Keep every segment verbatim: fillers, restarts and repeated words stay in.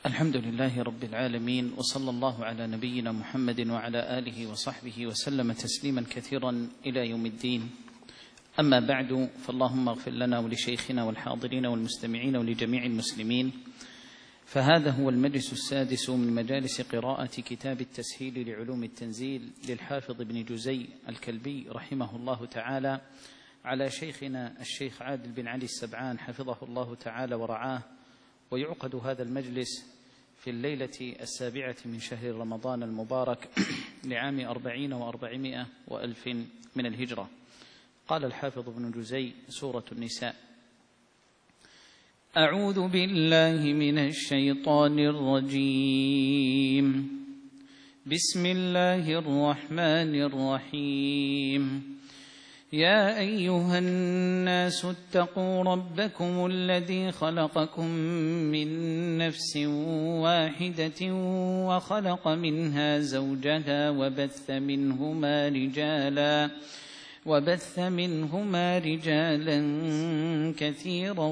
الحمد لله رب العالمين، وصلى الله على نبينا محمد وعلى آله وصحبه وسلم تسليما كثيرا إلى يوم الدين. أما بعد، فاللهم اغفر لنا ولشيخنا والحاضرين والمستمعين ولجميع المسلمين. فهذا هو المجلس السادس من مجالس قراءة كتاب التسهيل لعلوم التنزيل للحافظ ابن جزي الكلبي رحمه الله تعالى، على شيخنا الشيخ عادل بن علي السبعان حفظه الله تعالى ورعاه. ويعقد هذا المجلس في الليلة السابعة من شهر رمضان المبارك لعام أربعين وأربعمائة وألف من الهجرة. قال الحافظ ابن جزي: سورة النساء. أعوذ بالله من الشيطان الرجيم. بسم الله الرحمن الرحيم. يا أيها الناس اتقوا ربكم الذي خلقكم من نفس واحدة وخلق منها زوجها وبث منهما رجالا وبث منهما رجالا كثيرا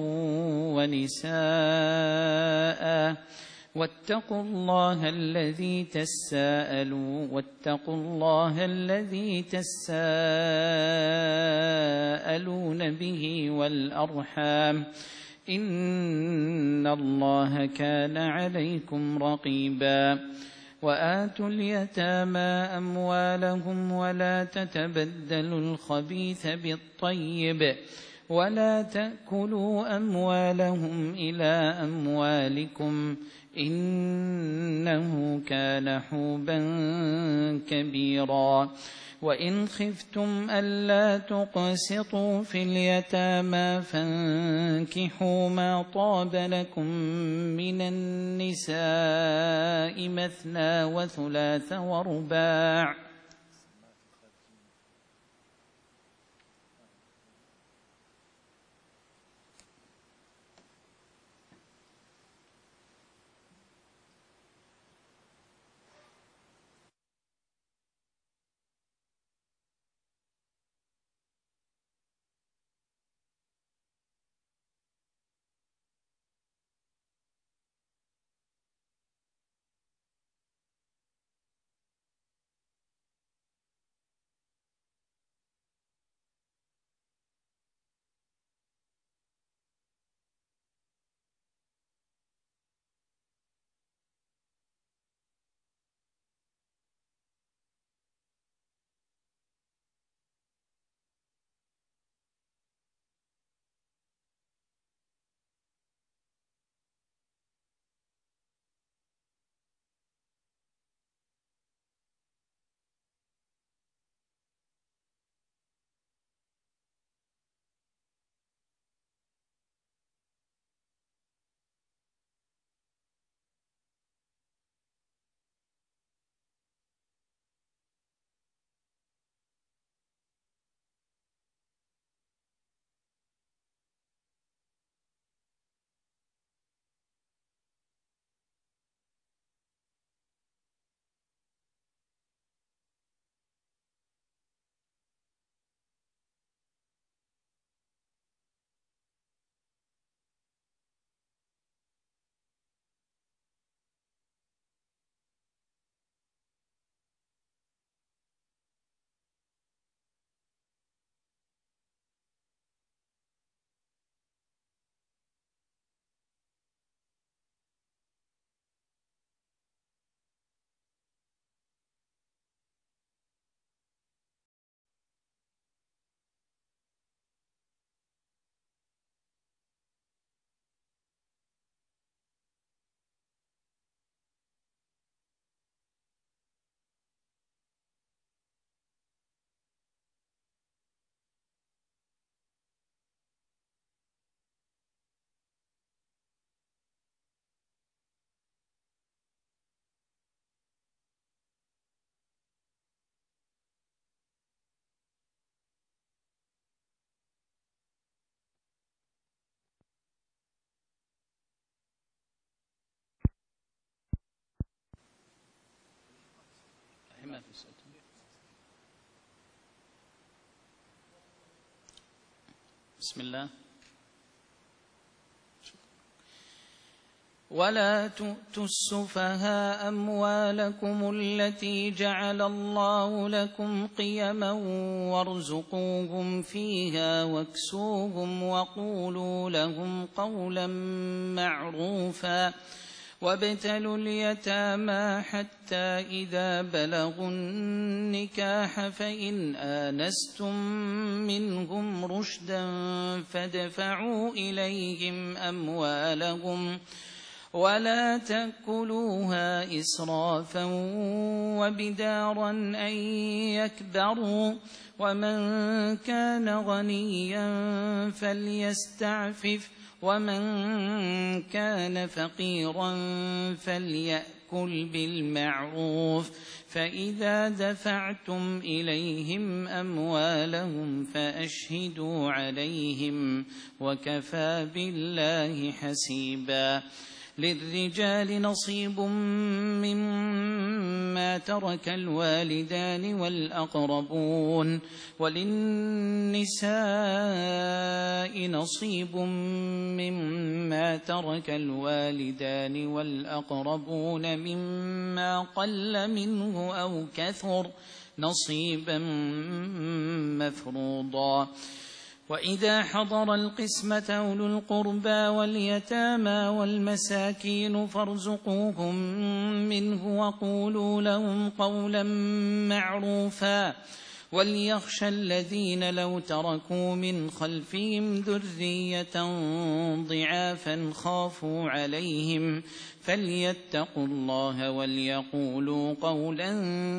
ونساء واتقوا الله الذي تساءلوا واتقوا الله الذي تساءلون به والأرحام إن الله كان عليكم رقيبا. وآتوا اليتامى أموالهم ولا تتبدلوا الخبيث بالطيب ولا تأكلوا أموالهم إلى أموالكم إنه كان حوبا كبيرا. وإن خفتم ألا تقسطوا في اليتامى فانكحوا ما طاب لكم من النساء مثنى وثلاث ورباع. بسم الله. ولا تؤتوا السفهاء أموالكم التي جعل الله لكم قيما وارزقوهم فيها واكسوهم وقولوا لهم قولا معروفا وابتلوا اليتامى حتى إذا بلغوا النكاح فإن آنستم منهم رشدا فادفعوا إليهم أموالهم ولا تأكلوها إسرافا وبدارا أن يكبروا ومن كان غنيا فليستعفف ومن كان فقيرا فليأكل بالمعروف فإذا دفعتم إليهم أموالهم فأشهدوا عليهم وكفى بالله حسيبا. للرجال نصيب مما ترك الوالدان والأقربون وللنساء نصيب مما ترك الوالدان والأقربون مما قل منه أو كثر نصيبا مفروضا. وإذا حضر القسمة أولو القربى واليتامى والمساكين فارزقوهم منه وقولوا لهم قولا معروفا وليخشى الذين لو تركوا من خلفهم ذرية ضعافا خافوا عليهم فليتقوا الله وليقولوا قولا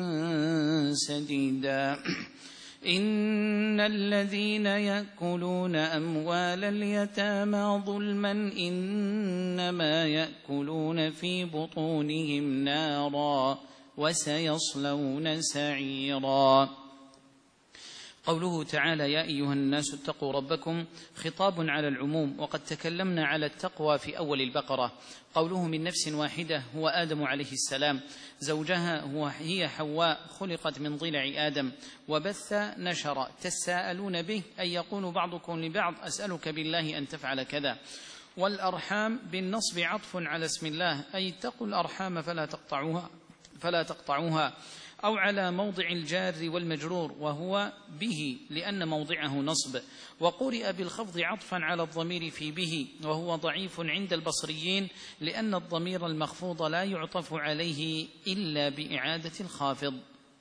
سديدا. إن الذين يأكلون أموال اليتامى ظلما إنما يأكلون في بطونهم نارا وسيصلون سعيرا. قوله تعالى يا أيها الناس اتقوا ربكم خطاب على العموم، وقد تكلمنا على التقوى في أول البقرة. قوله من نفس واحدة هو آدم عليه السلام، زوجها هو هي حواء خلقت من ضلع آدم، وبث نشر تساءلون به أي يقول بعضكم لبعض أسألك بالله أن تفعل كذا. والأرحام بالنصب عطف على اسم الله أي اتقوا الأرحام فلا تقطعوها فلا تقطعوها أو على موضع الجار والمجرور وهو به لأن موضعه نصب. وقرئ بالخفض عطفا على الضمير في به وهو ضعيف عند البصريين لأن الضمير المخفوض لا يعطف عليه إلا بإعادة الخافض.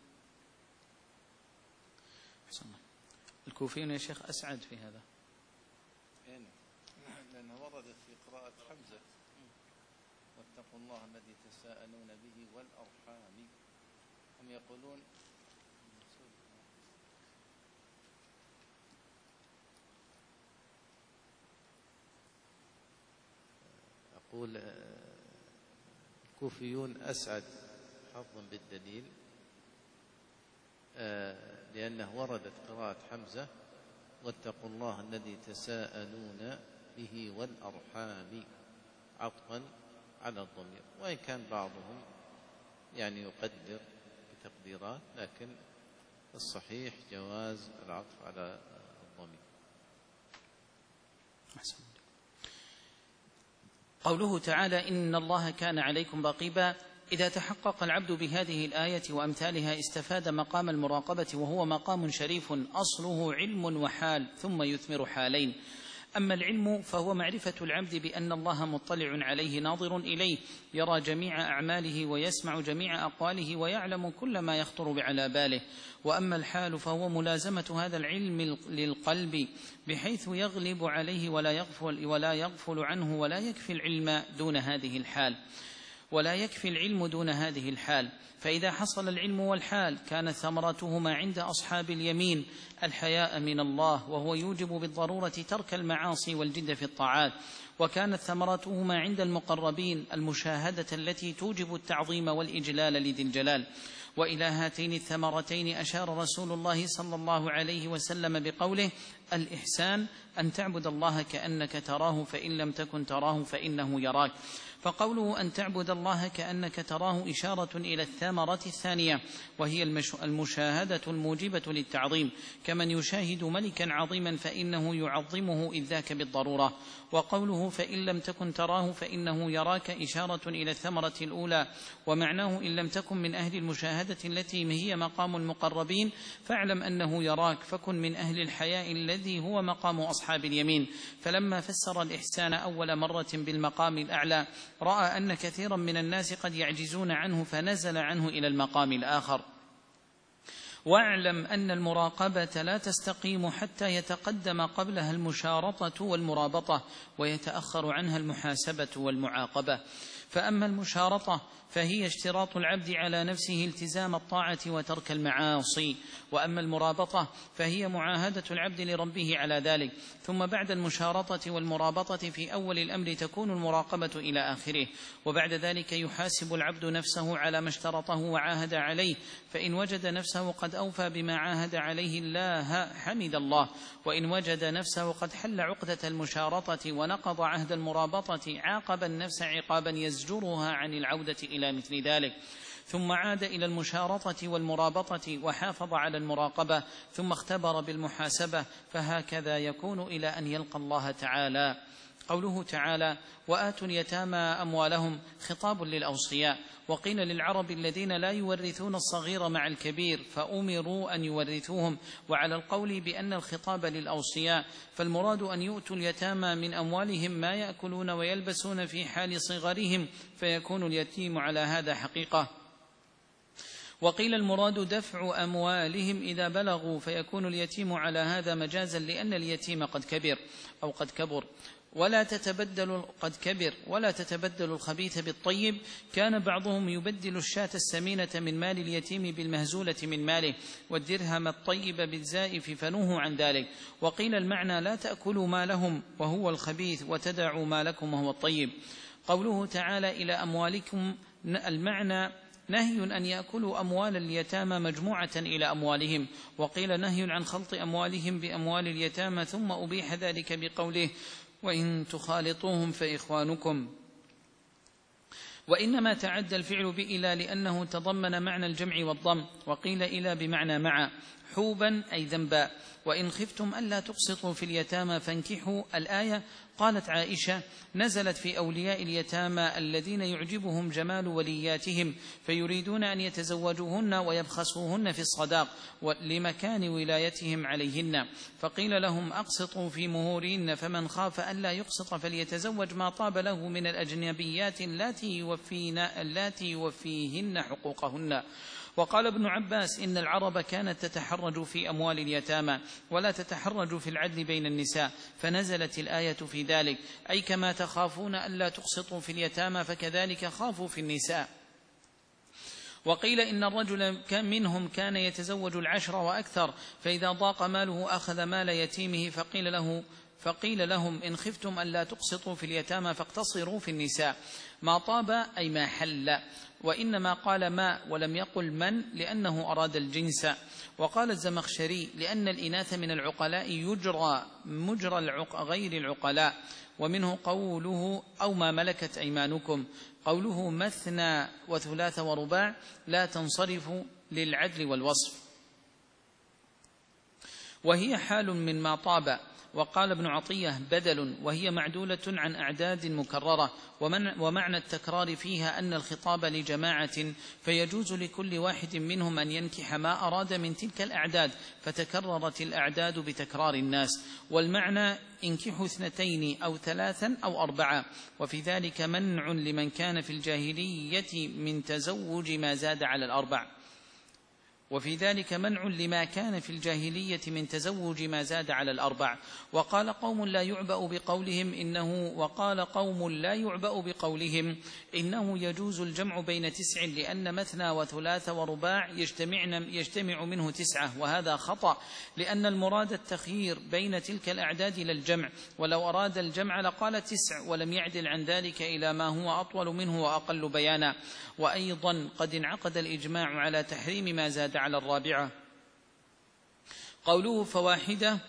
الكوفيون يا شيخ أسعد في هذا لأنه وردت في قراءة حمزة واتقوا الله الذي تساءلون به والأرحام، هم يقولون أقول الكوفيون أسعد حظا بالدليل لأنه وردت قراءة حمزة واتقوا الله الذي تساءلون به والأرحام عطفا على الضمير، وإن كان بعضهم يعني يقدر بتقديرات، لكن الصحيح جواز العطف على الضمير. قوله تعالى إن الله كان عليكم رقيبا، إذا تحقق العبد بهذه الآية وأمثالها استفاد مقام المراقبة، وهو مقام شريف أصله علم وحال ثم يثمر حالين. أما العلم فهو معرفة العبد بأن الله مطلع عليه ناظر إليه، يرى جميع أعماله ويسمع جميع أقواله ويعلم كل ما يخطر على باله. وأما الحال فهو ملازمة هذا العلم للقلب بحيث يغلب عليه ولا يغفل, ولا يغفل عنه ولا يكفي العلم دون هذه الحال ولا يكفي العلم دون هذه الحال. فإذا حصل العلم والحال كان ثمرتهما عند أصحاب اليمين الحياء من الله، وهو يوجب بالضرورة ترك المعاصي والجد في الطاعات. وكانت ثمرتهما عند المقربين المشاهدة التي توجب التعظيم والإجلال لذي الجلال. وإلى هاتين الثمرتين أشار رسول الله صلى الله عليه وسلم بقوله الإحسان أن تعبد الله كأنك تراه فإن لم تكن تراه فإنه يراك. فقوله أن تعبد الله كأنك تراه إشارة إلى الثمرة الثانية، وهي المشاهدة الموجبة للتعظيم، كمن يشاهد ملكا عظيما فإنه يعظمه إذ ذاك بالضرورة. وقوله فإن لم تكن تراه فإنه يراك إشارة إلى الثمرة الأولى، ومعناه إن لم تكن من أهل المشاهدة التي هي مقام المقربين فاعلم أنه يراك، فكن من أهل الحياء الذي هو مقام أصحاب اليمين. فلما فسر الإحسان أول مرة بالمقام الأعلى رأى أن كثيرا من الناس قد يعجزون عنه فنزل عنه إلى المقام الآخر. واعلم أن المراقبة لا تستقيم حتى يتقدم قبلها المشارطة والمرابطة ويتأخر عنها المحاسبة والمعاقبة. فأما المشارطة فهي اشتراط العبد على نفسه التزام الطاعة وترك المعاصي، وأما المرابطة فهي معاهدة العبد لربه على ذلك. ثم بعد المشارطة والمرابطة في أول الأمر تكون المراقبة إلى آخره، وبعد ذلك يحاسب العبد نفسه على ما اشترطه وعاهد عليه، فإن وجد نفسه قد أوفى بما عاهد عليه الله حمد الله، وإن وجد نفسه قد حل عقدة المشارطة ونقض عهد المرابطة عاقب النفس عقابا يزجرها عن العودة إلى مثل ذلك، ثم عاد إلى المشارطة والمرابطة وحافظ على المراقبة، ثم اختبر بالمحاسبة، فهكذا يكون إلى أن يلقى الله تعالى. قوله تعالى وآتوا اليتامى أموالهم خطاب للأوصياء، وقيل للعرب الذين لا يورثون الصغير مع الكبير فأمروا أن يورثوهم، وعلى القول بأن الخطاب للأوصياء، فالمراد أن يؤتوا اليتامى من أموالهم ما يأكلون ويلبسون في حال صغرهم، فيكون اليتيم على هذا حقيقة. وقيل المراد دفع أموالهم إذا بلغوا، فيكون اليتيم على هذا مجازا لأن اليتيم قد كبر أو قد كبر ولا تتبدل قد كبر ولا تتبدل الخبيث بالطيب. كان بعضهم يبدل الشاة السمينة من مال اليتيم بالمهزولة من ماله، والدرهم الطيب بالزائف، فنوه عن ذلك. وقيل المعنى لا تأكلوا مالهم وهو الخبيث وتدعوا مالكم وهو الطيب. قوله تعالى إلى أموالكم، المعنى نهي أن يأكلوا أموال اليتامى مجموعة إلى أموالهم، وقيل نهي عن خلط أموالهم بأموال اليتامى، ثم أبيح ذلك بقوله وإن تخالطوهم فإخوانكم. وإنما تعدى الفعل بإلى لأنه تضمن معنى الجمع والضم، وقيل إلى بمعنى مع، حوبا أي ذنبا. وإن خفتم ألا تقسطوا في اليتامى فانكحوا، الآية قالت عائشة نزلت في أولياء اليتامى الذين يعجبهم جمال ولياتهم فيريدون أن يتزوجوهن ويبخسوهن في الصداق لمكان ولايتهم عليهن، فقيل لهم أقسطوا في مهورهن، فمن خاف ألا يقسط فليتزوج ما طاب له من الأجنبيات اللاتي يوفين اللاتي يوفيهن حقوقهن. وقال ابن عباس إن العرب كانت تتحرج في أموال اليتامى ولا تتحرج في العدل بين النساء، فنزلت الآية في ذلك، أي كما تخافون ألا تقسطوا في اليتامى فكذلك خافوا في النساء. وقيل إن الرجل منهم كان يتزوج العشر وأكثر، فإذا ضاق ماله أخذ مال يتيمه، فقيل له فقيل لهم إن خفتم ألا تقسطوا في اليتامى فاقتصروا في النساء. ما طاب أي ما حل، وإنما قال ما ولم يقل من لأنه أراد الجنس. وقال الزمخشري لأن الإناث من العقلاء يجرى مجرى العق غير العقلاء، ومنه قوله أو ما ملكت أيمانكم، قوله مثنى وثلاث ورباع لا تنصرف للعدل والوصف، وهي حال من ما طاب. وقال ابن عطية بدل، وهي معدولة عن أعداد مكررة، ومعنى التكرار فيها أن الخطاب لجماعة، فيجوز لكل واحد منهم أن ينكح ما أراد من تلك الأعداد، فتكررت الأعداد بتكرار الناس. والمعنى انكحوا اثنتين أو ثلاثا أو أربعة، وفي ذلك منع لمن كان في الجاهلية من تزوج ما زاد على الأربع وفي ذلك منع لما كان في الجاهلية من تزوج ما زاد على الأربع. وقال قوم لا يعبأ بقولهم إنه وقال قوم لا يعبأ بقولهم إنه يجوز الجمع بين تسع، لأن مثنى وثلاث ورباع يجتمع منه تسعة، وهذا خطأ، لأن المراد التخيير بين تلك الأعداد للجمع، ولو أراد الجمع لقال تسع ولم يعدل عن ذلك إلى ما هو أطول منه وأقل بيانا. وأيضا قد انعقد الإجماع على تحريم ما زاد على الرابعة. قوله فواحدة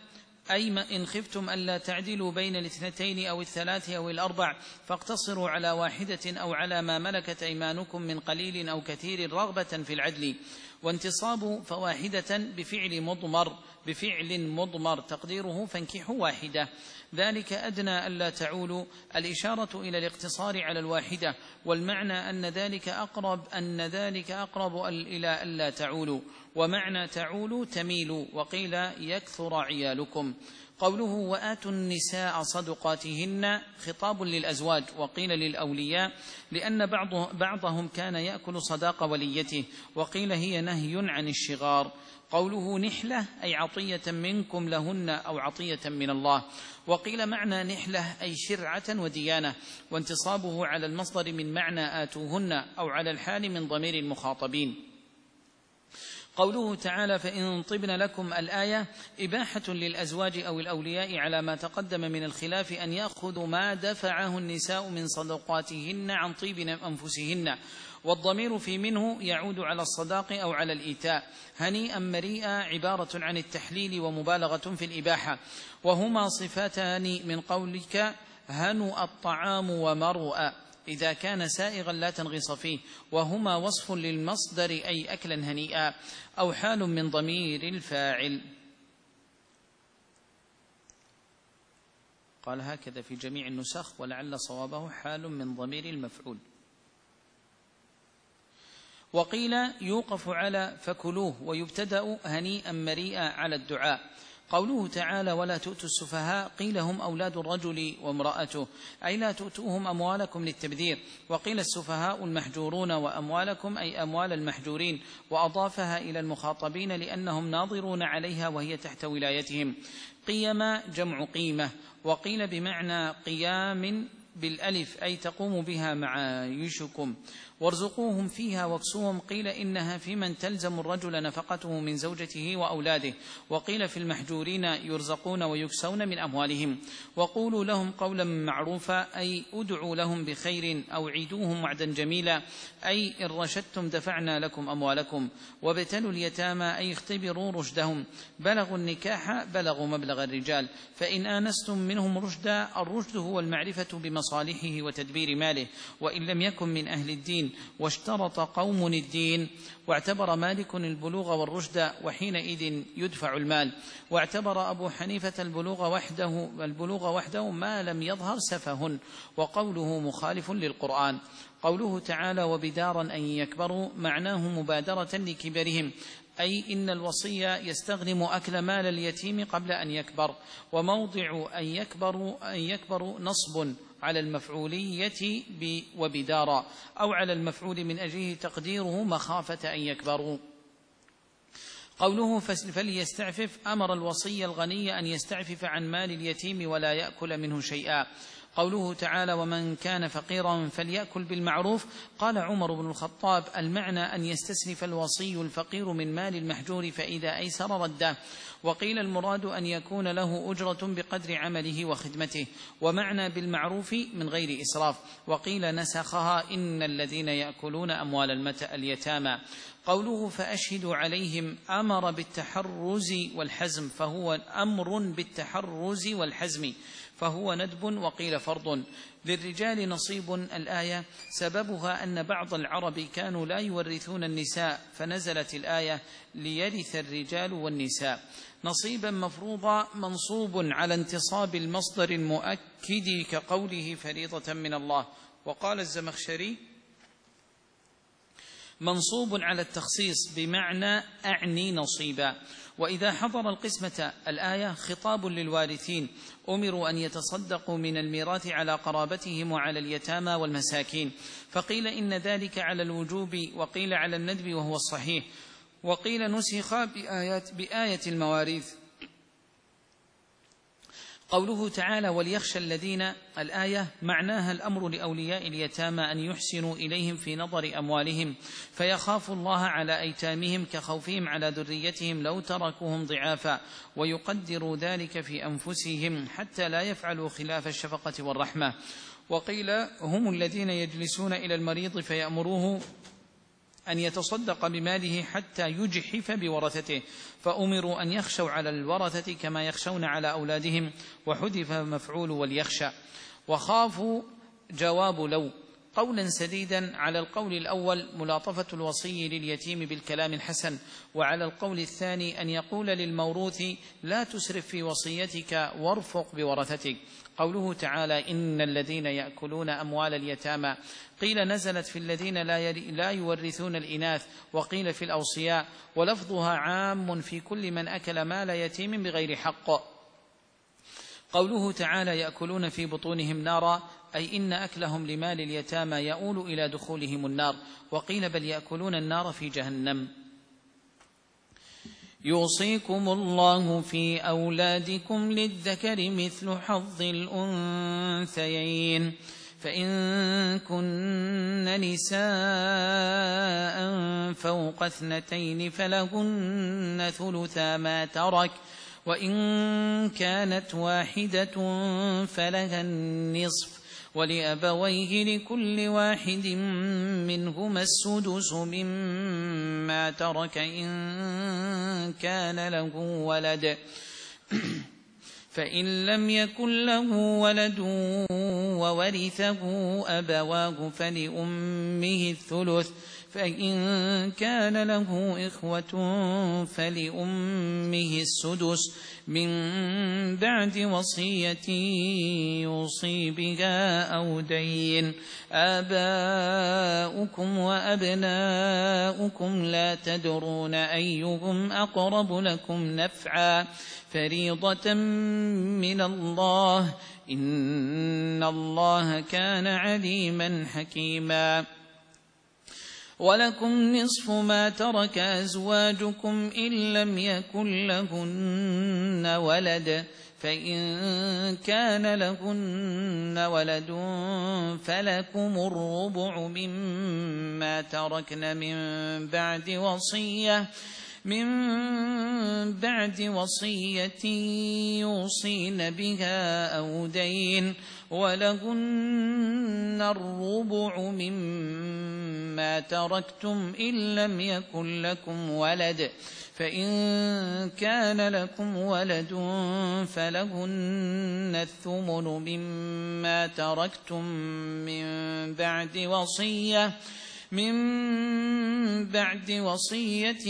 أي إن خفتم ألا تعدلوا بين الاثنتين أو الثلاث أو الأربع فاقتصروا على واحدة أو على ما ملكت أيمانكم من قليل أو كثير رغبة في العدل. وانتصاب فواحدة بفعل مضمر بفعل مضمر تقديره فانكحوا واحدة، ذلك أدنى ألا تعولوا، الإشارة إلى الاقتصار على الواحدة، والمعنى أن ذلك أقرب أن ذلك أقرب إلى ألا تعولوا، ومعنى تعولوا تميلوا، وقيل يكثر عيالكم. قوله وآتوا النساء صدقاتهن خطاب للأزواج، وقيل للأولياء لأن بعضهم كان يأكل صداق وليته، وقيل هي نهي عن الشغار. قوله نحلة أي عطية منكم لهن أو عطية من الله، وقيل معنى نحلة أي شرعة وديانة، وانتصابه على المصدر من معنى آتوهن أو على الحال من ضمير المخاطبين. قوله تعالى فإن طبن لكم الآية إباحة للأزواج أو الأولياء على ما تقدم من الخلاف أن يأخذوا ما دفعه النساء من صدقاتهن عن طيب أنفسهن، والضمير في منه يعود على الصداق أو على الإيتاء. هنيئا مريئا عبارة عن التحليل ومبالغة في الإباحة، وهما صفتان من قولك هنؤ الطعام ومرؤ إذا كان سائغا لا تنغص فيه، وهما وصف للمصدر أي أكلا هنيئا، أو حال من ضمير الفاعل. قال هكذا في جميع النسخ، ولعل صوابه حال من ضمير المفعول. وقيل يوقف على فكلوه، ويبتدأ هنيئا مريئا على الدعاء. قوله تعالى ولا تؤتوا السفهاء قيل هم أولاد الرجل وامرأته، أي لا تؤتوهم أموالكم للتبذير، وقيل السفهاء المحجورون وأموالكم أي أموال المحجورين، وأضافها إلى المخاطبين لأنهم ناظرون عليها وهي تحت ولايتهم. قيما جمع قيمة، وقيل بمعنى قيام بالألف أي تقوم بها معايشكم. وارزقوهم فيها واكسوهم، قيل إنها في من تلزم الرجل نفقته من زوجته وأولاده، وقيل في المحجورين يرزقون ويكسون من أموالهم. وقولوا لهم قولا معروفا أي أدعوا لهم بخير أو عيدوهم وعدا جميلا، أي إن رشدتم دفعنا لكم أموالكم. وابتلوا اليتامى أي اختبروا رشدهم، بلغوا النكاح بلغوا مبلغ الرجال، فإن آنستم منهم رشدا، الرشد هو المعرفة بمصالحه وتدبير ماله، وإن لم يكن من أهل الدين واشترط قوم الدين، واعتبر مالك البلوغ والرشد وحينئذ يدفع المال، واعتبر أبو حنيفة البلوغ وحده, البلوغ وحده ما لم يظهر سفه، وقوله مخالف للقرآن. قوله تعالى وبدارا أن يكبروا معناه مبادرة لكبرهم، أي إن الوصي يستغنم أكل مال اليتيم قبل أن يكبر. وموضع أن يكبروا, أن يكبروا نصب على المفعولية وبدارا، أو على المفعول من أجله تقديره مخافة أن يكبروا. قوله فليستعفف أمر الوصي الغني أن يستعفف عن مال اليتيم ولا يأكل منه شيئا. قوله تعالى ومن كان فقيرا فليأكل بالمعروف، قال عمر بن الخطاب المعنى أن يستسلف الوصي الفقير من مال المحجور فإذا أيسر رده، وقيل المراد أن يكون له أجرة بقدر عمله وخدمته، ومعنى بالمعروف من غير إسراف، وقيل نسخها إن الذين يأكلون أموال اليتامى. قوله فأشهدوا عليهم أمر بالتحرز والحزم، فهو أمر بالتحرز والحزم، فهو ندب وقيل فرض. للرجال نصيب الآية سببها أن بعض العرب كانوا لا يورثون النساء، فنزلت الآية ليرث الرجال والنساء. نصيبا مفروضا منصوب على انتصاب المصدر المؤكد كقوله فريضة من الله. وقال الزمخشري منصوب على التخصيص بمعنى أعني نصيبا. وإذا حضر القسمة الآية خطاب للوارثين أمروا أن يتصدقوا من الميراث على قرابتهم وعلى اليتامى والمساكين، فقيل إن ذلك على الوجوب، وقيل على الندب وهو الصحيح، وقيل نسخ بآيات بآية المواريث. قوله تعالى وليخشى الذين، الآية معناها الأمر لأولياء اليتامى أن يحسنوا إليهم في نظر أموالهم، فيخافوا الله على أيتامهم كخوفهم على ذريتهم لو تركوهم ضعافا، ويقدروا ذلك في أنفسهم حتى لا يفعلوا خلاف الشفقة والرحمة. وقيل هم الذين يجلسون إلى المريض فيأمروه أن يتصدق بماله حتى يجحف بورثته، فأمروا أن يخشوا على الورثة كما يخشون على أولادهم، وحذف مفعول وليخشى. وخافوا جواب لو قولا سديدا. على القول الأول ملاطفة الوصي لليتيم بالكلام الحسن، وعلى القول الثاني أن يقول للموروث لا تسرف في وصيتك وارفق بورثتك. قوله تعالى إن الذين يأكلون أموال اليتامى، قيل نزلت في الذين لا يورثون الإناث، وقيل في الأوصياء، ولفظها عام في كل من أكل مال يتيم بغير حق. قوله تعالى يأكلون في بطونهم نارا، أي إن أكلهم لمال اليتامى يؤول إلى دخولهم النار، وقيل بل يأكلون النار في جهنم. يوصيكم الله في أولادكم للذكر مثل حظ الأنثيين، فإن كن نساء فوق اثنتين فلهن ثلثا ما ترك، وإن كانت واحدة فلها النصف، ولأبويه لكل واحد منهما السدس مما ترك إن كان له ولد، فإن لم يكن له ولد وورثه أبواه فلأمه الثلث، فإن كان له إخوة فلأمه السدس من بعد وصية يوصي بها أو دين. آباؤكم وأبناؤكم لا تدرون أيهم أقرب لكم نفعا، فريضة من الله، إن الله كان عليما حكيما. ولكم نصف ما ترك أزواجكم إن لم يكن لهن ولد، فإن كان لهن ولد فلكم الربع مما تركن من بعد وصية من بعد وصية يوصين بها أو دين، ولهن الربع مما تركتم إن لم يكن لكم ولد، فإن كان لكم ولد فلهن الثمن مما تركتم من بعد وصية من بعد وصية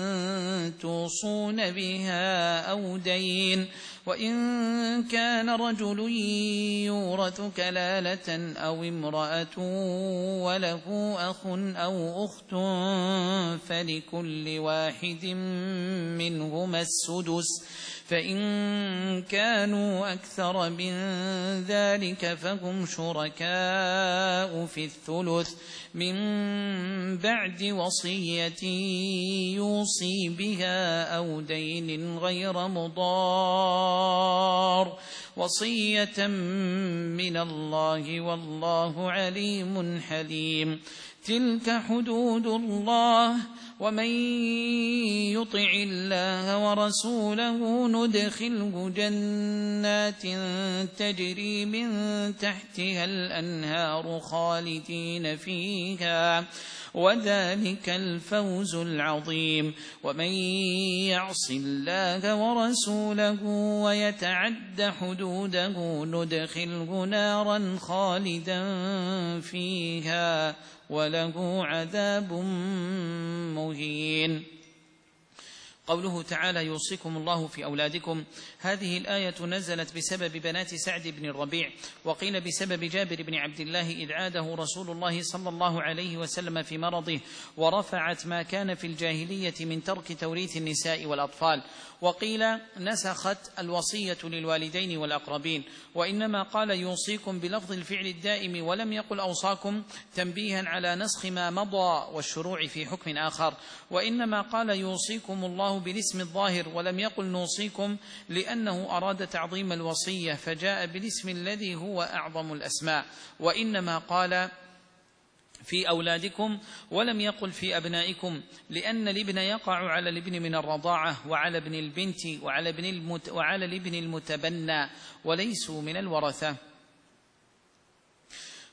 توصون بها أو دين. وإن كان رجل يورث كلالة أو امرأة وله أخ أو أخت فلكل واحد منهما السدس، فإن كانوا أكثر من ذلك فهم شركاء في الثلث من بعد وصية يوصي بها أو دين غير مضار، وصية من الله والله عليم حليم. تلك حدود الله، ومن يطع الله ورسوله ندخله جنات تجري من تحتها الأنهار خالدين فيها، وذلك الفوز العظيم. ومن يعص الله ورسوله ويتعد حدوده ندخله نارا خالدا فيها وله عذاب مهين. قوله تعالى يوصيكم الله في أولادكم، هذه الآية نزلت بسبب بنات سعد بن الربيع، وقيل بسبب جابر بن عبد الله إذ عاده رسول الله صلى الله عليه وسلم في مرضه، ورفعت ما كان في الجاهلية من ترك توريث النساء والأطفال. وقيل نسخت الوصية للوالدين والأقربين، وإنما قال يوصيكم بلفظ الفعل الدائم ولم يقل أوصاكم تنبيها على نسخ ما مضى والشروع في حكم آخر، وإنما قال يوصيكم الله بالاسم الظاهر ولم يقل نوصيكم لأنه أراد تعظيم الوصية فجاء بالاسم الذي هو أعظم الأسماء، وإنما قال في أولادكم ولم يقل في أبنائكم لأن الابن يقع على الابن من الرضاعة وعلى ابن البنت وعلى ابن المت وعلى الابن المتبنى وليسوا من الورثة.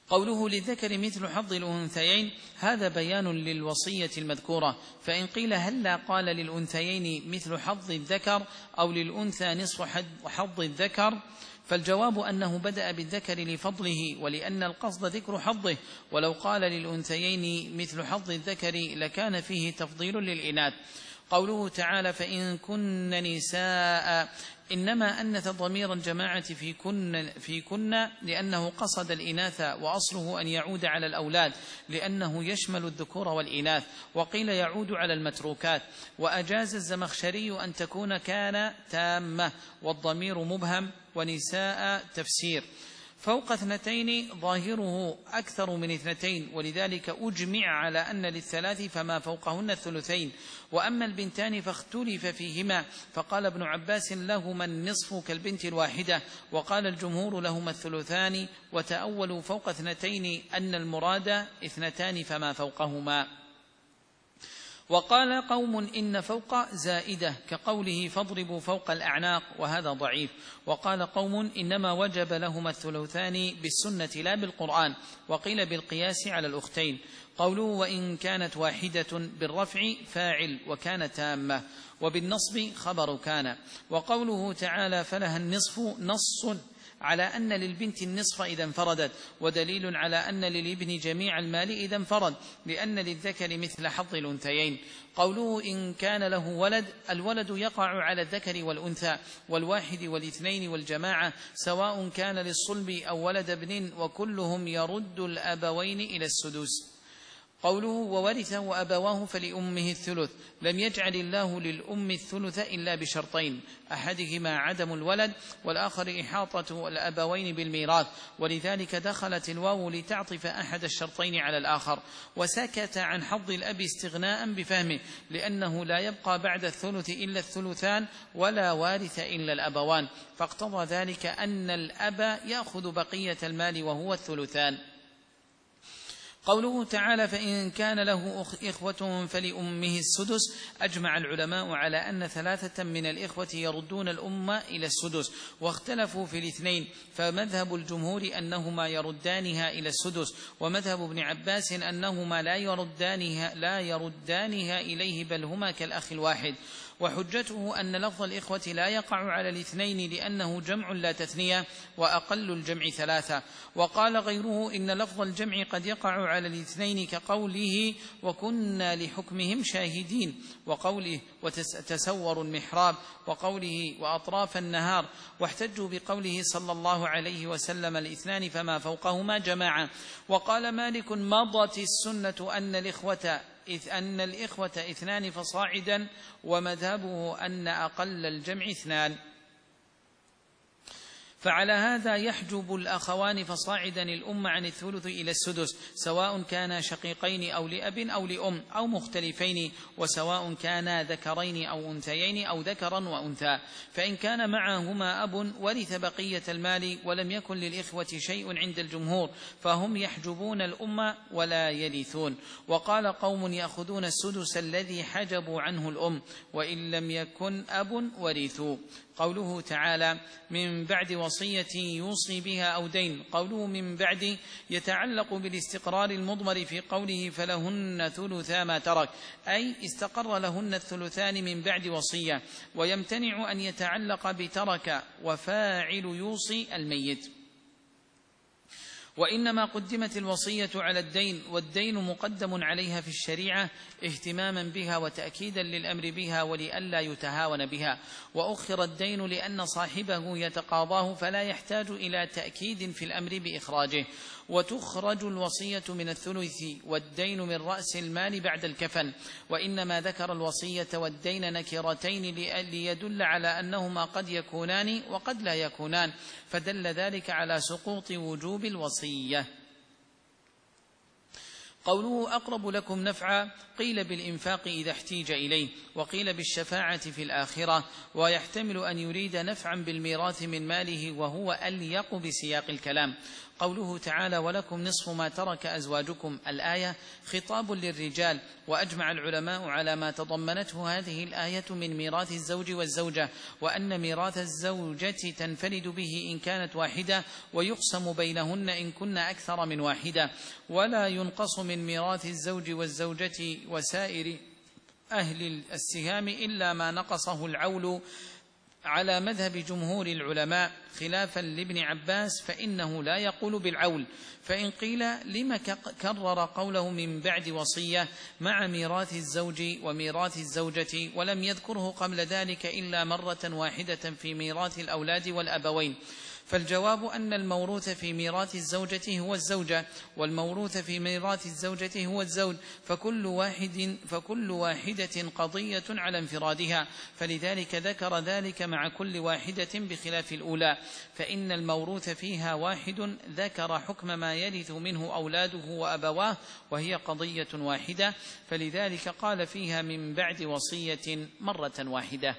قوله للذكر مثل حظ الأنثيين هذا بيان للوصية المذكورة، فإن قيل هلا قال للأنثيين مثل حظ الذكر أو للأنثى نصف حظ الذكر، فالجواب أنه بدأ بالذكر لفضله ولأن القصد ذكر حظه، ولو قال للأنثيين مثل حظ الذكر لكان فيه تفضيل للإناث. قوله تعالى فإن كن نساء إنما أنث ضمير الجماعة في كن, في كن لأنه قصد الإناث، وأصله أن يعود على الأولاد لأنه يشمل الذكور والإناث، وقيل يعود على المتروكات. وأجاز الزمخشري أن تكون كان تامة والضمير مبهم، ونساء تفسير. فوق اثنتين ظاهره أكثر من اثنتين، ولذلك أجمع على أن للثلاث فما فوقهن الثلثين. وأما البنتان فاختلف فيهما، فقال ابن عباس لهما النصف كالبنت الواحدة، وقال الجمهور لهما الثلثان، وتأولوا فوق اثنتين أن المراد اثنتان فما فوقهما. وقال قوم إن فوق زائدة كقوله فاضربوا فوق الأعناق، وهذا ضعيف. وقال قوم إنما وجب لهما الثلثان بالسنة لا بالقرآن، وقيل بالقياس على الأختين. قوله وإن كانت واحدة بالرفع فاعل وكان تامة، وبالنصب خبر كان. وقوله تعالى فلها النصف نص على أن للبنت النصف إذا انفردت، ودليل على أن للابن جميع المال إذا انفرد، لأن للذكر مثل حظ الأنثيين. قوله إن كان له ولد، الولد يقع على الذكر والأنثى والواحد والاثنين والجماعة، سواء كان للصلب أو ولد ابن، وكلهم يرد الأبوين إلى السدس. قوله وورثه وأبواه فلأمه الثلث، لم يجعل الله للأم الثلث إلا بشرطين، أحدهما عدم الولد، والآخر إحاطة الأبوين بالميراث، ولذلك دخلت الواو لتعطف أحد الشرطين على الآخر. وسكت عن حظ الأب استغناء بفهمه، لأنه لا يبقى بعد الثلث إلا الثلثان، ولا وارث إلا الأبوان، فاقتضى ذلك أن الأب يأخذ بقية المال وهو الثلثان. قوله تعالى فإن كان له إخوة فلأمه السدس، أجمع العلماء على أن ثلاثة من الإخوة يردون الأم إلى السدس، واختلفوا في الاثنين، فمذهب الجمهور أنهما يردانها إلى السدس، ومذهب ابن عباس أنهما لا يردانها, لا يردانها إليه بل هما كالأخ الواحد. وحجته أن لفظ الإخوة لا يقع على الاثنين لأنه جمع لا تثنية، وأقل الجمع ثلاثة. وقال غيره إن لفظ الجمع قد يقع على الاثنين كقوله وكنا لحكمهم شاهدين، وقوله وتسور المحراب، وقوله وأطراف النهار. واحتجوا بقوله صلى الله عليه وسلم الاثنان فما فوقهما جماعة. وقال مالك مضت السنة أن الإخوة إذ أن الإخوة اثنان فصاعدا، ومذهبه أن أقل الجمع اثنان. فعلى هذا يحجب الأخوان فصاعدا الأم عن الثلث إلى السدس، سواء كانا شقيقين أو لأب أو لأم أو مختلفين، وسواء كانا ذكرين أو أنثيين أو ذكرا وأنثى. فإن كان معهما أب ورث بقية المال، ولم يكن للإخوة شيء عند الجمهور، فهم يحجبون الأم ولا يرثون. وقال قوم يأخذون السدس الذي حجبوا عنه الأم، وإن لم يكن أب ورثوا. قوله تعالى من بعد وصية يوصي بها أو دين، قوله من بعد يتعلق بالاستقرار المضمر في قوله فلهن ثلثا ما ترك، أي استقر لهن الثلثان من بعد وصية، ويمتنع أن يتعلق بترك وفاعل يوصي الميت. وإنما قدمت الوصية على الدين، والدين مقدم عليها في الشريعة اهتماما بها وتأكيدا للأمر بها ولئلا يتهاون بها، وأخر الدين لأن صاحبه يتقاضاه فلا يحتاج إلى تأكيد في الأمر بإخراجه. وتخرج الوصية من الثلث والدين من رأس المال بعد الكفن، وإنما ذكر الوصية والدين نكرتين ليدل على أنهما قد يكونان وقد لا يكونان، فدل ذلك على سقوط وجوب الوصية. قوله أقرب لكم نفعا قيل بالإنفاق إذا احتيج إليه، وقيل بالشفاعة في الآخرة، ويحتمل أن يريد نفعا بالميراث من ماله وهو أليق بسياق الكلام. قوله تعالى ولكم نصف ما ترك أزواجكم الآية خطاب للرجال، وأجمع العلماء على ما تضمنته هذه الآية من ميراث الزوج والزوجة، وأن ميراث الزوجة تنفرد به إن كانت واحدة، ويقسم بينهن إن كن أكثر من واحدة، ولا ينقص من ميراث الزوج والزوجة وسائر أهل السهام إلا ما نقصه العول على مذهب جمهور العلماء، خلافا لابن عباس فإنه لا يقول بالعول. فإن قيل لم كرر قوله من بعد وصية مع ميراث الزوج وميراث الزوجة ولم يذكره قبل ذلك إلا مرة واحدة في ميراث الأولاد والأبوين؟ فالجواب أن الموروث في ميراث الزوجة هو الزوجة، والموروث في ميراث الزوجة هو الزوج، فكل واحد فكل واحدة قضية على انفرادها، فلذلك ذكر ذلك مع كل واحدة بخلاف الأولى، فإن الموروث فيها واحد ذكر حكم ما يرث منه أولاده وأبواه، وهي قضية واحدة، فلذلك قال فيها من بعد وصية مرة واحدة.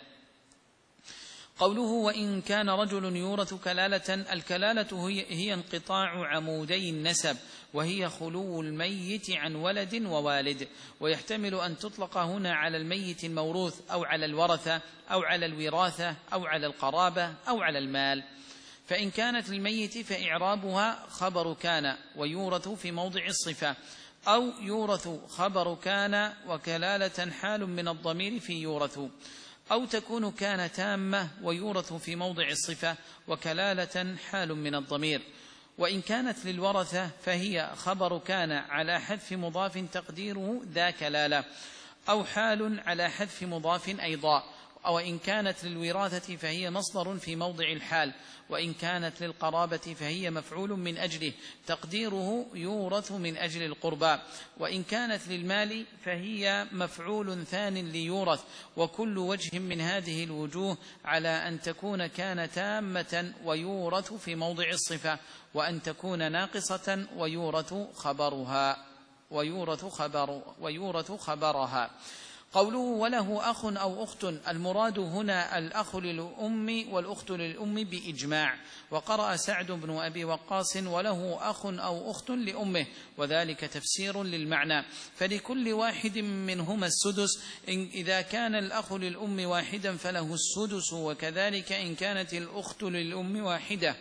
قوله وإن كان رجل يورث كلالة، الكلالة هي انقطاع عمودي النسب، وهي خلو الميت عن ولد ووالد، ويحتمل أن تطلق هنا على الميت الموروث أو على الورثة أو على الوراثة أو على القرابة أو على المال. فإن كانت للميت فإعرابها خبر كان ويورث في موضع الصفة، أو يورث خبر كان وكلالة حال من الضمير في يورث، أو تكون كان تامة ويورث في موضع الصفة وكلالة حال من الضمير. وإن كانت للورثة فهي خبر كان على حذف مضاف تقديره ذا كلالة، أو حال على حذف مضاف أيضا. وإن كانت للوراثة فهي مصدر في موضع الحال، وإن كانت للقرابة فهي مفعول من أجله تقديره يورث من أجل القربى، وإن كانت للمال فهي مفعول ثان ليورث، وكل وجه من هذه الوجوه على أن تكون كان تامة ويورث في موضع الصفة، وأن تكون ناقصة ويورث خبرها ويورث خبر ويورث خبرها. قوله وله أخ أو أخت، المراد هنا الأخ للأم والأخت للأم بإجماع، وقرأ سعد بن أبي وقاص وله أخ أو أخت لأمه، وذلك تفسير للمعنى، فلكل واحد منهما السدس، إن إذا كان الأخ للأم واحدا فله السدس، وكذلك إن كانت الأخت للأم واحدة.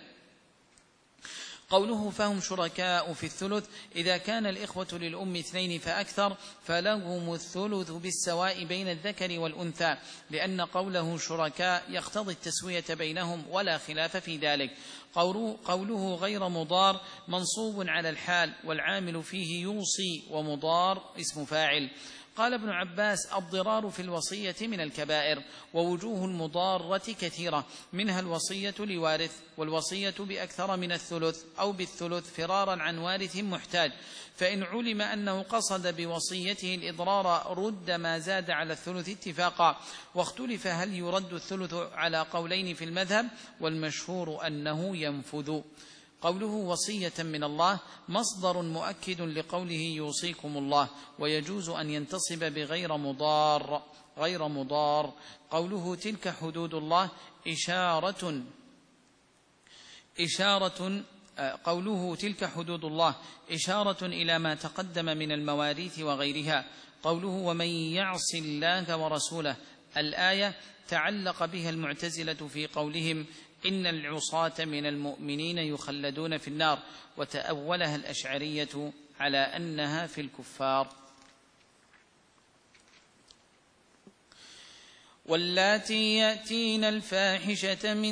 قوله فهم شركاء في الثلث، إذا كان الإخوة للأم اثنين فأكثر فلهم الثلث بالسواء بين الذكر والأنثى، لأن قوله شركاء يقتضي التسوية بينهم ولا خلاف في ذلك. قوله غير مضار منصوب على الحال، والعامل فيه يوصي، ومضار اسم فاعل. قال ابن عباس الضرار في الوصية من الكبائر، ووجوه المضارة كثيرة، منها الوصية لوارث، والوصية بأكثر من الثلث أو بالثلث فرارا عن وارث محتاج، فإن علم أنه قصد بوصيته الإضرار رد ما زاد على الثلث اتفاقا، واختلف هل يرد الثلث على قولين في المذهب، والمشهور أنه ينفذ. قوله وصية من الله مصدر مؤكد لقوله يوصيكم الله، ويجوز أن ينتصب بغير مضار غير مضار. قوله تلك حدود الله إشارة إشارة قوله تلك حدود الله إشارة إلى ما تقدم من المواريث وغيرها. قوله ومن يعص الله ورسوله، الآية تعلق بها المعتزلة في قولهم إن العصاة من المؤمنين يخلدون في النار، وتأولها الأشعرية على أنها في الكفار. واللاتي يأتين الفاحشة من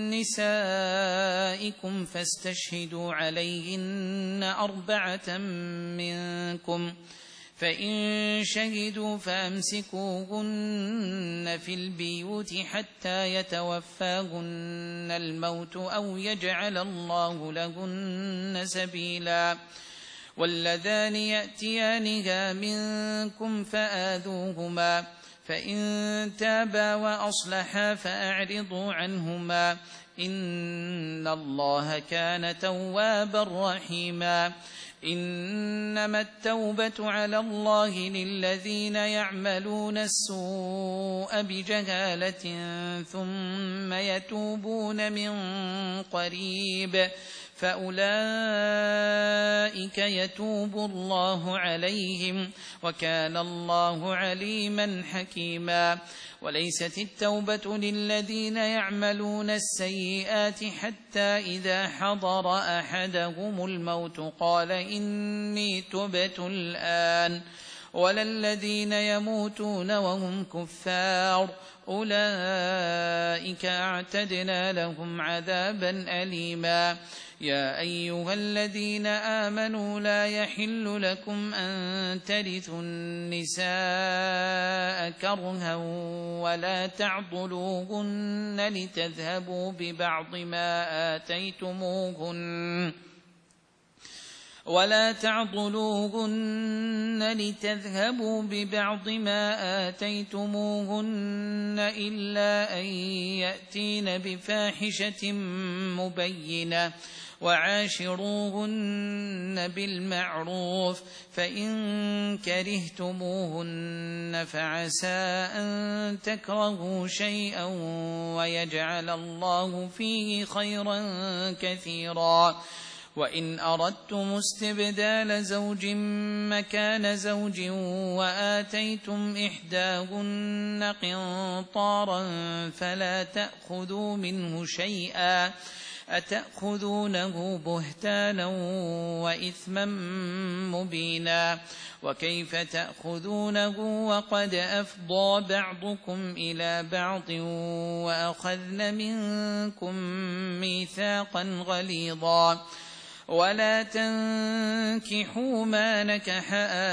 نسائكم فاستشهدوا عليهن أربعة منكم، فإن شهدوا فأمسكوهن في البيوت حتى يتوفاهن الموت أو يجعل الله لهن سبيلا. واللذان يأتيانها منكم فآذوهما، فإن تابا وأصلحا فأعرضوا عنهما، إن الله كان توابا رحيما. إنما التوبة على الله للذين يعملون السوء بجهالة ثم يتوبون من قريب فأولئك يتوب الله عليهم وكان الله عليما حكيما. وليست التوبة للذين يعملون السيئات حتى إذا حضر أحدهم الموت قال إني تبت الآن، ولا الذين يموتون وهم كفار أولئك أعتدنا لهم عذابا أليما. يا أيها الذين آمنوا لا يحل لكم أن ترثوا النساء كرها ولا تعضلوهن لتذهبوا ببعض ما آتيتموهن ولا تعضلوهن لتذهبوا ببعض ما آتيتموهن إلا أن يأتين بفاحشة مبينة وعاشروهن بالمعروف، فإن كرهتموهن فعسى أن تكرهوا شيئا ويجعل الله فيه خيرا كثيرا. وإن أردتم استبدال زوج مكان زوج وآتيتم إحداهن قنطارا فلا تأخذوا منه شيئا أتأخذونه بهتانا وإثما مبينا. وكيف تأخذونه وقد أفضى بعضكم إلى بعض وأخذن منكم ميثاقا غليظا. ولا تنكحوا ما نكح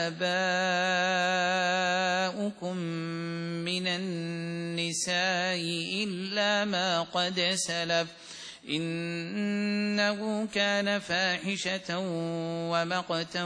آباؤكم من النساء إلا ما قد سلف إنه كان فاحشة ومقتا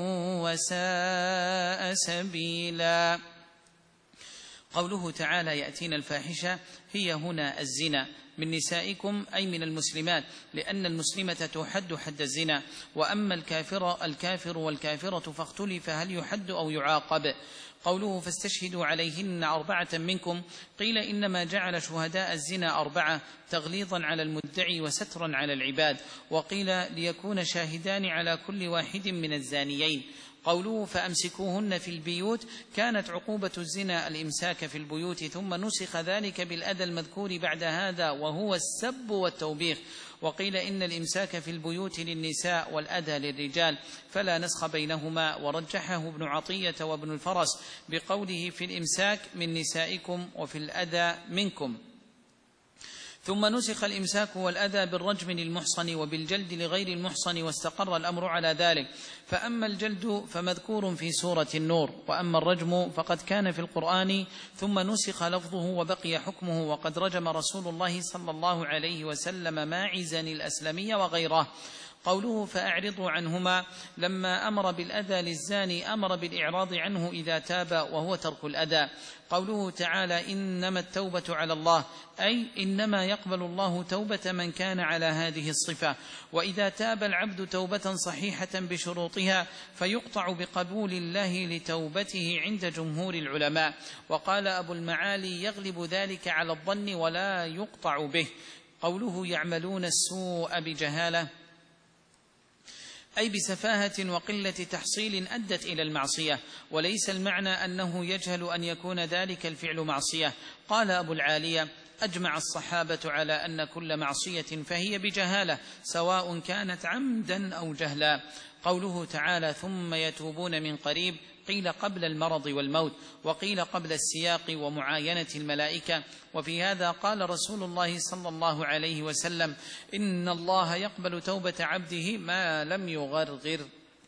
وساء سبيلا. قوله تعالى يأتين الفاحشة هي هنا الزنا من نسائكم أي من المسلمات، لأن المسلمة تحد حد الزنا، وأما الكافر الكافر والكافرة فاختلف هل يحد أو يعاقب. قوله فاستشهدوا عليهن أربعة منكم، قيل إنما جعل شهداء الزنا أربعة تغليظا على المدعي وسترا على العباد، وقيل ليكون شاهدان على كل واحد من الزانيين. قوله فأمسكوهن في البيوت، كانت عقوبة الزنا الإمساك في البيوت، ثم نسخ ذلك بالأذى المذكور بعد هذا وهو السب والتوبيخ. وقيل إن الإمساك في البيوت للنساء والأذى للرجال فلا نسخ بينهما، ورجحه ابن عطية وابن الفرس بقوله في الإمساك من نسائكم وفي الأذى منكم. ثم نسخ الإمساك والأذى بالرجم للمحصن وبالجلد لغير المحصن، واستقر الأمر على ذلك. فأما الجلد فمذكور في سورة النور، وأما الرجم فقد كان في القرآن ثم نسخ لفظه وبقي حكمه، وقد رجم رسول الله صلى الله عليه وسلم ماعزا الأسلمي وغيره. قوله فأعرضوا عنهما، لما أمر بالأذى للزاني أمر بالإعراض عنه إذا تاب وهو ترك الأذى. قوله تعالى إنما التوبة على الله، أي إنما يقبل الله توبة من كان على هذه الصفة، وإذا تاب العبد توبة صحيحة بشروطها فيقطع بقبول الله لتوبته عند جمهور العلماء. وقال أبو المعالي يغلب ذلك على الظن ولا يقطع به. قوله يعملون السوء بجهالة، أي بسفاهة وقلة تحصيل أدت إلى المعصية، وليس المعنى أنه يجهل أن يكون ذلك الفعل معصية. قال أبو العالية أجمع الصحابة على أن كل معصية فهي بجهالة سواء كانت عمدا أو جهلا. قوله تعالى ثم يتوبون من قريب، قيل قبل المرض والموت، وقيل قبل السياق ومعاينة الملائكة. وفي هذا قال رسول الله صلى الله عليه وسلم إن الله يقبل توبة عبده ما لم يغرغر.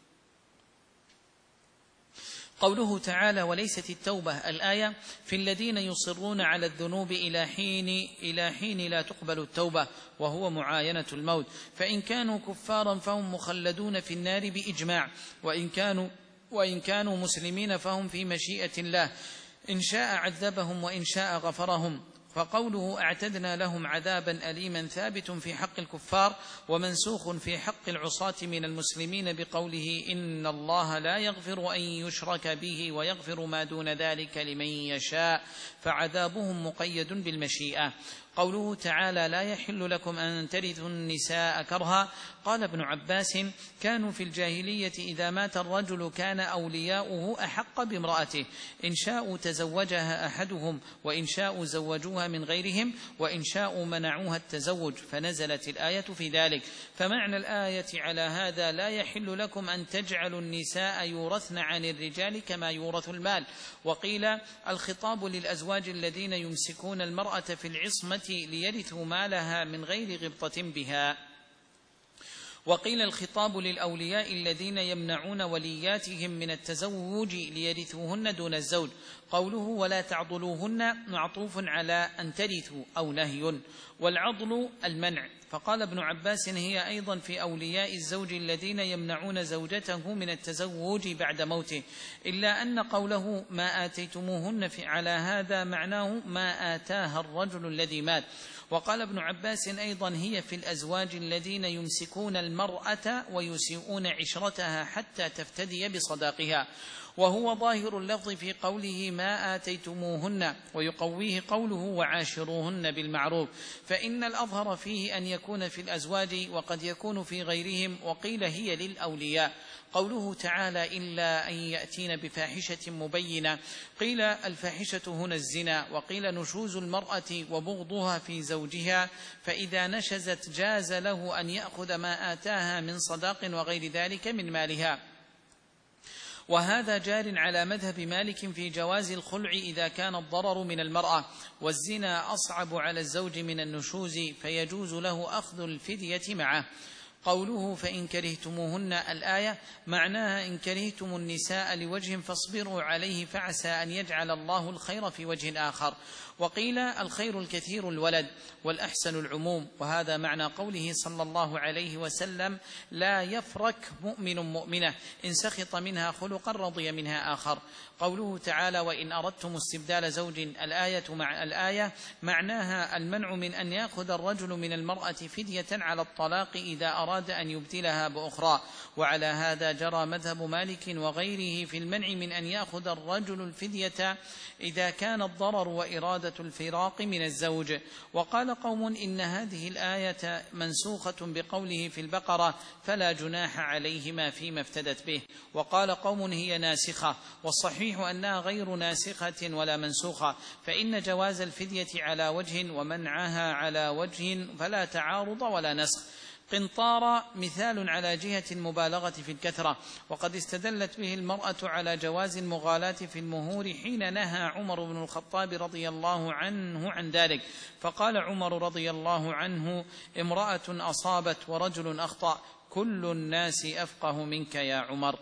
قوله تعالى وليست التوبة، الآية في الذين يصرون على الذنوب إلى حين, إلى حين لا تقبل التوبة، وهو معاينة الموت، فإن كانوا كفارا فهم مخلدون في النار بإجماع، وإن كانوا وإن كانوا مسلمين فهم في مشيئة الله، إن شاء عذبهم وإن شاء غفرهم. فقوله أعتدنا لهم عذابا أليما ثابت في حق الكفار ومنسوخ في حق العصاة من المسلمين بقوله إن الله لا يغفر أن يشرك به ويغفر ما دون ذلك لمن يشاء، فعذابهم مقيد بالمشيئة. قوله تعالى لا يحل لكم أن ترثوا النساء كرها، قال ابن عباس كانوا في الجاهلية إذا مات الرجل كان أولياؤه أحق بامرأته، إن شاءوا تزوجها أحدهم وإن شاءوا زوجوها من غيرهم وإن شاءوا منعوها التزوج، فنزلت الآية في ذلك. فمعنى الآية على هذا لا يحل لكم أن تجعلوا النساء يورثن عن الرجال كما يورث المال. وقيل الخطاب للأزواج الذين يمسكون المرأة في العصمة ليرثوا مالها من غير غبطة بها. وقيل الخطاب للأولياء الذين يمنعون ولياتهم من التزوج ليرثوهن دون الزوج. قوله ولا تعضلوهن معطوف على أن ترثوا أو نهي، والعضل المنع. فقال ابن عباس هي أيضا في أولياء الزوج الذين يمنعون زوجته من التزوج بعد موته، إلا أن قوله ما آتيتموهن على هذا معناه ما آتاها الرجل الذي مات. وقال ابن عباس أيضا هي في الأزواج الذين يمسكون المرأة ويسيئون عشرتها حتى تفتدي بصداقها، وهو ظاهر اللفظ في قوله ما آتيتموهن، ويقويه قوله وعاشروهن بالمعروف، فإن الأظهر فيه أن يكون في الأزواج وقد يكون في غيرهم، وقيل هي للأولياء. قوله تعالى إلا أن يأتين بفاحشة مبينة، قيل الفاحشة هنا الزنا، وقيل نشوز المرأة وبغضها في زوجها، فإذا نشزت جاز له أن يأخذ ما آتاها من صداق وغير ذلك من مالها. وهذا جار على مذهب مالك في جواز الخلع إذا كان الضرر من المرأة، والزنا أصعب على الزوج من النشوز فيجوز له أخذ الفدية معه. قوله فإن كرهتموهن الآية معناها إن كرهتم النساء لوجه فاصبروا عليه فعسى أن يجعل الله الخير في وجه آخر. وقيل الخير الكثير الولد، والأحسن العموم، وهذا معنى قوله صلى الله عليه وسلم لا يفرك مؤمن مؤمنة إن سخط منها خلقا رضي منها آخر. قوله تعالى وإن أردتم استبدال زوج الآية مع الآية معناها المنع من أن يأخذ الرجل من المرأة فدية على الطلاق إذا أراد أن يبدلها بأخرى، وعلى هذا جرى مذهب مالك وغيره في المنع من أن يأخذ الرجل الفدية إذا كان الضرر وإرادة الفراق من الزوج. وقال قوم إن هذه الآية منسوخة بقوله في البقرة فلا جناح عليهما فيما افتدت به، وقال قوم هي ناسخة، والصحيح أنها غير ناسخة ولا منسوخة، فإن جواز الفدية على وجه ومنعها على وجه فلا تعارض ولا نسخ. قنطار مثال على جهة المبالغة في الكثرة، وقد استدلت به المرأة على جواز المغالاة في المهور حين نهى عمر بن الخطاب رضي الله عنه عن ذلك، فقال عمر رضي الله عنه امرأة أصابت ورجل أخطأ كل الناس أفقه منك يا عمر.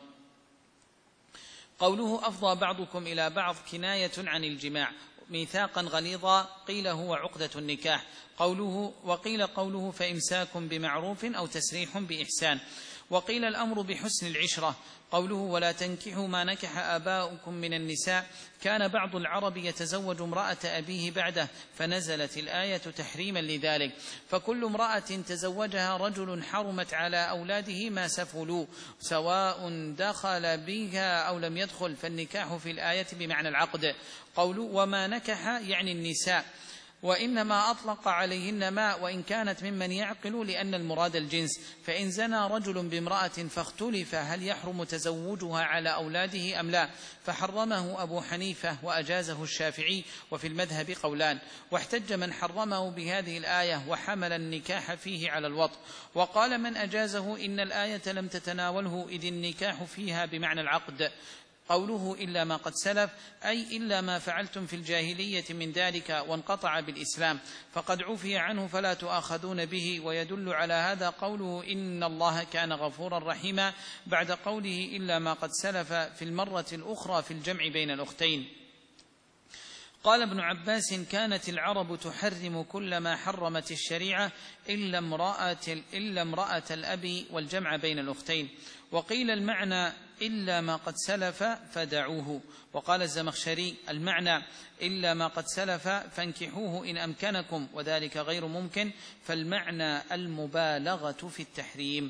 قوله أفضى بعضكم إلى بعض كناية عن الجماع ميثاقا غليظا، قيل هو عقدة النكاح. قوله وقيل قوله فإمساك بمعروف أو تسريح بإحسان. وقيل الأمر بحسن العشرة. قوله ولا تنكحوا ما نكح آباؤكم من النساء، كان بعض العرب يتزوج امرأة أبيه بعده فنزلت الآية تحريما لذلك، فكل امرأة تزوجها رجل حرمت على أولاده ما سفلوا سواء دخل بها أو لم يدخل، فالنكاح في الآية بمعنى العقد. قوله وما نكح يعني النساء، وإنما أطلق عليهن ما وإن كانت ممن يعقل لأن المراد الجنس، فإن زنى رجل بامرأة فاختلف هل يحرم تزوجها على أولاده أم لا، فحرمه أبو حنيفة وأجازه الشافعي، وفي المذهب قولان، واحتج من حرمه بهذه الآية وحمل النكاح فيه على الوطء، وقال من أجازه إن الآية لم تتناوله إذ النكاح فيها بمعنى العقد. قوله إلا ما قد سلف أي إلا ما فعلتم في الجاهلية من ذلك وانقطع بالإسلام فقد عفي عنه فلا تؤاخذون به. ويدل على هذا قوله إن الله كان غفورا رحيما بعد قوله إلا ما قد سلف في المرة الأخرى في الجمع بين الأختين. قال ابن عباس كانت العرب تحرم كل ما حرمت الشريعة إلا امرأة, إلا امرأة الأب والجمع بين الأختين. وقيل المعنى إلا ما قد سلف فدعوه. وقال الزمخشري المعنى إلا ما قد سلف فانكحوه إن أمكنكم، وذلك غير ممكن، فالمعنى المبالغة في التحريم.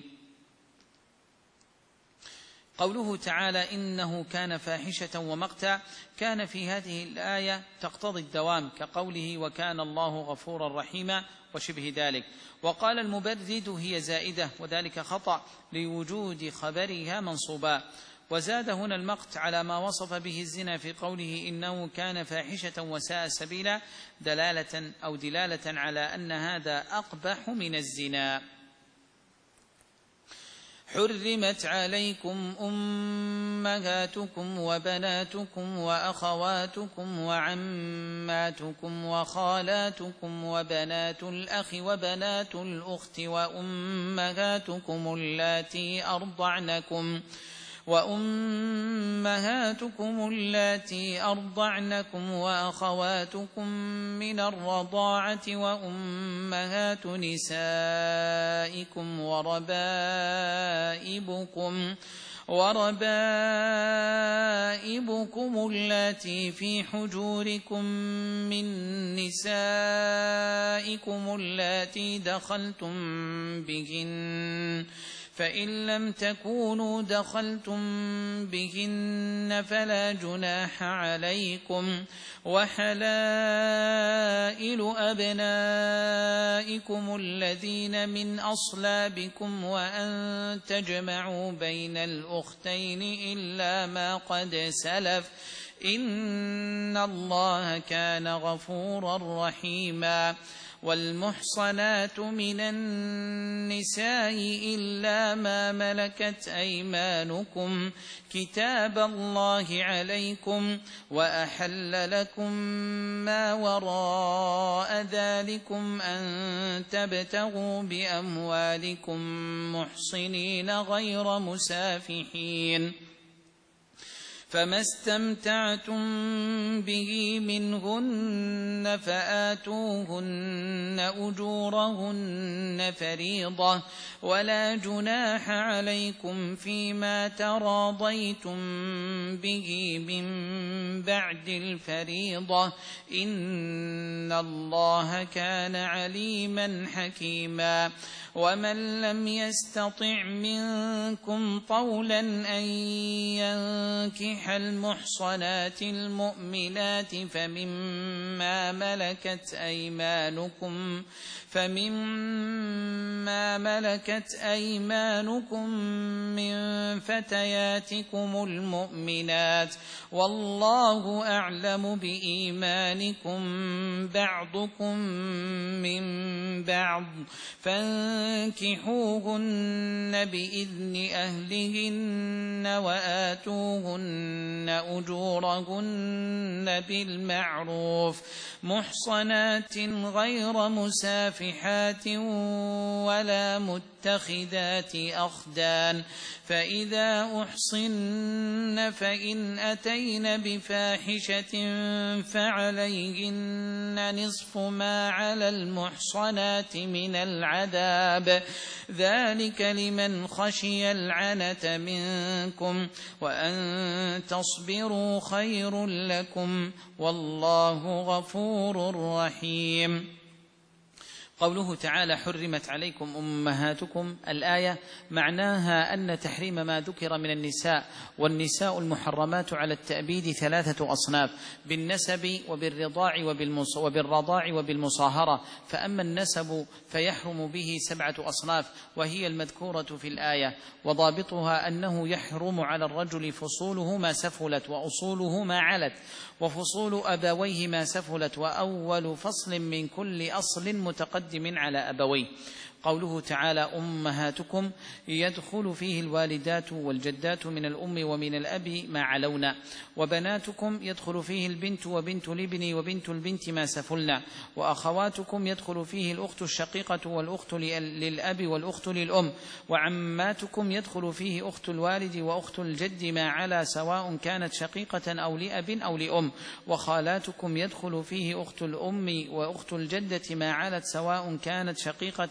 قوله تعالى إنه كان فاحشة ومقتا، كان في هذه الآية تقتضي الدوام، كقوله وكان الله غفورا رحيما وشبه ذلك. وقال المبرد هي زائدة، وذلك خطأ لوجود خبرها منصوبا. وزاد هنا المقت على ما وصف به الزنا في قوله إنه كان فاحشة وساء سبيلا، دلالة أو دلالة على أن هذا أقبح من الزنا. حرمت عليكم أمهاتكم وبناتكم وأخواتكم وعماتكم وخالاتكم وبنات الأخ وبنات الأخت وأمهاتكم اللاتي أرضعنكم وأمهاتكم اللاتي أرضعنكم وأخواتكم من الرضاعة وأمهات نسائكم وربائبكم وربائبكم اللاتي في حجوركم من نسائكم اللاتي دخلتم بهن، فإن لم تكونوا دخلتم بهن فلا جناح عليكم، وحلائل أبنائكم الذين من أصلابكم وأن تجمعوا بين الأختين إلا ما قد سلف، إن الله كان غفورا رحيما. والمحصنات من النساء إلا ما ملكت أيمانكم كتاب الله عليكم، وأحل لكم ما وراء ذلكم أن تبتغوا بأموالكم محصنين غير مسافحين، فما استمتعتم به منهن فآتوهن أجورهن فريضة، ولا جناح عليكم فيما تراضيتم به من بعد الفريضة، إن الله كان عليما حكيما. ومن لم يستطع منكم طولا أن ينكح المحصنات المؤمنات فمما ملكت أيمانكم فمما ملكت أيمانكم من فتياتكم المؤمنات، والله أعلم بإيمانكم بعضكم من بعض، فانكحوهن بإذن أهلهن وآتوهن أجورهن بالمعروف محصنات غير مسافحات ولا متخذات أخدان، فإذا أحصن فإن أتين بفاحشة فعليهن نصف ما على المحصنات من العذاب، ذلك لمن خشي العنة منكم، وأن تصبروا خير لكم، والله غفور رحيم. قوله تعالى حرمت عليكم أمهاتكم، الآية معناها أن تحريم ما ذكر من النساء، والنساء المحرمات على التأبيد ثلاثة أصناف: بالنسب وبالرضاع وبالرضاع وبالمصاهرة، فأما النسب فيحرم به سبعة أصناف وهي المذكورة في الآية، وضابطها أنه يحرم على الرجل فصوله ما سفلت وأصوله ما علت، وفصول أبويه ما سفلت، وأول فصل من كل أصل متقدم على أبويه. قوله تعالى أمهاتكم يدخل فيه الوالدات والجدات من الأم ومن الأب ما علونا، وبناتكم يدخل فيه البنت وبنت الابن وبنت البنت ما سفلنا، وأخواتكم يدخل فيه الأخت الشقيقة والأخت للأب والأخت للأم، وعماتكم يدخل فيه أخت الوالد وأخت الجد ما على سواء كانت شقيقة أو لأب أو لأم، وخالاتكم يدخل فيه أخت الأم وأخت الجدة ما علت سواء كانت شقيقة أو لأب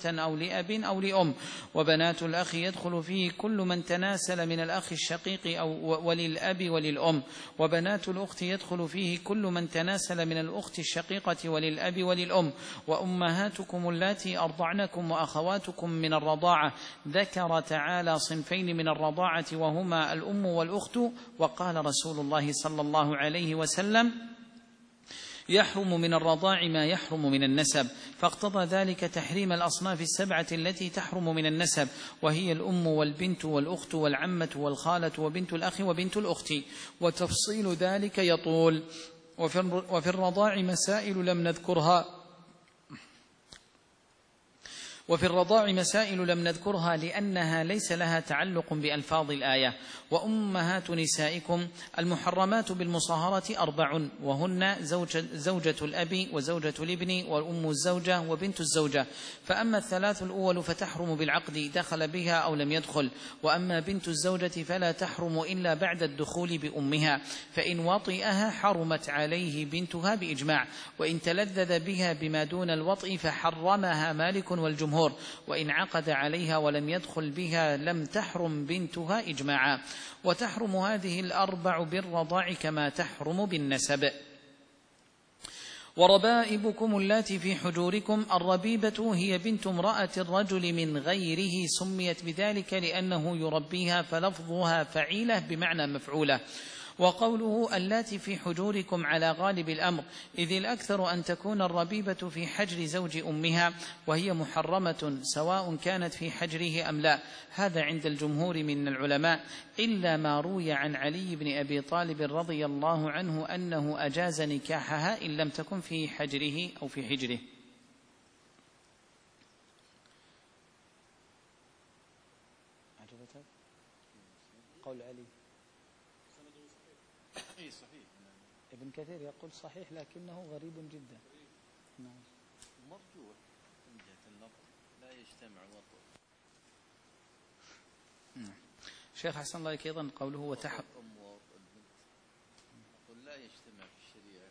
لأب أو لأم. وبنات الأخ يدخل فيه كل من تناسل من الأخ الشقيق أو وللأب وللأم. وبنات الأخت يدخل فيه كل من تناسل من الأخت الشقيقة وللأب وللأم. وأمهاتكم اللاتي أرضعنكم وأخواتكم من الرضاعة. ذكر تعالى صنفين من الرضاعة وهما الأم والأخت. وقال رسول الله صلى الله عليه وسلم: يحرم من الرضاع ما يحرم من النسب، فاقتضى ذلك تحريم الأصناف السبعة التي تحرم من النسب، وهي الأم والبنت والأخت والعمة والخالة وبنت الأخ وبنت الأخت، وتفصيل ذلك يطول. وفي الرضاع مسائل لم نذكرها وفي الرضاع مسائل لم نذكرها لأنها ليس لها تعلق بألفاظ الآية. وأمهات نسائكم المحرمات بالمصاهرة أربع، وهن زوجة, زوجة الأب وزوجة الابن وأم الزوجة وبنت الزوجة. فأما الثلاث الأول فتحرم بالعقد دخل بها أو لم يدخل. وأما بنت الزوجة فلا تحرم إلا بعد الدخول بأمها، فإن وطئها حرمت عليه بنتها بإجماع، وإن تلذذ بها بما دون الوطئ فحرمها مالك والجمهور، وإن عقد عليها ولم يدخل بها لم تحرم بنتها إجماعا. وتحرم هذه الأربع بالرضاع كما تحرم بالنسب. وربائبكم اللاتي في حجوركم. الربيبة هي بنت امرأة الرجل من غيره، سميت بذلك لأنه يربيها، فلفظها فعيلة بمعنى مفعولة. وقوله اللاتي في حجوركم على غالب الأمر، إذ الأكثر أن تكون الربيبة في حجر زوج أمها، وهي محرمة سواء كانت في حجره أم لا. هذا عند الجمهور من العلماء، إلا ما روي عن علي بن أبي طالب رضي الله عنه أنه أجاز نكاحها إن لم تكن في حجره أو في حجره. عجبتك قول علي؟ ابن كثير يقول صحيح لكنه غريب جدا. نعم. مرجوح من جهة النظر، لا يجتمع وطء. نعم. شيخ أحسن الله إليك أيضا قوله وتحرم الأم ووطء البنت، أقول لا يجتمع في الشريعة.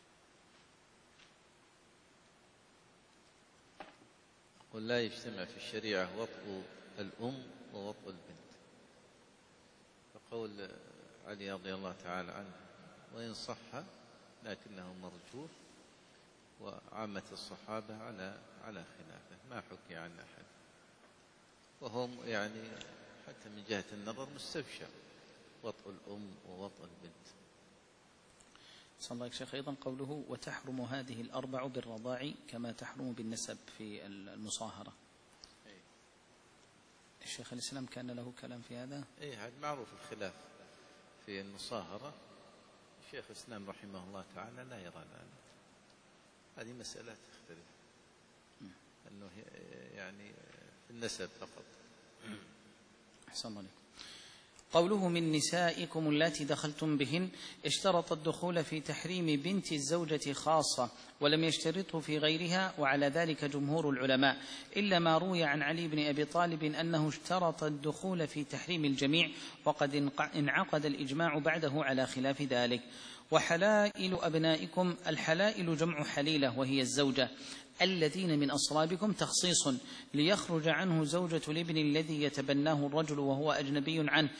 أقول لا يجتمع في الشريعة وطء الأم ووطء البنت. فقول علي رضي الله تعالى عنه وإن صح لكنه مرجوح، وعامة الصحابة على على خلافه، ما حكي عن أحد، وهم يعني حتى من جهة النظر مستبشر وطء الأم ووطء البنت. صلى الله عليه شيخ. أيضا قوله وتحرم هذه الأربع بالرضاع كما تحرم بالنسب في المصاهرة. أي. الشيخ الإسلام كان له كلام في هذا؟ أي، هذا معروف الخلاف في المصاهرة. الشيخ الإسلام رحمه الله تعالى لا يرى ذلك. هذه مسألة تختلف، أنه يعني في النسب فقط. أحسن الله عليكم. قوله من نسائكم اللاتي دخلتم بهن، اشترط الدخول في تحريم بنت الزوجة خاصة ولم يشترطه في غيرها، وعلى ذلك جمهور العلماء، إلا ما روي عن علي بن أبي طالب أنه اشترط الدخول في تحريم الجميع، وقد انعقد الإجماع بعده على خلاف ذلك. وحلائل أبنائكم. الحلائل جمع حليلة وهي الزوجة. الذين من أصلابكم تخصيص ليخرج عنه زوجة الابن الذي يتبناه الرجل وهو أجنبي عنه،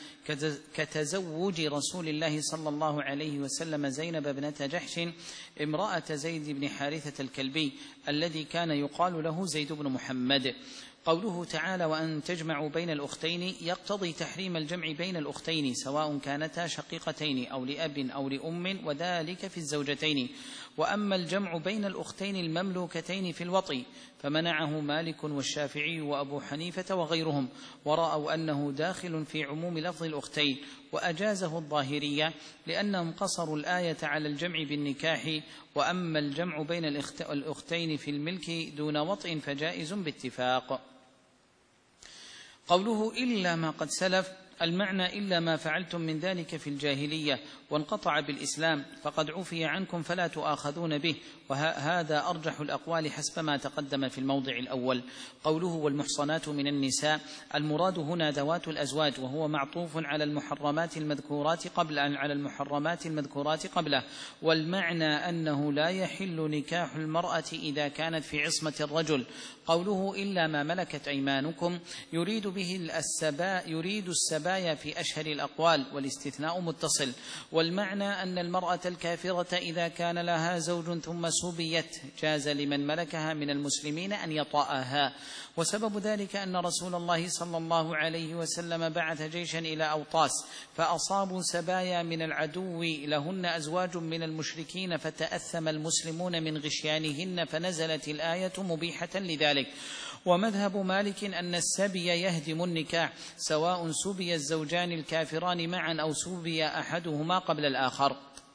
كتزوج رسول الله صلى الله عليه وسلم زينب بنت جحش امرأة زيد بن حارثة الكلبي الذي كان يقال له زيد بن محمد. قوله تعالى وأن تجمعوا بين الأختين يقتضي تحريم الجمع بين الأختين سواء كانتا شقيقتين أو لأب أو لأم، وذلك في الزوجتين. وأما الجمع بين الأختين المملوكتين في الوطي فمنعه مالك والشافعي وأبو حنيفة وغيرهم، ورأوا أنه داخل في عموم لفظ الأختين، وأجازه الظاهرية لأنهم قصروا الآية على الجمع بالنكاح. وأما الجمع بين الأختين في الملك دون وطئ فجائز باتفاق. قوله إلا ما قد سلف، المعنى إلا ما فعلتم من ذلك في الجاهلية وانقطع بالإسلام فقد عفي عنكم فلا تؤاخذون به، وهذا أرجح الأقوال حسب ما تقدم في الموضع الأول. قوله والمحصنات من النساء المراد هنا ذوات الأزواج، وهو معطوف على المحرمات المذكورات قبل على المحرمات المذكورات قبله، والمعنى أنه لا يحل نكاح المرأة إذا كانت في عصمة الرجل. قوله إلا ما ملكت أيمانكم يريد به السبا يريد السبايا في أشهر الأقوال، والاستثناء متصل. والمعنى أن المرأة الكافرة إذا كان لها زوج ثم سبيت جاز لمن ملكها من المسلمين أن يطأها، وسبب ذلك أن رسول الله صلى الله عليه وسلم بعث جيشا إلى أوطاس فأصابوا سبايا من العدو لهن أزواج من المشركين، فتأثم المسلمون من غشيانهن فنزلت الآية مبيحة لذلك. ومذهب مالك أن السبي يهدم النكاح سواء سبي الزوجان الكافران معا أو سبي أحدهما قبل الآخر.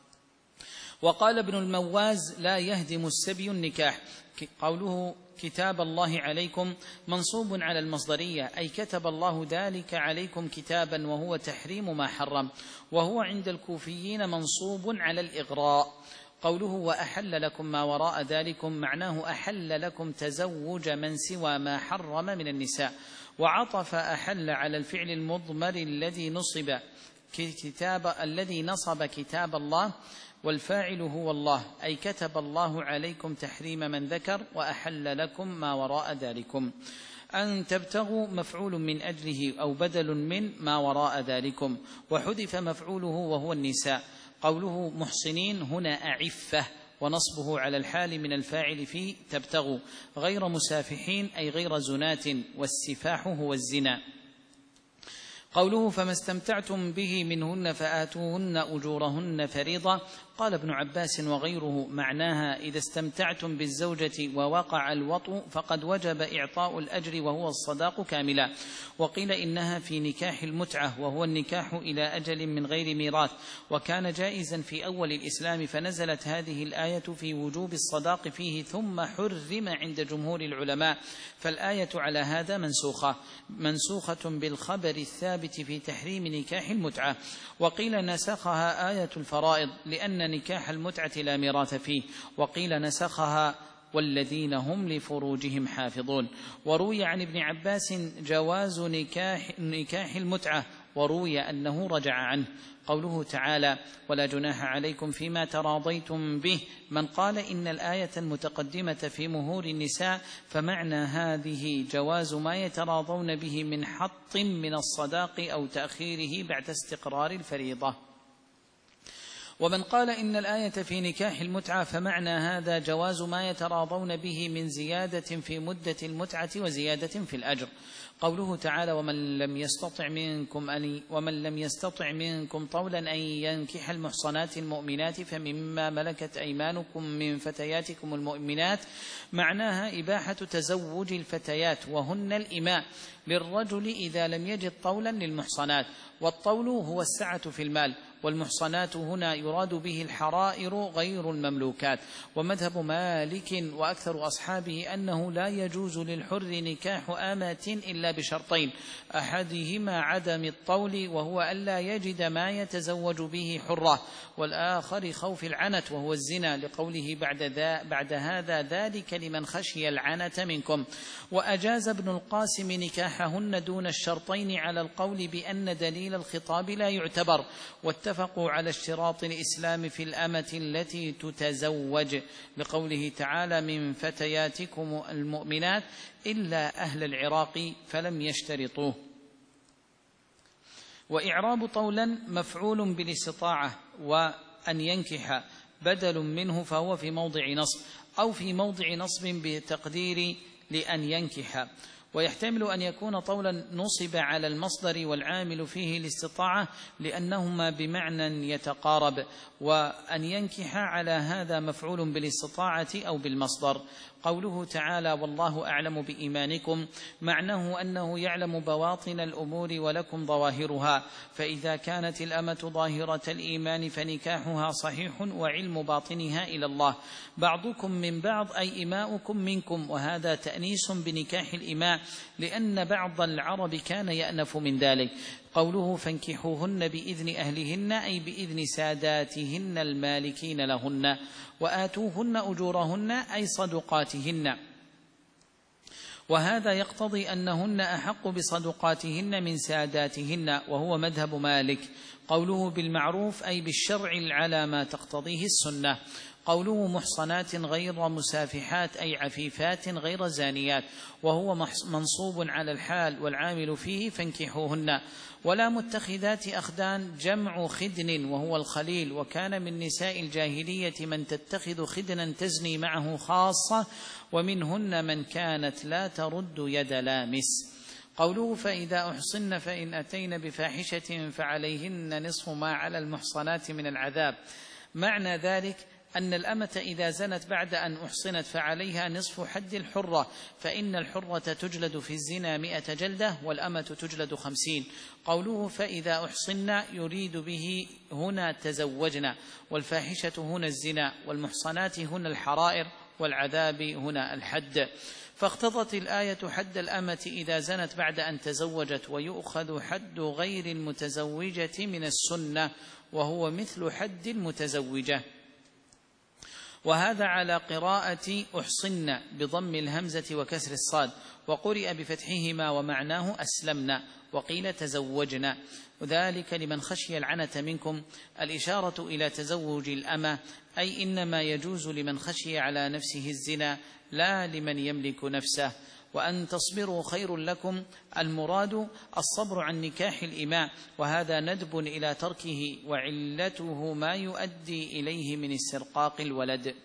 وقال ابن المواز لا يهدم السبي النكاح. قوله كتاب الله عليكم منصوب على المصدرية، أي كتب الله ذلك عليكم كتابا، وهو تحريم ما حرم، وهو عند الكوفيين منصوب على الإغراء. قوله وأحل لكم ما وراء ذلكم معناه أحل لكم تزوج من سوى ما حرم من النساء، وعطف أحل على الفعل المضمر الذي نصب كتاب الذي نصب كتاب الله، والفاعل هو الله، أي كتب الله عليكم تحريم من ذكر وأحل لكم ما وراء ذلكم. أن تبتغوا مفعول من أجله أو بدل من ما وراء ذلكم، وحذف مفعوله وهو النساء. قوله محصنين هنا أعفة، ونصبه على الحال من الفاعل في تبتغوا، غير مسافحين أي غير زنات، والسفاح هو الزنا. قوله فما استمتعتم به منهن فآتوهن أجورهن فريضة. قال ابن عباس وغيره معناها إذا استمتعتم بالزوجة ووقع الوطء فقد وجب إعطاء الأجر وهو الصداق كاملا. وقيل إنها في نكاح المتعة، وهو النكاح إلى أجل من غير ميراث، وكان جائزا في أول الإسلام، فنزلت هذه الآية في وجوب الصداق فيه ثم حرم عند جمهور العلماء، فالآية على هذا منسوخة منسوخة بالخبر الثابت في تحريم نكاح المتعة. وقيل نسخها آية الفرائض لأن نكاح المتعة لا ميراث فيه، وقيل نسخها والذين هم لفروجهم حافظون. وروي عن ابن عباس جواز نكاح, نكاح المتعة، وروي أنه رجع عنه. قوله تعالى ولا جناح عليكم فيما تراضيتم به، من قال إن الآية المتقدمة في مهور النساء فمعنى هذه جواز ما يتراضون به من حط من الصداق أو تأخيره بعد استقرار الفريضة. ومن قال إن الآية في نكاح المتعة فمعنى هذا جواز ما يتراضون به من زيادة في مدة المتعة وزيادة في الأجر. قوله تعالى ومن لم يستطع منكم أن ومن لم يستطع منكم طولا أن ينكح المحصنات المؤمنات فمما ملكت أيمانكم من فتياتكم المؤمنات، معناها إباحة تزوج الفتيات وهن الإماء للرجل إذا لم يجد طولا للمحصنات، والطول هو السعة في المال، والمحصنات هنا يراد به الحرائر غير المملوكات. ومذهب مالك وأكثر أصحابه أنه لا يجوز للحر نكاح آمات إلا بشرطين، أحدهما عدم الطول وهو ألا يجد ما يتزوج به حرة، والآخر خوف العنت وهو الزنا، لقوله بعد, ذا بعد هذا ذلك لمن خشي العنة منكم. وأجاز ابن القاسم نكاحهن دون الشرطين على القول بأن دليل الخطاب لا يعتبر، واتفقوا على اشتراط الإسلام في الأمة التي تتزوج، لقوله تعالى من فتياتكم المؤمنات إلا أهل العراق فلم يشترطوه. وإعراب طولا مفعول بالاستطاعة، وأن ينكح بدل منه فهو في موضع نصب، أو في موضع نصب بتقدير لأن ينكح. ويحتمل أن يكون طولا نصب على المصدر والعامل فيه الاستطاعة لأنهما بمعنى يتقارب، وأن ينكح على هذا مفعول بالاستطاعة أو بالمصدر. قوله تعالى والله أعلم بإيمانكم، معناه أنه يعلم بواطن الأمور ولكم ظواهرها، فإذا كانت الأمة ظاهرة الإيمان فنكاحها صحيح وعلم باطنها إلى الله. بعضكم من بعض أي إماؤكم منكم، وهذا تأنيث تأنيس بنكاح الإماء، لأن بعض العرب كان يأنف من ذلك. قوله فانكحوهن بإذن أهلهن أي بإذن ساداتهن المالكين لهن، وآتوهن أجورهن أي صدقاتهن، وهذا يقتضي أنهن أحق بصدقاتهن من ساداتهن، وهو مذهب مالك. قوله بالمعروف أي بالشرع على ما تقتضيه السنة. قوله محصنات غير مسافحات أي عفيفات غير زانيات، وهو منصوب على الحال والعامل فيه فانكحوهن. ولا متخذات أخدان جمع خدن وهو الخليل، وكان من نساء الجاهلية من تتخذ خدنا تزني معه خاصة، ومنهن من كانت لا ترد يد لامس. قوله فإذا أحصن فإن أتين بفاحشة فعليهن نصف ما على المحصنات من العذاب. معنى ذلك أن الأمة إذا زنت بعد أن أحصنت فعليها نصف حد الحرة، فإن الحرة تجلد في الزنا مئة جلدة والأمة تجلد خمسين. قوله فإذا أحصن يريد به هنا تزوجنا، والفاحشة هنا الزنا، والمحصنات هنا الحرائر، والعذاب هنا الحد. فاقتضت الآية حد الأمة إذا زنت بعد أن تزوجت، ويؤخذ حد غير المتزوجة من السنة، وهو مثل حد المتزوجة. وهذا على قراءة أحصن بضم الهمزة وكسر الصاد، وقرئ بفتحهما ومعناه أسلمنا، وقيل تزوجنا، وذلك لمن خشي العنة منكم. الإشارة إلى تزوج الأمة، أي إنما يجوز لمن خشي على نفسه الزنا لا لمن يملك نفسه. وأن تصبروا خير لكم، المراد الصبر عن نكاح الإماء، وهذا ندب إلى تركه، وعلته ما يؤدي إليه من استرقاق الولد.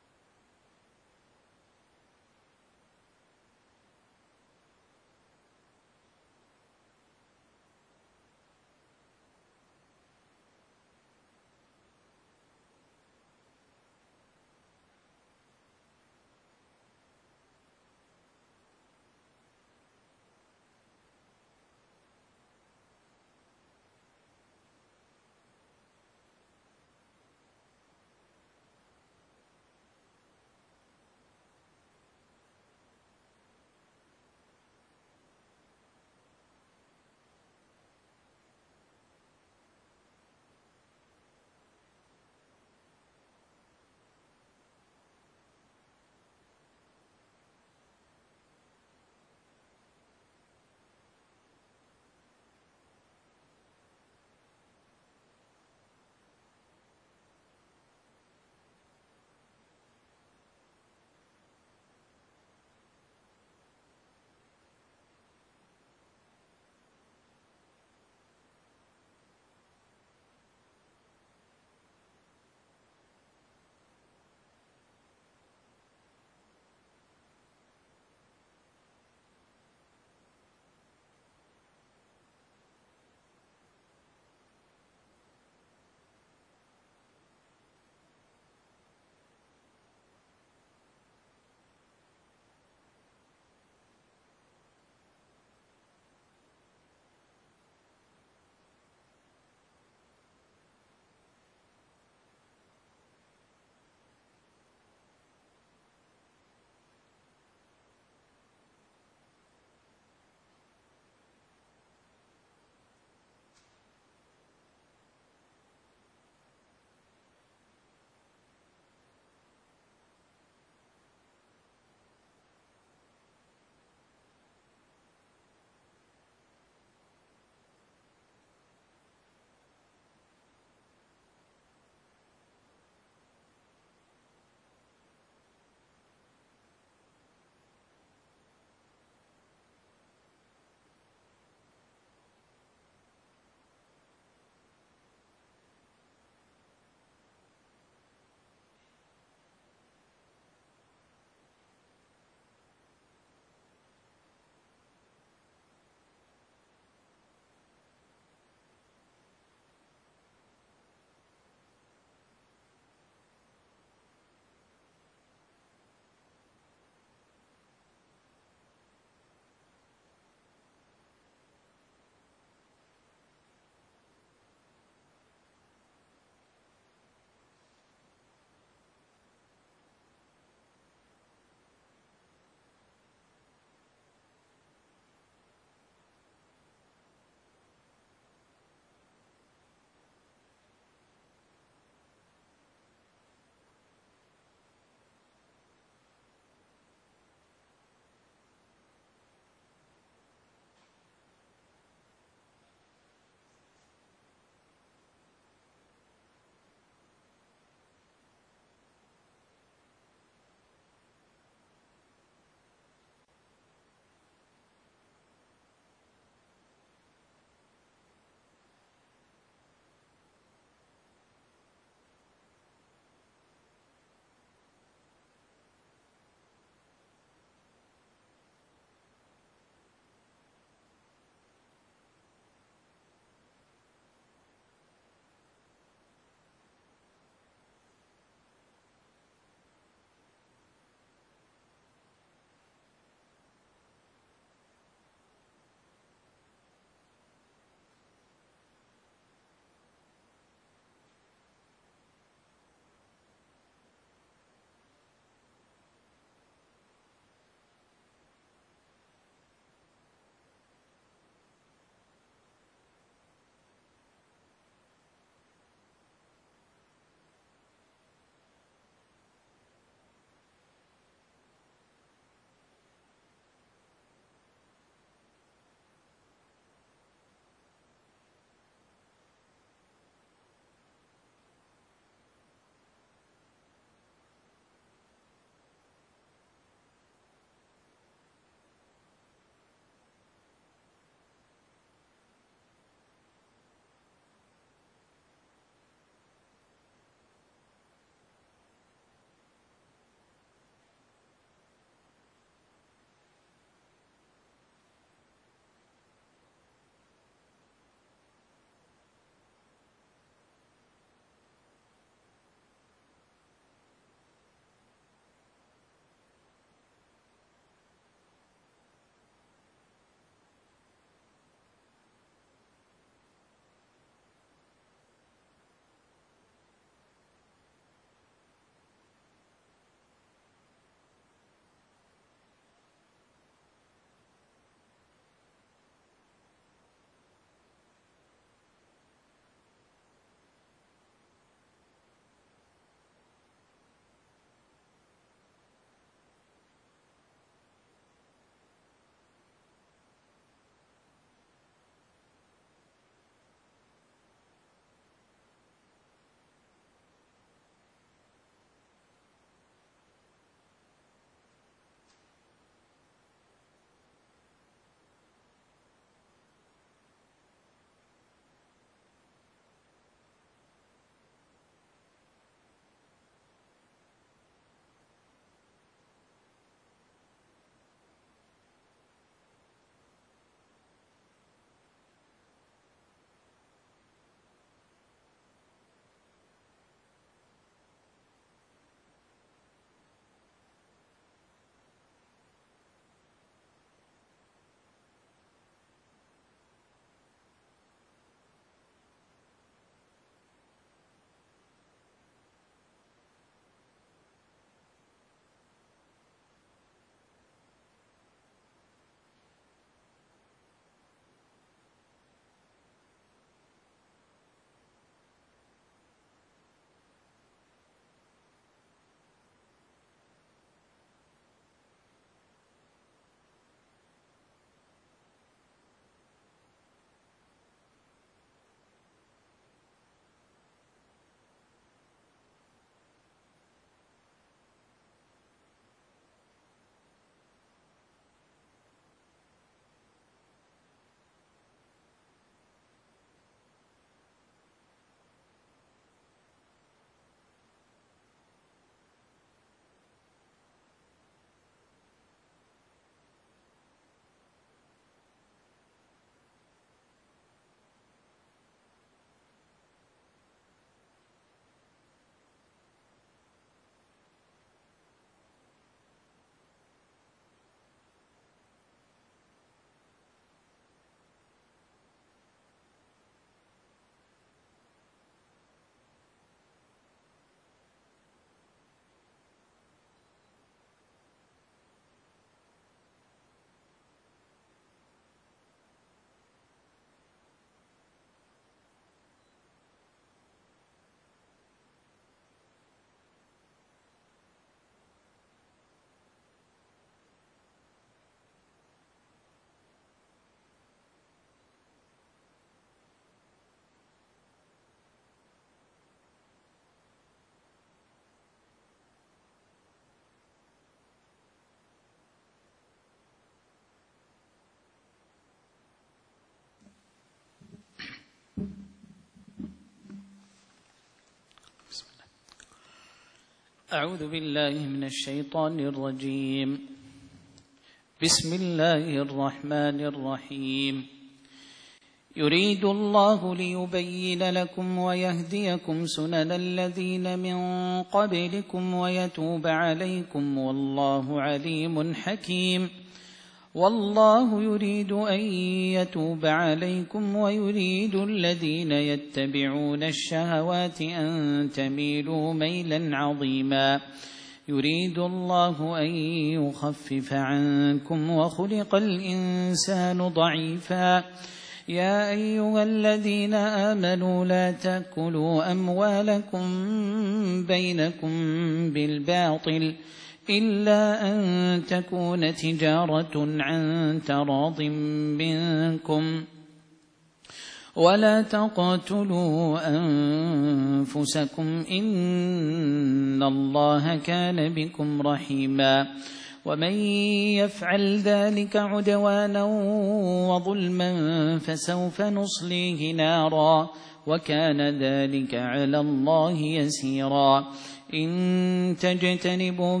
أعوذ بالله من الشيطان الرجيم. بسم الله الرحمن الرحيم. يريد الله ليبين لكم ويهديكم سنن الذين من قبلكم ويتوب عليكم والله عليم حكيم. والله يريد أن يتوب عليكم ويريد الذين يتبعون الشهوات أن تميلوا ميلا عظيما. يريد الله أن يخفف عنكم وخلق الإنسان ضعيفا. يا أيها الذين آمنوا لا تأكلوا أموالكم بينكم بالباطل إلا أن تكون تجارة عن تراض منكم ولا تقتلوا أنفسكم إن الله كان بكم رحيما. ومن يفعل ذلك عدوانا وظلما فسوف نصليه نارا وكان ذلك على الله يسيرا. إن تجتنبوا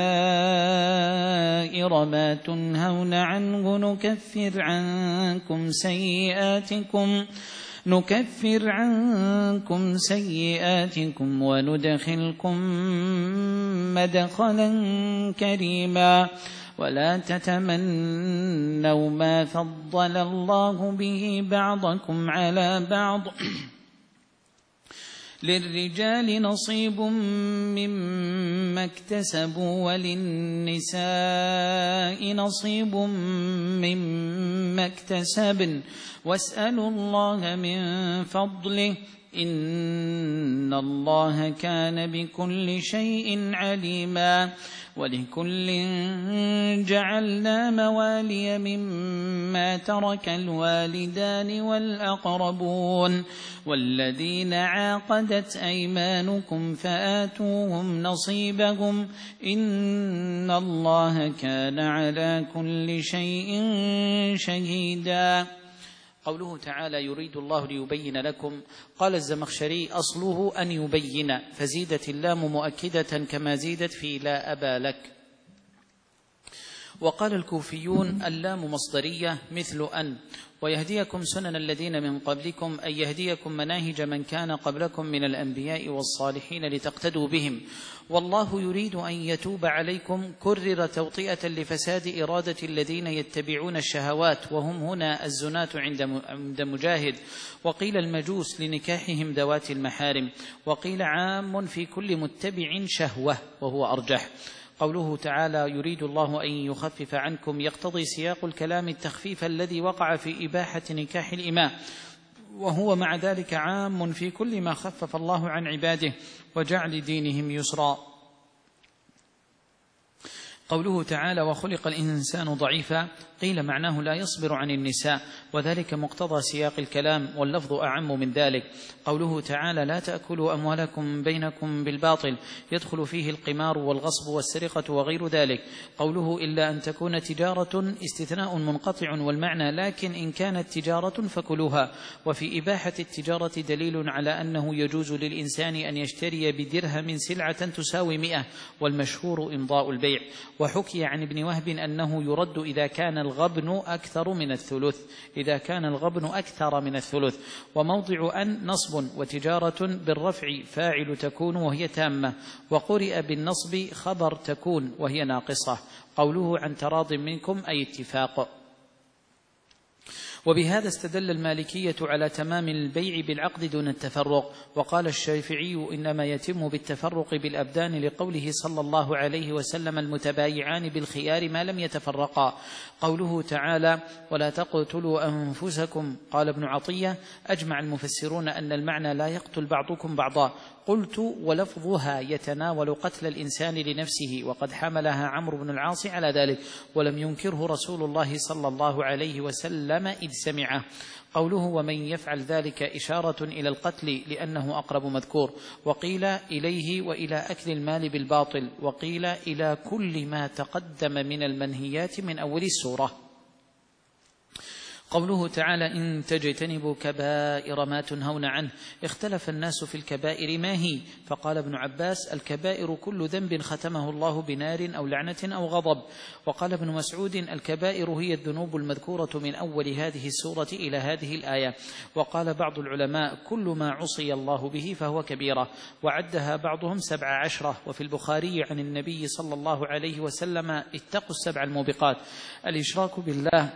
كبائر ما تنهون عنه نكفر عنكم سيئاتكم نكفر عنكم سيئاتكم وندخلكم مدخلا كريما. ولا تتمنوا ما فضل الله به بعضكم على بعض للرجال نصيب مما اكتسبوا وللنساء نصيب مما اكتسبن واسألوا الله من فضله إن الله كان بكل شيء عليما. ولكل جعلنا موالي مما ترك الوالدان والأقربون والذين عاقدت أيمانكم فآتوهم نصيبهم إن الله كان على كل شيء شهيدا. قوله تعالى يريد الله ليبين لكم، قال الزمخشري أصله أن يبين، فزيدت اللام مؤكدة كما زيدت في لا أبا لك. وقال الكوفيون اللام مصدرية مثل أن، ويهديكم سنن الذين من قبلكم أي يهديكم مناهج من كان قبلكم من الأنبياء والصالحين لتقتدوا بهم. والله يريد أن يتوب عليكم كرر توطئة لفساد إرادة الذين يتبعون الشهوات وهم هنا الزناة عند مجاهد، وقيل المجوس لنكاحهم ذوات المحارم، وقيل عام في كل متبع شهوة وهو أرجح. قوله تعالى يريد الله أن يخفف عنكم يقتضي سياق الكلام التخفيف الذي وقع في إباحة نكاح الإماء، وهو مع ذلك عام في كل ما خفف الله عن عباده وجعل دينهم يسرا. قوله تعالى وخلق الإنسان ضعيفا قيل معناه لا يصبر عن النساء، وذلك مقتضى سياق الكلام واللفظ أعم من ذلك. قوله تعالى لا تأكلوا أموالكم بينكم بالباطل يدخل فيه القمار والغصب والسرقة وغير ذلك. قوله إلا أن تكون تجارة استثناء منقطع، والمعنى لكن إن كانت تجارة فكلوها. وفي إباحة التجارة دليل على أنه يجوز للإنسان أن يشتري بدرهم سلعة تساوي مئة، والمشهور إمضاء البيع. وحكي عن ابن وهب أنه يرد إذا كان الغبن أكثر من الثلث إذا كان الغبن أكثر من الثلث. وموضع أن نصب، وتجارة بالرفع فاعل تكون وهي تامة، وقرئ بالنصب خبر تكون وهي ناقصة. قوله عن تراض منكم أي اتفاق. وبهذا استدل المالكية على تمام البيع بالعقد دون التفرق. وقال الشافعي إنما يتم بالتفرق بالأبدان لقوله صلى الله عليه وسلم المتبايعان بالخيار ما لم يتفرقا. قوله تعالى ولا تقتلوا أنفسكم قال ابن عطية أجمع المفسرون أن المعنى لا يقتل بعضكم بعضا. قلت ولفظها يتناول قتل الإنسان لنفسه، وقد حملها عمرو بن العاص على ذلك ولم ينكره رسول الله صلى الله عليه وسلم إذ سمعه. قوله ومن يفعل ذلك إشارة إلى القتل لأنه أقرب مذكور، وقيل إليه وإلى أكل المال بالباطل، وقيل إلى كل ما تقدم من المنهيات من أول السورة. قوله تعالى إن تجتنبوا كبائر ما تنهون عنه. اختلف الناس في الكبائر ما هي، فقال ابن عباس الكبائر كل ذنب ختمه الله بنار أو لعنة أو غضب. وقال ابن مسعود الكبائر هي الذنوب المذكورة من أول هذه السورة إلى هذه الآية. وقال بعض العلماء كل ما عصي الله به فهو كبيرة، وعدها بعضهم سبع عشرة. وفي البخاري عن النبي صلى الله عليه وسلم اتقوا السبع الموبقات: الإشراك بالله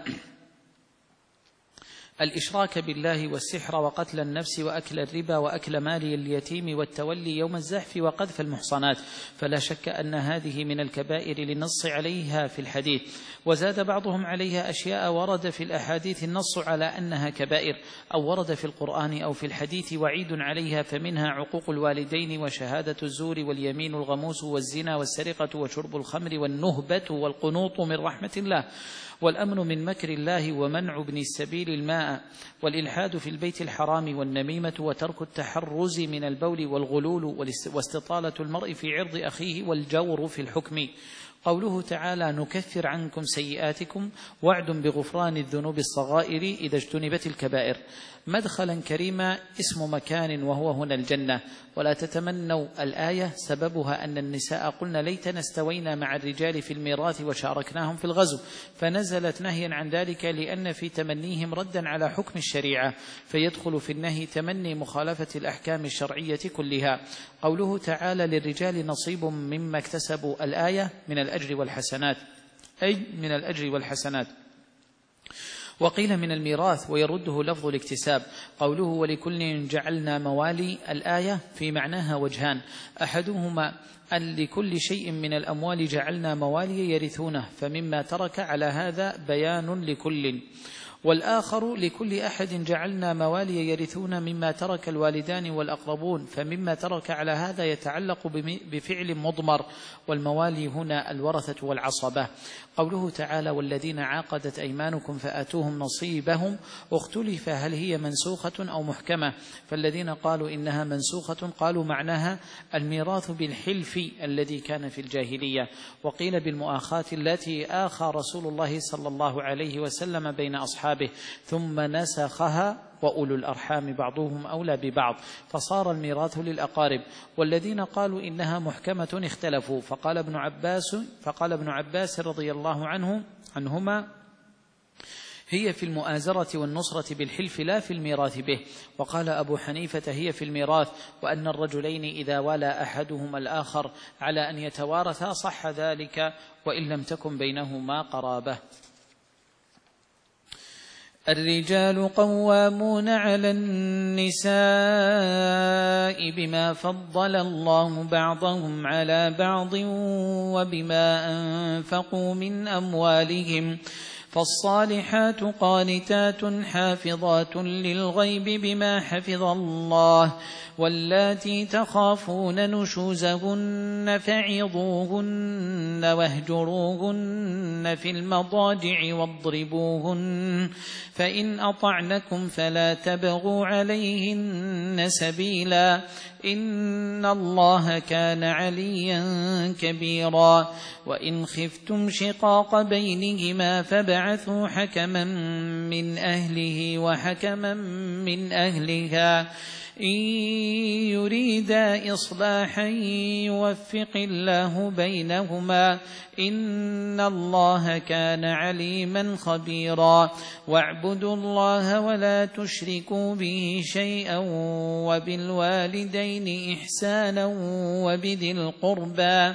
الإشراك بالله والسحر وقتل النفس وأكل الربا وأكل مال اليتيم والتولي يوم الزحف وقذف المحصنات. فلا شك أن هذه من الكبائر للنص عليها في الحديث. وزاد بعضهم عليها أشياء ورد في الأحاديث النص على أنها كبائر، أو ورد في القرآن أو في الحديث وعيد عليها، فمنها عقوق الوالدين وشهادة الزور واليمين الغموس والزنا والسرقة وشرب الخمر والنهبة والقنوط من رحمة الله والأمن من مكر الله ومنع ابن السبيل الماء والإلحاد في البيت الحرام والنميمة وترك التحرز من البول والغلول واستطالة المرء في عرض أخيه والجور في الحكم. قوله تعالى نكفر عنكم سيئاتكم وعد بغفران الذنوب الصغائر إذا اجتنبت الكبائر. مدخلا كريما اسم مكان وهو هنا الجنة. ولا تتمنوا الآية سببها أن النساء قلن ليتنا استوينا مع الرجال في الميراث وشاركناهم في الغزو، فنزلت نهيا عن ذلك لأن في تمنيهم ردا على حكم الشريعة، فيدخل في النهي تمني مخالفة الأحكام الشرعية كلها. قوله تعالى للرجال نصيب مما اكتسبوا الآية من الأجر والحسنات، أي من الأجر والحسنات. وقيل من الميراث ويرده لفظ الاكتساب. قوله ولكل جعلنا موالي الآية في معناها وجهان: أحدهما أن لكل شيء من الأموال جعلنا موالي يرثونه، فمما ترك على هذا بيان لكل، والآخر لكل أحد جعلنا موالي يرثون مما ترك الوالدان والأقربون، فمما ترك على هذا يتعلق بفعل مضمر، والموالي هنا الورثة والعصبة. قوله تعالى والذين عاقدت أيمانكم فآتوهم نصيبهم، اختلف هل هي منسوخة أو محكمة، فالذين قالوا إنها منسوخة قالوا معناها الميراث بالحلف الذي كان في الجاهلية، وقيل بالمؤاخاة التي آخى رسول الله صلى الله عليه وسلم بين أصحابه ثم نسخها وأولو الأرحام بعضهم أولى ببعض، فصار الميراث للأقارب. والذين قالوا إنها محكمة اختلفوا، فقال ابن عباس فقال ابن عباس رضي الله عنه عنهما هي في المؤازرة والنصرة بالحلف لا في الميراث به. وقال أبو حنيفة هي في الميراث، وأن الرجلين إذا والى أحدهما الآخر على أن يتوارثا صح ذلك وإن لم تكن بينهما قرابة. الرجال قوامون على النساء بما فضل الله بعضهم على بعض وبما أنفقوا من أموالهم، فالصالحات قانتات حافظات للغيب بما حفظ الله، واللاتي تخافون نشوزهن فعظوهن واهجروهن في المضاجع واضربوهن، فإن أطعنكم فلا تبغوا عليهن سبيلا، إن الله كان عليا كبيرا. وإن خفتم شقاق بينهما فابعثوا حكما من أهله وحكما من أهلها إن يريدا إصلاحا يوفق الله بينهما، إن الله كان عليما خبيرا. واعبدوا الله ولا تشركوا به شيئا وبالوالدين إحسانا وبذي القربى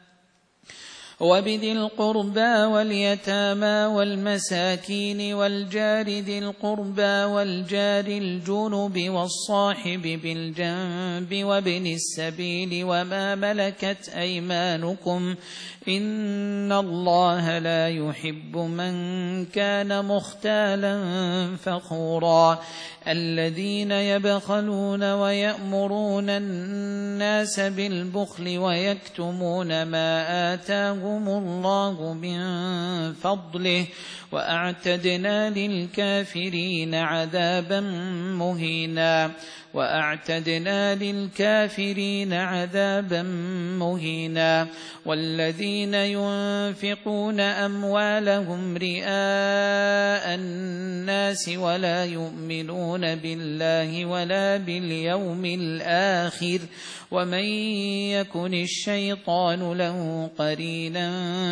وبذي القربى واليتامى والمساكين والجار ذي القربى والجار الجنب والصاحب بالجنب وابن السبيل وما ملكت أيمانكم، إن الله لا يحب من كان مختالا فخورا. الذين يبخلون ويأمرون الناس بالبخل ويكتمون ما آتاهم لهم الله من فضله وأعتدنا للكافرين عذابا مهينا وأعتدنا للكافرين عذابا مهينا والذين ينفقون أموالهم رئاء الناس ولا يؤمنون بالله ولا باليوم الآخر ومن يكن الشيطان له قرينا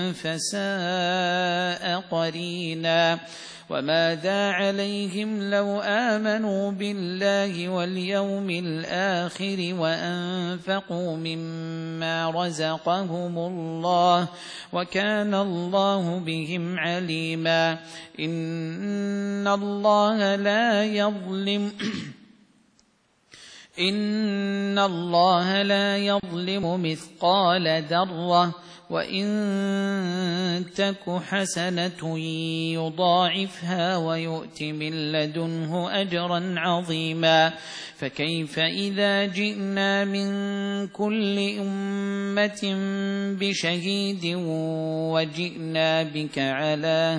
فساء قرينا وماذا عليهم لو آمنوا بالله واليوم الآخر وأنفقوا مما رزقهم الله وكان الله بهم عليما إن الله لا يظلم إن الله لا يظلم مثقال ذرة وإن تك حسنة يضاعفها ويؤت من لدنه أجرا عظيما فكيف إذا جئنا من كل أمة بشهيد وجئنا بك على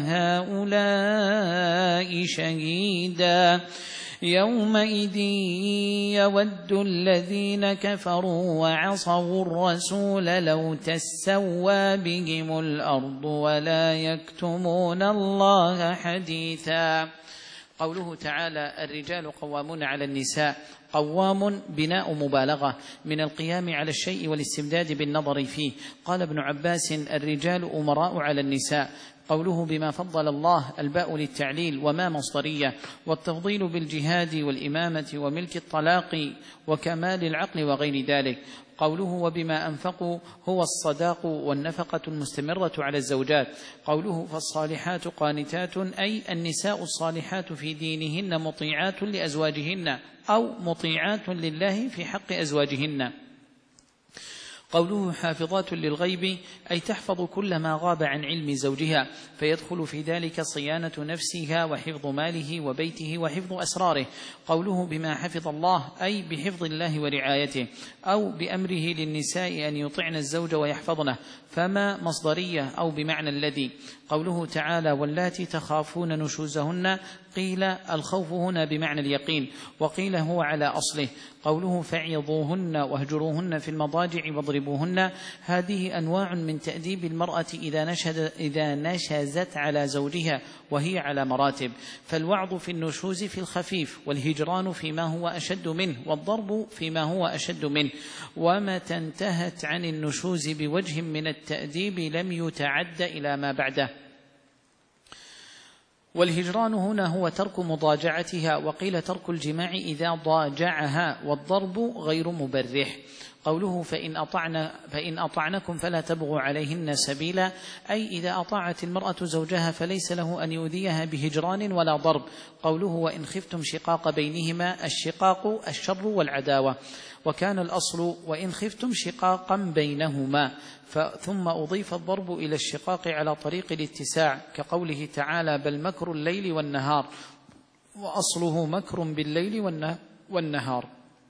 هؤلاء شهيدا يومئذ يود الذين كفروا وعصوا الرسول لو تسوى بهم الأرض ولا يكتمون الله حديثا. قوله تعالى الرجال قوامون على النساء، قوام بناء مبالغة من القيام على الشيء والاستمداد بالنظر فيه. قال ابن عباس الرجال أمراء على النساء. قوله بما فضل الله الباء للتعليل وما مصدرية، والتفضيل بالجهاد والإمامة وملك الطلاق وكمال العقل وغير ذلك. قوله وبما أنفقوا هو الصداق والنفقة المستمرة على الزوجات. قوله فالصالحات قانتات أي النساء الصالحات في دينهن مطيعات لأزواجهن أو مطيعات لله في حق أزواجهن. قوله حافظات للغيب أي تحفظ كل ما غاب عن علم زوجها، فيدخل في ذلك صيانة نفسها وحفظ ماله وبيته وحفظ أسراره. قوله بما حفظ الله أي بحفظ الله ورعايته، أو بأمره للنساء أن يطعن الزوج ويحفظنه، فما مصدرية أو بمعنى الذي. قوله تعالى واللاتي تخافون نشوزهن، قيل الخوف هنا بمعنى اليقين، وقيل هو على أصله. قوله فعظوهن واهجروهن في المضاجع واضربوهن، هذه أنواع من تأديب المرأة إذا, نشد إذا نشزت على زوجها وهي على مراتب. فالوعظ في النشوز في الخفيف، والهجران فيما هو أشد منه، والضرب فيما هو أشد منه. ومتى انتهت عن النشوز بوجه من التأديب لم يتعد إلى ما بعده. والهجران هنا هو ترك مضاجعتها، وقيل ترك الجماع إذا ضاجعها، والضرب غير مبرح. قوله فإن أطعن فإن أطعنكم فلا تبغوا عليهن سبيلا، أي إذا أطاعت المرأة زوجها فليس له أن يؤذيها بهجران ولا ضرب. قوله وإن خفتم شقاق بينهما، الشقاق الشر والعداوة، وكان الأصل وإن خفتم شقاقا بينهما، ثم أضيف الضرب إلى الشقاق على طريق الاتساع، كقوله تعالى بل مكر الليل والنهار، وأصله مكر بالليل والنهار.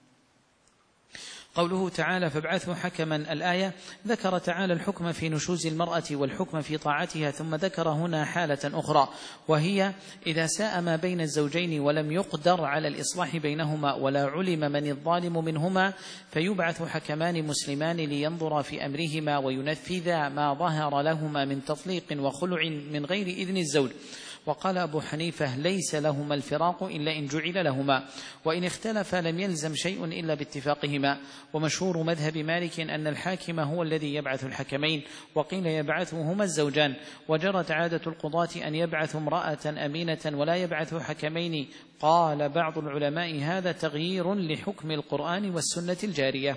قوله تعالى فابعثوا حكما، الآية ذكر تعالى الحكم في نشوز المرأة والحكم في طاعتها، ثم ذكر هنا حالة أخرى، وهي إذا ساء ما بين الزوجين ولم يقدر على الإصلاح بينهما ولا علم من الظالم منهما، فيبعث حكمان مسلمان لينظر في أمرهما وينفذا ما ظهر لهما من تطليق وخلع من غير إذن الزوج. وقال أبو حنيفة ليس لهما الفراق إلا إن جعل لهما، وإن اختلف لم يلزم شيء إلا باتفاقهما. ومشهور مذهب مالك أن الحاكم هو الذي يبعث الحكمين، وقيل يبعثهما الزوجان. وجرت عادة القضاة أن يبعث امرأة أمينة ولا يبعث حكمين. قال بعض العلماء هذا تغيير لحكم القرآن والسنة الجارية.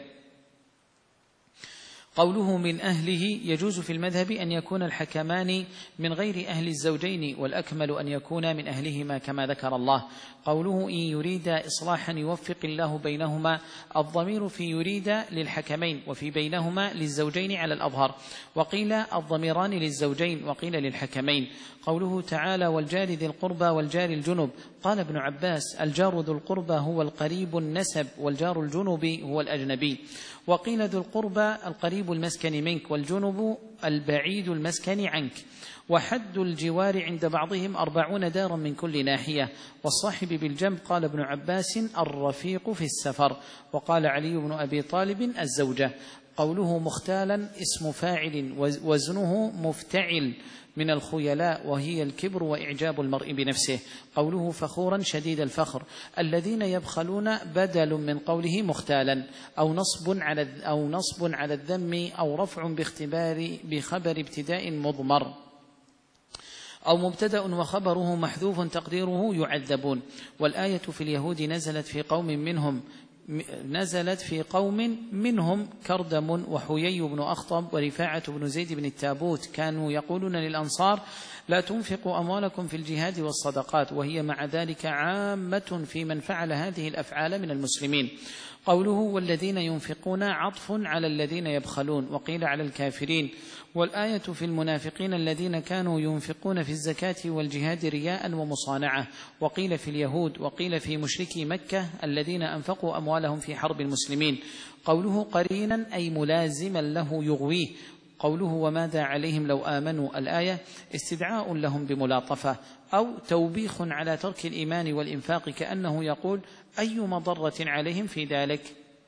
قوله من أهله، يجوز في المذهب أن يكون الحكمان من غير أهل الزوجين، والأكمل أن يكون من أهلهما كما ذكر الله. قوله إن يريد إصلاحا يوفق الله بينهما، الضمير في يريد للحكمين، وفي بينهما للزوجين على الأظهر، وقيل الضميران للزوجين وقيل للحكمين. قوله تعالى والجار ذي القربى والجار الجنب، قال ابن عباس الجار ذو القربى هو القريب النسب، والجار الجنب هو الأجنبي. وقيل ذو القربى القريب القريب المسكن منك والجنب البعيد المسكن عنك. وحد الجوار عند بعضهم أربعون دارا من كل ناحية. والصاحب بالجنب قال ابن عباس الرفيق في السفر. وقال علي بن أبي طالب الزوجة. قوله مختالا اسم فاعل وزنه مفتعل من الخيلاء وهي الكبر وإعجاب المرء بنفسه. قوله فخورا شديد الفخر. الذين يبخلون بدل من قوله مختالا أو نصب على أو نصب على الذم أو رفع باختبار بخبر ابتداء مضمر أو مبتدأ وخبره محذوف تقديره يعذبون. والآية في اليهود نزلت في قوم منهم نزلت في قوم منهم كردم وحيي بن أخطب ورفاعة بن زيد بن التابوت كانوا يقولون للأنصار لا تنفقوا أموالكم في الجهاد والصدقات، وهي مع ذلك عامة في من فعل هذه الأفعال من المسلمين. قوله والذين ينفقون عطف على الذين يبخلون، وقيل على الكافرين. والآية في المنافقين الذين كانوا ينفقون في الزكاة والجهاد رياء ومصانعة، وقيل في اليهود، وقيل في مشركي مكة الذين أنفقوا أموالهم في حرب المسلمين. قوله قرينا أي ملازما له يغويه. قوله وماذا عليهم لو آمنوا الآية استدعاء لهم بملاطفة أو توبيخ على ترك الإيمان والإنفاق، كأنه يقول أي مضرة عليهم في ذلك.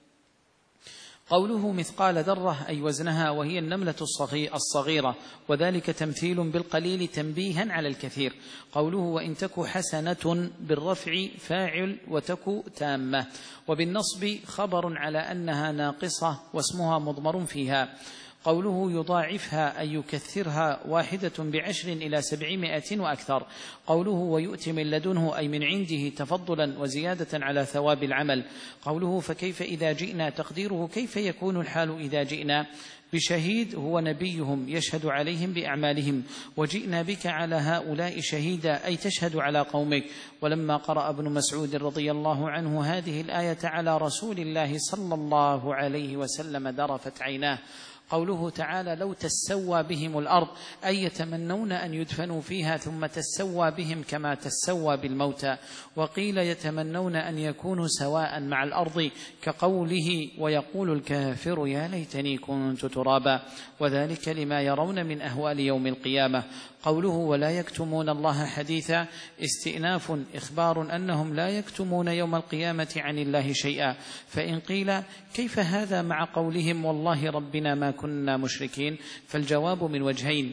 قوله مثقال ذرة أي وزنها، وهي النملة الصغيرة، وذلك تمثيل بالقليل تنبيها على الكثير. قوله وإن تك حسنة بالرفع فاعل وتك تامة، وبالنصب خبر على أنها ناقصة واسمها مضمر فيها. قوله يضاعفها أي يكثرها واحدة بعشر إلى سبعمائة وأكثر. قوله ويؤتي من لدنه أي من عنده تفضلا وزيادة على ثواب العمل. قوله فكيف إذا جئنا، تقديره كيف يكون الحال إذا جئنا بشهيد هو نبيهم يشهد عليهم بأعمالهم، وجئنا بك على هؤلاء شهيدا أي تشهد على قومك. ولما قرأ ابن مسعود رضي الله عنه هذه الآية على رسول الله صلى الله عليه وسلم ذرفت عيناه. قوله تعالى لو تسوى بهم الأرض أي يتمنون أن يدفنوا فيها ثم تسوى بهم كما تسوى بالموتى. وقيل يتمنون أن يكونوا سواء مع الأرض كقوله ويقول الكافر يا ليتني كنت ترابا، وذلك لما يرون من أهوال يوم القيامة. قوله ولا يكتمون الله حديثا استئناف إخبار أنهم لا يكتمون يوم القيامة عن الله شيئا. فإن قيل كيف هذا مع قولهم والله ربنا ما كنا مشركين، فالجواب من وجهين: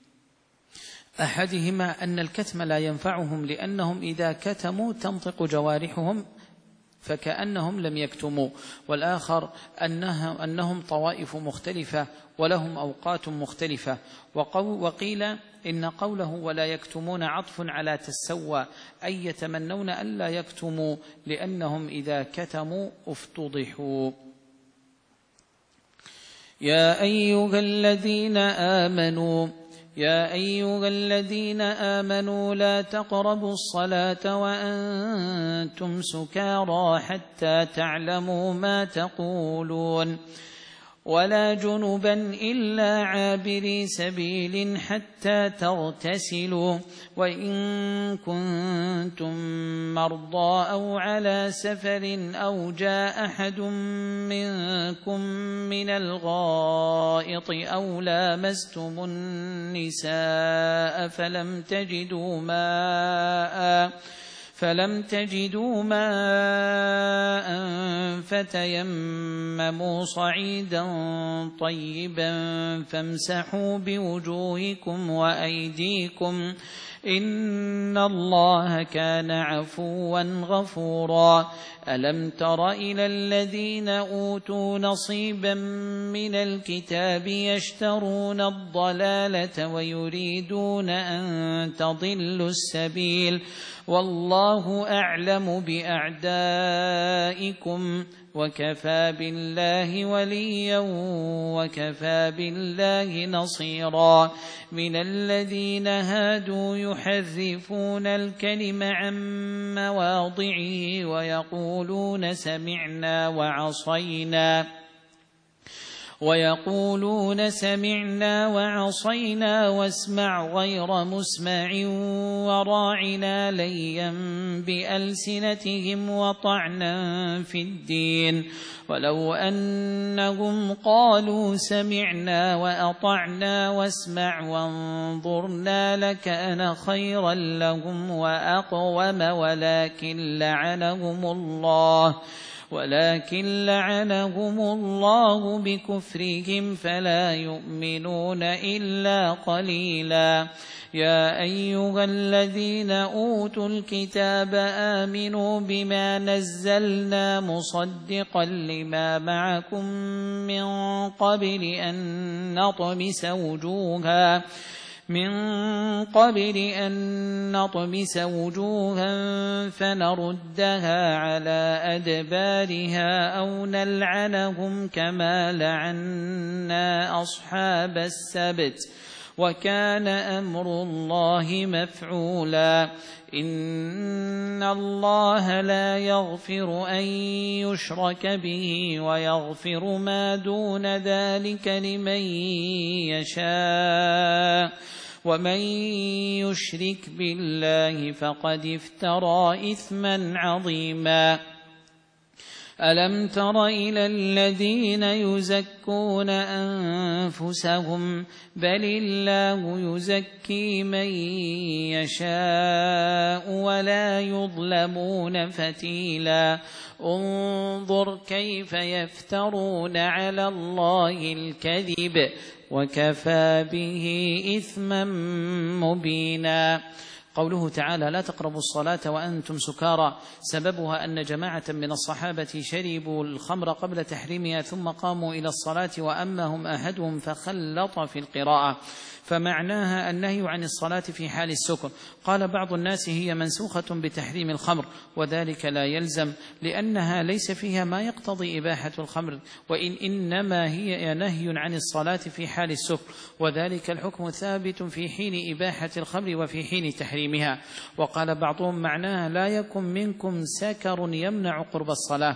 أحدهما أن الكتم لا ينفعهم لأنهم إذا كتموا تنطق جوارحهم فكأنهم لم يكتموا، والآخر أنهم, أنهم طوائف مختلفة ولهم أوقات مختلفة. وقيل إن قوله ولا يكتمون عطف على تسوى أي يتمنون ألا يكتموا لأنهم إذا كتموا افتضحوا. يا أيها الذين آمنوا يا أيها الذين آمنوا لا تقربوا الصلاة وأنتم سكارى حتى تعلموا ما تقولون ولا جنبا إلا عابري سبيل حتى تغتسلوا وإن كنتم مرضى أو على سفر أو جاء أحد منكم من الغائط أو لامستم النساء فلم تجدوا ماء فلم تجدوا ماء فتيمموا صعيدا طيبا فامسحوا بوجوهكم وأيديكم إن الله كان عفوا غفورا. ألم تر إلى الذين أوتوا نصيبا من الكتاب يشترون الضلالة ويريدون أن تضلوا السبيل والله أعلم بأعدائكم وكفى بالله وليا وكفى بالله نصيرا. من الذين هادوا يحرفون الكلم عن مواضعه ويقولون سمعنا وعصينا ويقولون سمعنا وعصينا واسمع غير مسمع وراعنا ليا بألسنتهم وطعنا في الدين ولو أنهم قالوا سمعنا وأطعنا واسمع وانظرنا لكان خيرا لهم وأقوم ولكن لعنهم الله ولكن لعنهم الله بكفرهم فلا يؤمنون إلا قليلا يا أيها الذين أوتوا الكتاب آمنوا بما نزلنا مصدقا لما معكم من قبل أن نطمس وجوها من قبل أن نطمس وجوها فنردها على أدبارها أو نلعنهم كما لعنا أصحاب السبت وكان أمر الله مفعولا إن الله لا يغفر أن يشرك به ويغفر ما دون ذلك لمن يشاء ومن يشرك بالله فقد افترى إثما عظيما ألم تر إلى الذين يزكون أنفسهم بل الله يزكي من يشاء ولا يظلمون فتيلا انظر كيف يفترون على الله الكذب وكفى به إثما مبينا. قوله تعالى لا تقربوا الصلاة وأنتم سكارى سببها أن جماعة من الصحابة شربوا الخمر قبل تحريمها ثم قاموا إلى الصلاة وأمهم أحدهم فخلط في القراءة فمعناها النهي عن الصلاة في حال السكر. قال بعض الناس هي منسوخة بتحريم الخمر وذلك لا يلزم لأنها ليس فيها ما يقتضي إباحة الخمر وإن إنما هي نهي عن الصلاة في حال السكر وذلك الحكم ثابت في حين إباحة الخمر وفي حين تحريمها. وقال بعضهم معناها لا يكن منكم سكر يمنع قرب الصلاة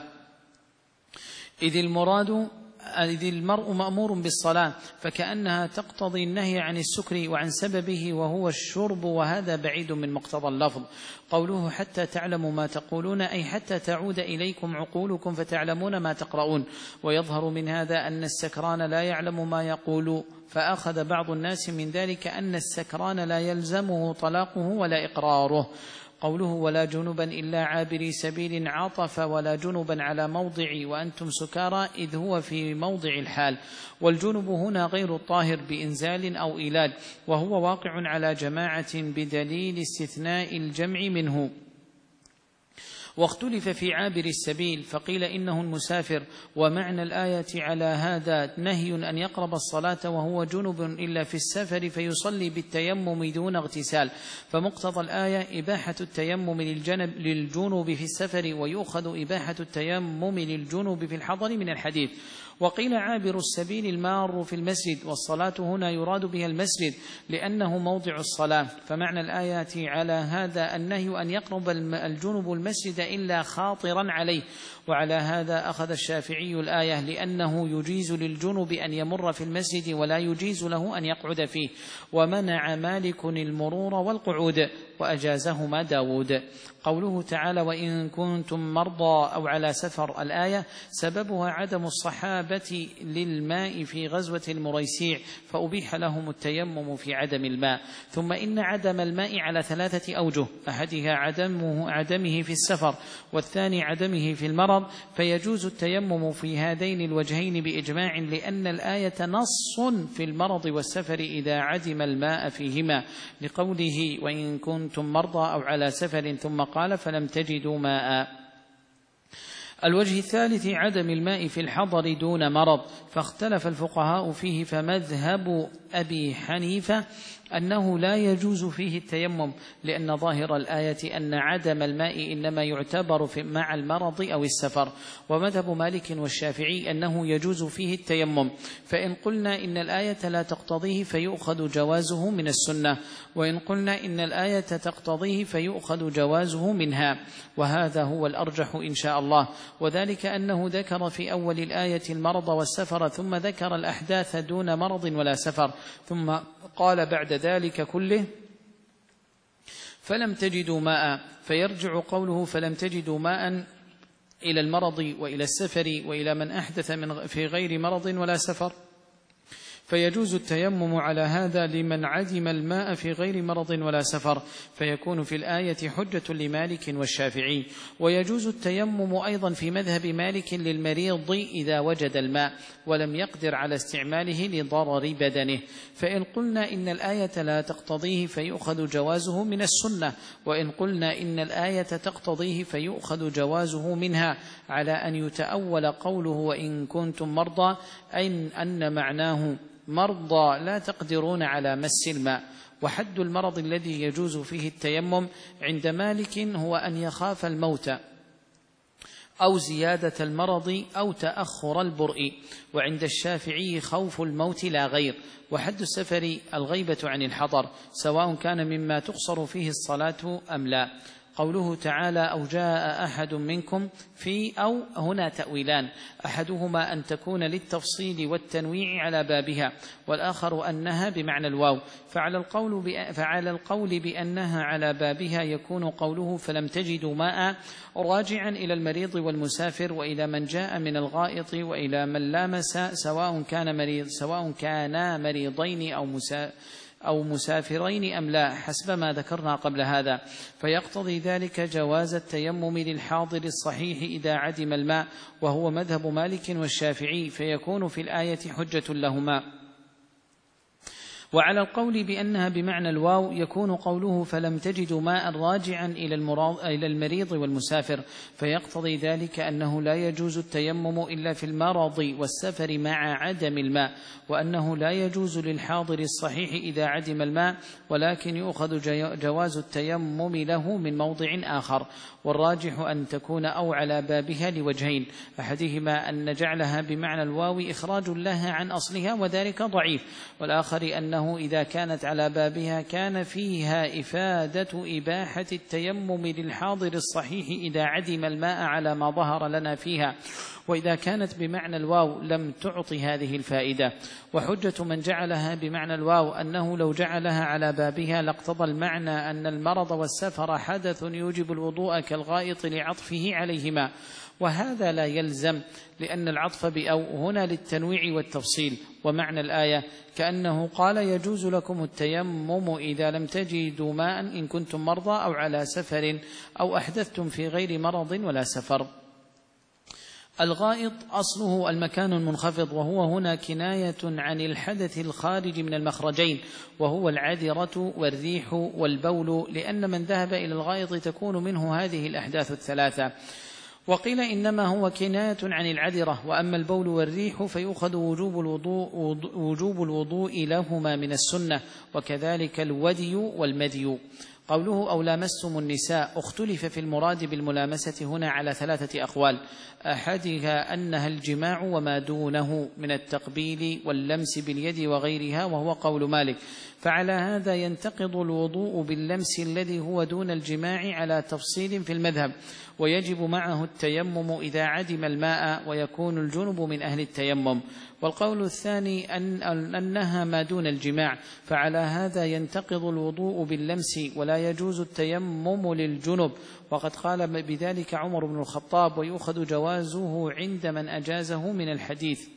إذ المراد إذ المرء مأمور بالصلاة فكأنها تقتضي النهي عن السكر وعن سببه وهو الشرب وهذا بعيد من مقتضى اللفظ. قوله حتى تعلموا ما تقولون أي حتى تعود إليكم عقولكم فتعلمون ما تقرؤون ويظهر من هذا أن السكران لا يعلم ما يقول فأخذ بعض الناس من ذلك أن السكران لا يلزمه طلاقه ولا إقراره. قوله ولا جنبا إلا عابري سبيل عطف ولا جنبا على موضع وأنتم سكارى إذ هو في موضع الحال والجنب هنا غير الطاهر بإنزال أو إيلاد وهو واقع على جماعة بدليل استثناء الجمع منه. واختلف في عابر السبيل فقيل إنه المسافر ومعنى الآية على هذا نهي أن يقرب الصلاة وهو جنب إلا في السفر فيصلي بالتيمم دون اغتسال فمقتضى الآية إباحة التيمم للجنب للجنوب في السفر ويؤخذ إباحة التيمم للجنوب في الحضر من الحديث. وقيل عابر السبيل المار في المسجد والصلاة هنا يراد بها المسجد لأنه موضع الصلاة فمعنى الآيات على هذا النهي أن يقرب الجنب المسجد إلا خاطرا عليه. وعلى هذا أخذ الشافعي الآية لأنه يجيز للجنب أن يمر في المسجد ولا يجيز له أن يقعد فيه ومنع مالك المرور والقعود وأجازهما داود. قوله تعالى وإن كنتم مرضى أو على سفر الآية سببها عدم الصحابة للماء في غزوة المريسيع فأبيح لهم التيمم في عدم الماء. ثم إن عدم الماء على ثلاثة أوجه أحدها عدمه, عدمه في السفر والثاني عدمه في المرض فيجوز التيمم في هذين الوجهين بإجماع لأن الآية نص في المرض والسفر إذا عدم الماء فيهما لقوله وإن كنتم مرضى أو على سفر ثم قال فلم تجدوا ماء. الوجه الثالث عدم الماء في الحضر دون مرض فاختلف الفقهاء فيه فمذهب أبي حنيفة أنه لا يجوز فيه التيمم، لأن ظاهر الآية أن عدم الماء إنما يعتبر مع المرض أو السفر. ومذهب مالك والشافعي أنه يجوز فيه التيمم، فإن قلنا إن الآية لا تقتضيه فيؤخذ جوازه من السنة، وإن قلنا إن الآية تقتضيه فيؤخذ جوازه منها، وهذا هو الأرجح إن شاء الله. وذلك أنه ذكر في أول الآية المرض والسفر، ثم ذكر الأحداث دون مرض ولا سفر، ثم قال بعد ذلك كله فلم تجدوا ماء، فيرجع قوله فلم تجدوا ماء إلى المرض وإلى السفر وإلى من أحدث من في غير مرض ولا سفر، فيجوز التيمم على هذا لمن عدم الماء في غير مرض ولا سفر، فيكون في الآية حجة لمالك والشافعي. ويجوز التيمم أيضا في مذهب مالك للمريض إذا وجد الماء ولم يقدر على استعماله لضرر بدنه، فإن قلنا إن الآية لا تقتضيه فيؤخذ جوازه من السنة، وإن قلنا إن الآية تقتضيه فيؤخذ جوازه منها، على أن يتأول قوله وإن كنتم مرضى أي أن معناه مرضى لا تقدرون على مس الماء. وحد المرض الذي يجوز فيه التيمم عند مالك هو أن يخاف الموت أو زيادة المرض أو تأخر البرء، وعند الشافعي خوف الموت لا غير. وحد السفر الغيبة عن الحضر، سواء كان مما تقصر فيه الصلاة أم لا. قوله تعالى أو جاء أحد منكم في أو هنا تأويلان، أحدهما أن تكون للتفصيل والتنويع على بابها، والآخر أنها بمعنى الواو. فعلى القول, فعلى القول بأنها على بابها يكون قوله فلم تجدوا ماء راجعا إلى المريض والمسافر وإلى من جاء من الغائط وإلى من لامس، سواء كان مريض سواء كانا مريضين أو مسافر أو مسافرين أم لا، حسب ما ذكرنا قبل هذا. فيقتضي ذلك جواز التيمم للحاضر الصحيح إذا عدم الماء، وهو مذهب مالك والشافعي، فيكون في الآية حجة لهما. وعلى القول بأنها بمعنى الواو يكون قوله فلم تجدوا ماء راجعا إلى المريض والمسافر، فيقتضي ذلك أنه لا يجوز التيمم إلا في المرض والسفر مع عدم الماء، وأنه لا يجوز للحاضر الصحيح إذا عدم الماء، ولكن يؤخذ جواز التيمم له من موضع آخر. والراجح أن تكون أو على بابها لوجهين، أحدهما أن جعلها بمعنى الواو إخراج لها عن أصلها وذلك ضعيف، والآخر أنه إذا كانت على بابها كان فيها إفادة إباحة التيمم للحاضر الصحيح إذا عدم الماء على ما ظهر لنا فيها، وإذا كانت بمعنى الواو لم تعطي هذه الفائدة. وحجة من جعلها بمعنى الواو أنه لو جعلها على بابها لاقتضى المعنى أن المرض والسفر حدث يوجب الوضوء كالغائط لعطفه عليهما، وهذا لا يلزم، لأن العطف بأو هنا للتنويع والتفصيل. ومعنى الآية كأنه قال يجوز لكم التيمم إذا لم تجدوا ماء إن كنتم مرضى أو على سفر أو أحدثتم في غير مرض ولا سفر. الغائط أصله المكان المنخفض، وهو هنا كناية عن الحدث الخارج من المخرجين، وهو العذرة والريح والبول، لأن من ذهب إلى الغائط تكون منه هذه الأحداث الثلاثة. وقيل إنما هو كناية عن العذرة، وأما البول والريح فيؤخذ وجوب الوضوء, وجوب الوضوء لهما من السنة، وكذلك الودي والمدي. قوله أو لامستم النساء اختلف في المراد بالملامسة هنا على ثلاثة أقوال، أحدها أنها الجماع وما دونه من التقبيل واللمس باليد وغيرها، وهو قول مالك. فعلى هذا ينتقض الوضوء باللمس الذي هو دون الجماع على تفصيل في المذهب، ويجب معه التيمم إذا عدم الماء، ويكون الجنب من أهل التيمم. والقول الثاني أن أنها ما دون الجماع، فعلى هذا ينتقض الوضوء باللمس ولا يجوز التيمم للجنب، وقد قال بذلك عمر بن الخطاب، ويؤخذ جوازه عند من أجازه من الحديث.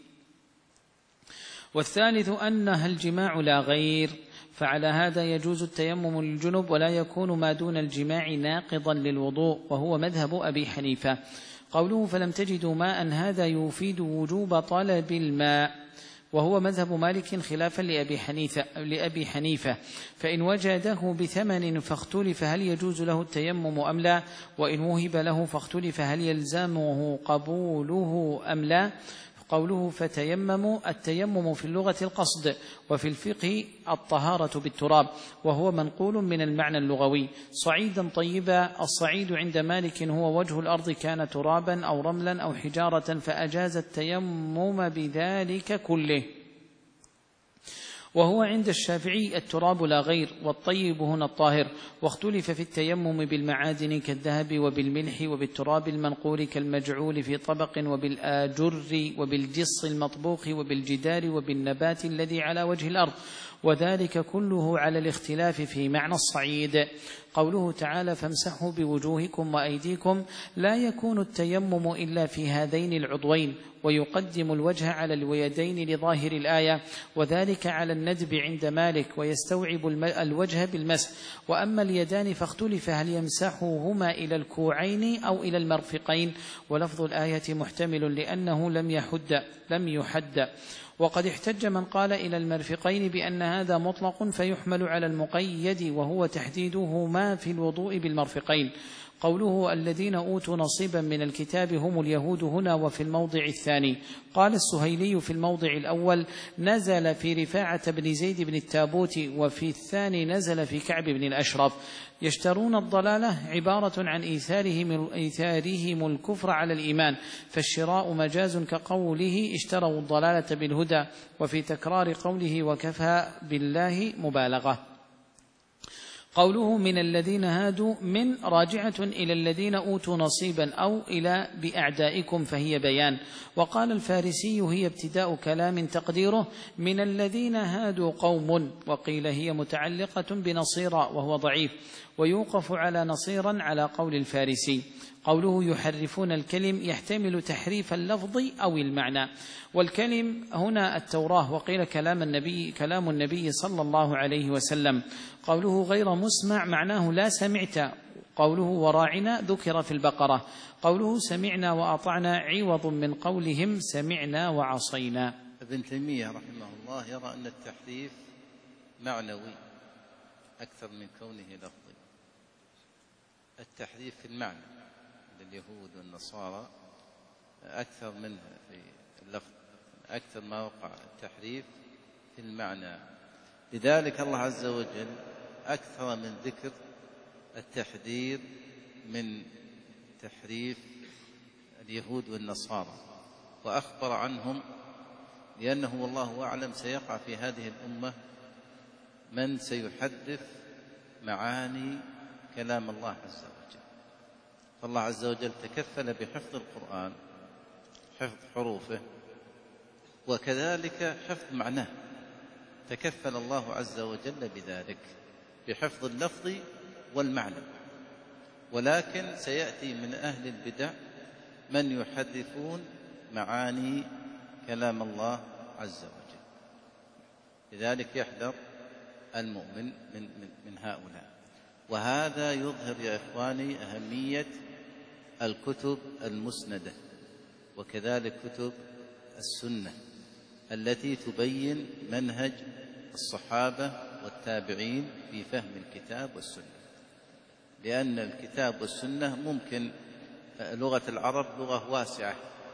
والثالث أنها الجماع لا غير، فعلى هذا يجوز التيمم للجنب ولا يكون ما دون الجماع ناقضا للوضوء، وهو مذهب أبي حنيفة. قوله فلم تجدوا ماء هذا يفيد وجوب طلب الماء، وهو مذهب مالك خلافا لأبي حنيفة, لأبي حنيفة فإن وجده بثمن فاختلف هل يجوز له التيمم أم لا، وإن وهب له فاختلف هل يلزمه قبوله أم لا. قوله فتيمموا، التيمم في اللغة القصد، وفي الفقه الطهارة بالتراب، وهو منقول من المعنى اللغوي. صعيدا طيبا، الصعيد عند مالك هو وجه الأرض كان ترابا أو رملا أو حجارة، فأجاز التيمم بذلك كله. وهو عند الشافعي التراب لا غير، والطيب هنا الطاهر. واختلف في التيمم بالمعادن كالذهب وبالملح وبالتراب المنقور كالمجعول في طبق، وبالآجر وبالجص المطبوخ وبالجدار وبالنبات الذي على وجه الأرض، وذلك كله على الاختلاف في معنى الصعيد. قوله تعالى فامسحوا بوجوهكم وأيديكم، لا يكون التيمم إلا في هذين العضوين، ويقدم الوجه على اليدين لظاهر الآية، وذلك على الندب عند مالك، ويستوعب الوجه بالمسح. وأما اليدان فاختلف هل يمسحوهما إلى الكوعين أو إلى المرفقين، ولفظ الآية محتمل لأنه لم يحد لم يحد وقد احتج من قال إلى المرفقين بأن هذا مطلق فيحمل على المقيد، وهو تحديدهما في الوضوء بالمرفقين. قوله الذين أوتوا نصيبا من الكتاب هم اليهود هنا وفي الموضع الثاني. قال السهيلي في الموضع الأول نزل في رفاعة بن زيد بن التابوت، وفي الثاني نزل في كعب بن الأشرف. يشترون الضلالة عبارة عن إيثارهم, إيثارهم الكفر على الإيمان، فالشراء مجاز كقوله اشتروا الضلالة بالهدى، وفي تكرار قوله وكفى بالله مبالغة. قوله من الذين هادوا، من راجعة إلى الذين أوتوا نصيبا أو إلى بأعدائكم، فهي بيان. وقال الفارسي هي ابتداء كلام تقديره من الذين هادوا قوم، وقيل هي متعلقة بنصيرا وهو ضعيف، ويوقف على نصيرا على قول الفارسي. قوله يحرفون الكلم يحتمل تحريف اللفظ أو المعنى، والكلم هنا التوراة، وقيل كلام النبي كلام النبي صلى الله عليه وسلم. قوله غير مسمع معناه لا سمعت. قوله وراعنا ذكر في البقرة. قوله سمعنا وأطعنا عوض من قولهم سمعنا وعصينا. ابن تيمية رحمه الله يرى أن التحريف معنوي أكثر من كونه لفظي. التحريف في المعنى لليهود والنصارى أكثر منه في اللفظ، أكثر ما وقع التحريف في المعنى. لذلك الله عز وجل أكثر من ذكر التحذير من تحريف اليهود والنصارى، وأخبر عنهم، لأنه والله أعلم سيقع في هذه الأمة من سيحدث معاني كلام الله عز وجل. فالله عز وجل تكفل بحفظ القرآن، حفظ حروفه، وكذلك حفظ معناه، تكفل الله عز وجل بذلك بحفظ اللفظ والمعنى. ولكن سيأتي من أهل البدع من يحدثون معاني كلام الله عز وجل، لذلك يحذر المؤمن من, من, من هؤلاء. وهذا يظهر يا إخواني أهمية الكتب المسندة، وكذلك كتب السنة التي تبين منهج الصحابة والتابعين في فهم الكتاب والسنة، لأن الكتاب والسنة ممكن لغة العرب لغة واسعة،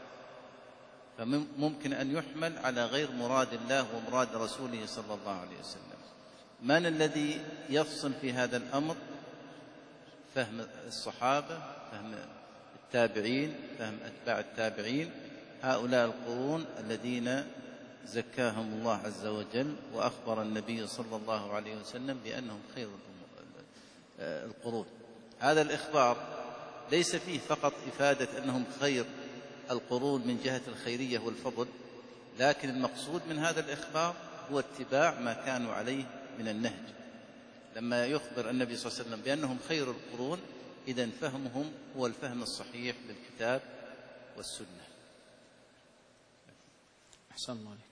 فممكن أن يحمل على غير مراد الله ومراد رسوله صلى الله عليه وسلم. من الذي يفصل في هذا الأمر؟ فهم الصحابة، فهم التابعين، فهم أتباع التابعين، هؤلاء القرون الذين زكاهم الله عز وجل، وأخبر النبي صلى الله عليه وسلم بأنهم خير القرون. هذا الإخبار ليس فيه فقط إفادة أنهم خير القرون من جهة الخيرية والفضل، لكن المقصود من هذا الإخبار هو اتباع ما كانوا عليه من النهج. لما يخبر النبي صلى الله عليه وسلم بأنهم خير القرون، إذن فهمهم هو الفهم الصحيح للكتاب والسنة. أحسن الله عليكم.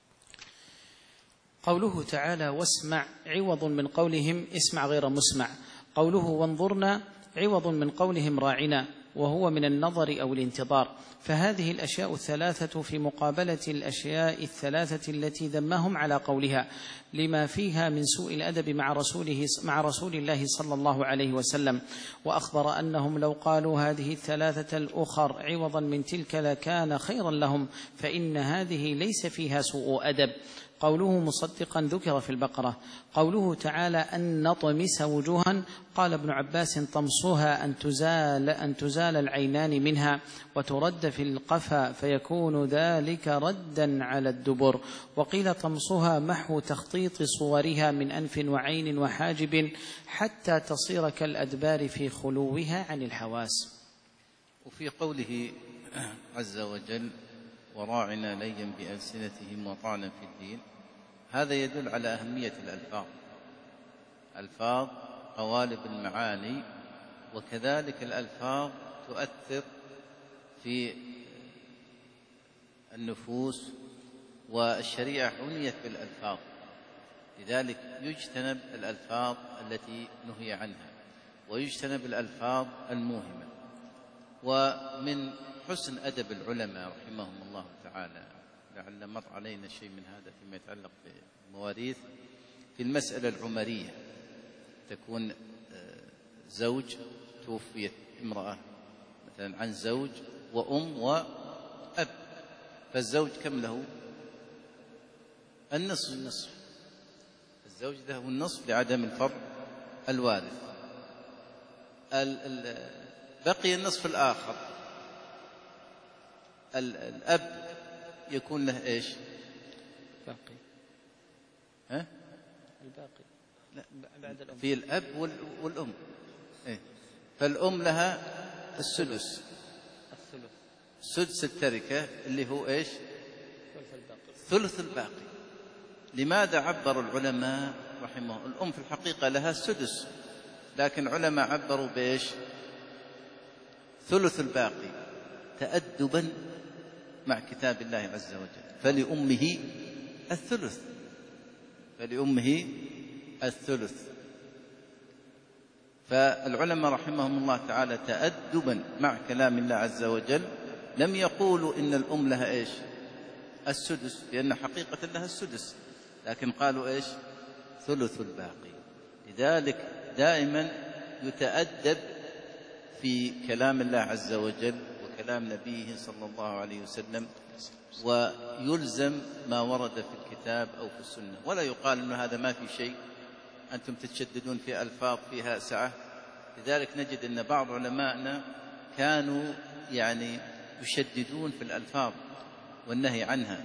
قوله تعالى واسمع عوض من قولهم اسمع غير مسمع. قوله وانظرنا عوض من قولهم راعنا، وهو من النظر أو الانتظار، فهذه الأشياء الثلاثة في مقابلة الأشياء الثلاثة التي ذمهم على قولها، لما فيها من سوء الأدب مع رسوله مع رسول الله صلى الله عليه وسلم، وأخبر أنهم لو قالوا هذه الثلاثة الأخر عوضا من تلك لكان خيرا لهم، فإن هذه ليس فيها سوء أدب. قوله مصدقا ذكر في البقرة. قوله تعالى أن نطمس وجوها، قال ابن عباس طمسها أن تزال, أن تزال العينان منها وترد في القفا فيكون ذلك ردا على الدبر، وقيل طمسها محو تخطيط صورها من أنف وعين وحاجب حتى تصير كالأدبار في خلوها عن الحواس. وفي قوله عز وجل وراعنا ليا بألسنتهم وطعنا في الدين، هذا يدل على أهمية الألفاظ. ألفاظ قوالب المعاني، وكذلك الألفاظ تؤثر في النفوس، والشريعة عنيت بالألفاظ، لذلك يجتنب الألفاظ التي نهي عنها ويجتنب الألفاظ الموهمة. ومن حسن أدب العلماء رحمهم الله تعالى، لعل مر علينا شيء من هذا فيما يتعلق بالمواريث، في المسألة العمرية تكون زوج توفيت امرأة مثلا عن زوج وأم وأب، فالزوج كم له؟ النصف. النصف الزوج له النصف لعدم الفرع الوارث. بقي النصف الآخر، الأب يكون له إيش؟ باقي. ها؟ الباقي. لا بعد الأم. في الأب والأم. إيه؟ فالأم لها السدس. الثلث. سدس التركة اللي هو إيش؟ ثلث الباقي. ثلث الباقي. لماذا عبر العلماء رحمه الأم في الحقيقة لها السدس، لكن علماء عبروا بإيش؟ ثلث الباقي، تأدبا مع كتاب الله عز وجل. فلأمه الثلث، فلأمه الثلث. فالعلماء رحمهم الله تعالى تأدبا مع كلام الله عز وجل لم يقولوا إن الأم لها إيش؟ السدس، لأن حقيقة لها السدس، لكن قالوا إيش؟ ثلث الباقي. لذلك دائما يتأدب في كلام الله عز وجل وكلام نبيه صلى الله عليه وسلم، ويلزم ما ورد في الكتاب أو في السنة، ولا يقال أن هذا ما في شيء، أنتم تتشددون في ألفاظ فيها سعة. لذلك نجد أن بعض علمائنا كانوا يعني يشددون في الألفاظ والنهي عنها،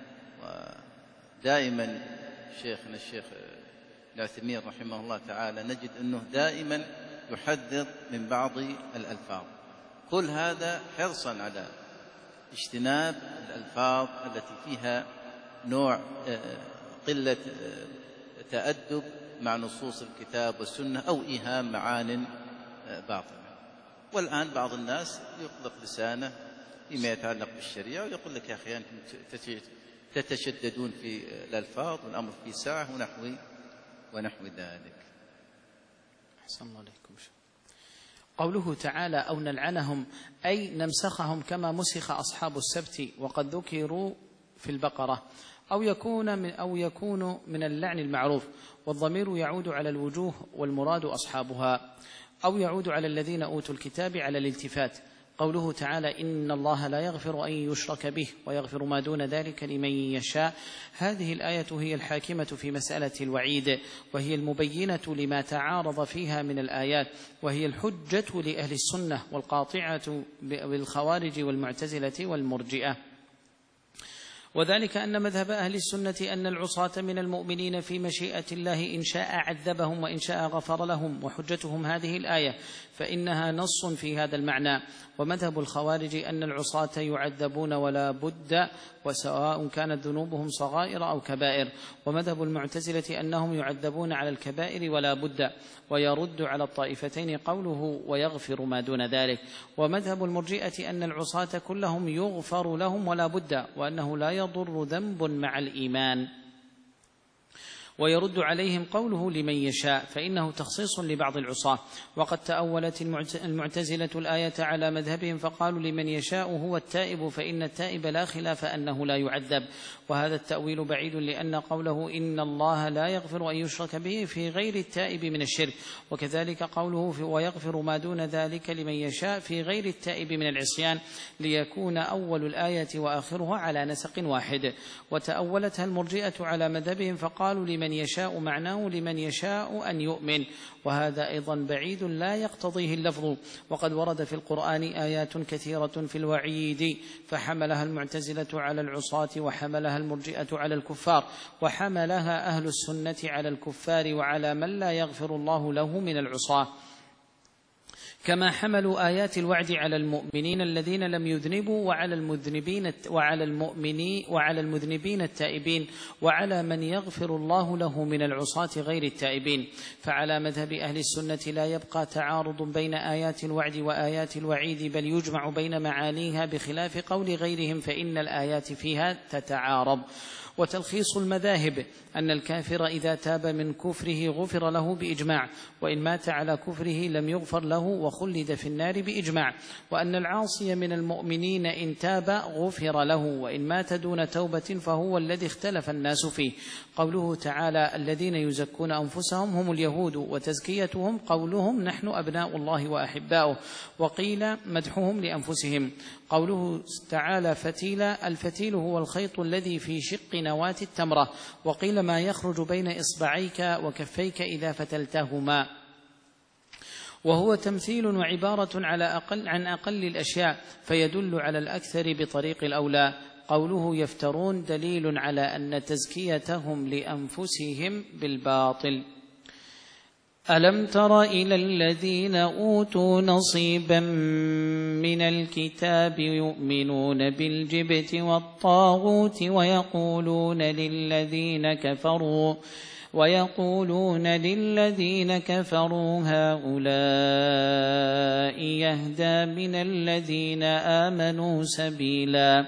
ودائما شيخنا الشيخ العثيمين رحمه الله تعالى نجد أنه دائما يحذر من بعض الألفاظ. كل هذا حرصا على اجتناب الألفاظ التي فيها نوع قلة تأدب مع نصوص الكتاب والسنة أو إيهام معان باطنة. والآن بعض الناس يطلق لسانه فيما يتعلق بالشريعة ويقول لك يا أخي أنتم تتشددون في الألفاظ والأمر في ساعة ونحو ونحو ذلك. أحسن الله عليكم. قوله تعالى أو نلعنهم أي نمسخهم كما مسخ أصحاب السبت وقد ذكروا في البقرة، أو يكون من أو يكون من اللعن المعروف، والضمير يعود على الوجوه والمراد أصحابها، أو يعود على الذين أوتوا الكتاب على الالتفات. قوله تعالى إن الله لا يغفر أن يشرك به ويغفر ما دون ذلك لمن يشاء، هذه الآية هي الحاكمة في مسألة الوعيد، وهي المبينة لما تعارض فيها من الآيات، وهي الحجة لأهل السنة والقاطعة بالخوارج والمعتزلة والمرجئة. وذلك أن مذهب أهل السنة أن العصاة من المؤمنين في مشيئة الله إن شاء عذبهم وإن شاء غفر لهم، وحجتهم هذه الآية فإنها نص في هذا المعنى. ومذهب الخوارج أن العصاة يعذبون ولا بد، وسواء كانت ذنوبهم صغائر أو كبائر. ومذهب المعتزلة أنهم يعذبون على الكبائر ولا بد، ويرد على الطائفتين قوله ويغفر ما دون ذلك. ومذهب المرجئة أن العصاة كلهم يغفر لهم ولا بد، وأنه لا يضر ذنب مع الإيمان. ويرد عليهم قوله لمن يشاء، فإنه تخصيص لبعض العصاة. وقد تأولت المعتزلة الآية على مذهبهم فقالوا لمن يشاء هو التائب، فإن التائب لا خلاف أنه لا يعذب، وهذا التأويل بعيد، لأن قوله إن الله لا يغفر أن يشرك به في غير التائب من الشرك، وكذلك قوله ويغفر ما دون ذلك لمن يشاء في غير التائب من العصيان، ليكون أول الآية وآخرها على نسق واحد. وتأولتها المرجئة على مذهبهم فقالوا لمن يشاء معناه لمن يشاء أن يؤمن، وهذا أيضا بعيد لا يقتضيه اللفظ. وقد ورد في القرآن آيات كثيرة في الوعيد، فحملها المعتزلة على العصاة، وحملها المرجئة على الكفار، وحملها أهل السنة على الكفار وعلى من لا يغفر الله له من العصاة، كما حملوا آيات الوعد على المؤمنين الذين لم يذنبوا، وعلى المذنبين وعلى المؤمنين وعلى المذنبين التائبين، وعلى من يغفر الله له من العصاة غير التائبين. فعلى مذهب أهل السنة لا يبقى تعارض بين آيات الوعد وآيات الوعيد، بل يجمع بين معانيها، بخلاف قول غيرهم فإن الآيات فيها تتعارض. وتلخيص المذاهب أن الكافر إذا تاب من كفره غفر له بإجماع، وإن مات على كفره لم يغفر له وخلد في النار بإجماع، وأن العاصي من المؤمنين إن تاب غفر له، وإن مات دون توبة فهو الذي اختلف الناس فيه. قوله تعالى الذين يزكون أنفسهم هم اليهود، وتزكيتهم قولهم نحن أبناء الله وأحباؤه، وقيل مدحهم لأنفسهم. قوله تعالى فتيلا، الفتيل هو الخيط الذي في شق نواة التمرة، وقيل ما يخرج بين إصبعيك وكفيك إذا فتلتهما، وهو تمثيل وعبارة على أقل عن أقل الأشياء، فيدل على الأكثر بطريق الأولى. قوله يفترون دليل على أن تزكيتهم لأنفسهم بالباطل. ألم تر إلى الذين أوتوا نصيبا من الكتاب يؤمنون بالجبت والطاغوت ويقولون للذين كفروا ويقولون للذين كفروا هؤلاء يهدى من الذين آمنوا سبيلا،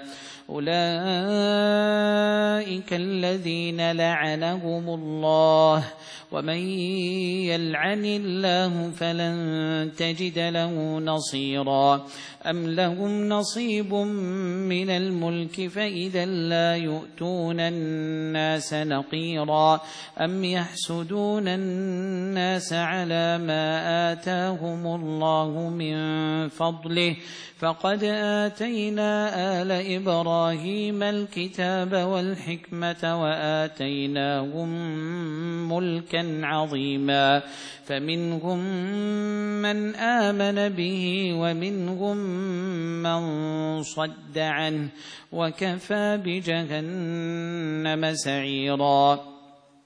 أولئك الذين لعنهم الله، ومن يلعن الله فلن تجد له نصيرا. أم لهم نصيب من الملك فإذا لا يؤتون الناس نقيرا، أم يحسدون الناس على ما آتاهم الله من فضله، فقد آتينا آل إبراهيم الكتاب والحكمة وآتيناهم ملكا عظيما، فمنهم من آمن به ومنهم من صد عنه، وكفى بجهنم سعيرا.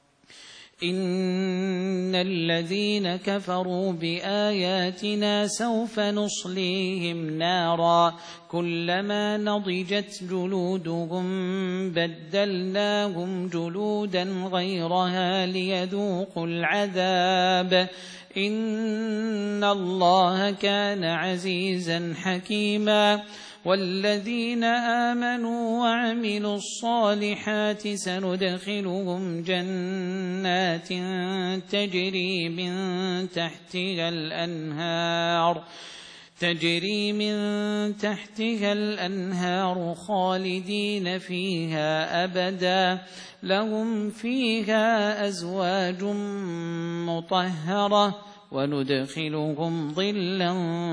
إن الذين كفروا بآياتنا سوف نصليهم نارا كلما نضجت جلودهم بدلناهم جلودا غيرها ليذوقوا العذاب، إن الله كان عزيزا حكيما. والذين آمنوا وعملوا الصالحات سندخلهم جنات تجري من تحتها الأنهار تجري من تحتها الأنهار خالدين فيها أبدا، لهم فيها أزواج مطهرة وندخلهم ظلا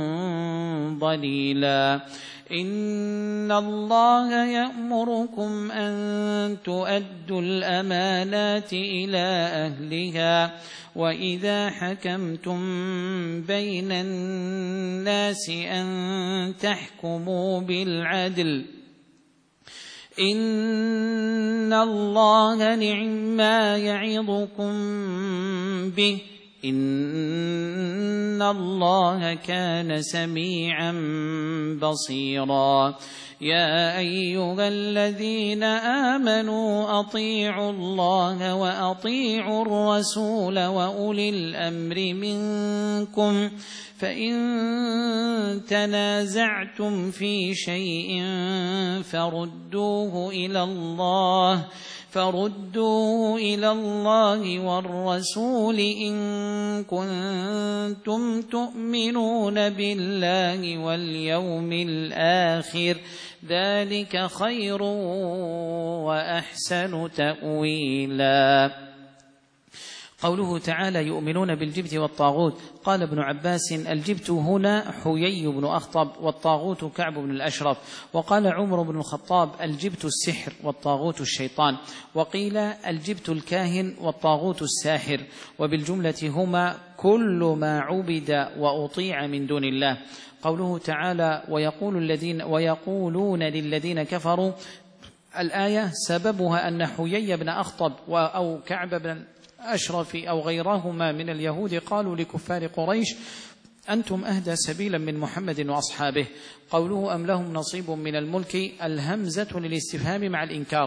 ظليلا. إن الله يأمركم أن تؤدوا الأمانات إلى أهلها، وإذا حكمتم بين الناس أن تحكموا بالعدل، إن الله نعما يعظكم به، إن الله كان سميعا بصيرا. يا أيها الذين آمنوا أطيعوا الله وأطيعوا الرسول وأولي الأمر منكم، فإن تنازعتم في شيء فردوه إلى الله فردوه إلى الله والرسول إن كنتم تؤمنون بالله واليوم الآخر ذلك خير وأحسن تأويلا. قوله تعالى يؤمنون بالجبت والطاغوت، قال ابن عباس الجبت هنا حيي بن أخطب والطاغوت كعب بن الأشرف، وقال عمر بن الخطاب الجبت السحر والطاغوت الشيطان، وقيل الجبت الكاهن والطاغوت الساحر، وبالجملة هما كل ما عبد وأطيع من دون الله. قوله تعالى ويقول الذين ويقولون للذين كفروا، الآية سببها أن حيي بن أخطب أو كعب بن أشرف أو غيرهما من اليهود قالوا لكفار قريش أنتم أهدى سبيلا من محمد وأصحابه. قوله أم لهم نصيب من الملك، الهمزة للاستفهام مع الإنكار.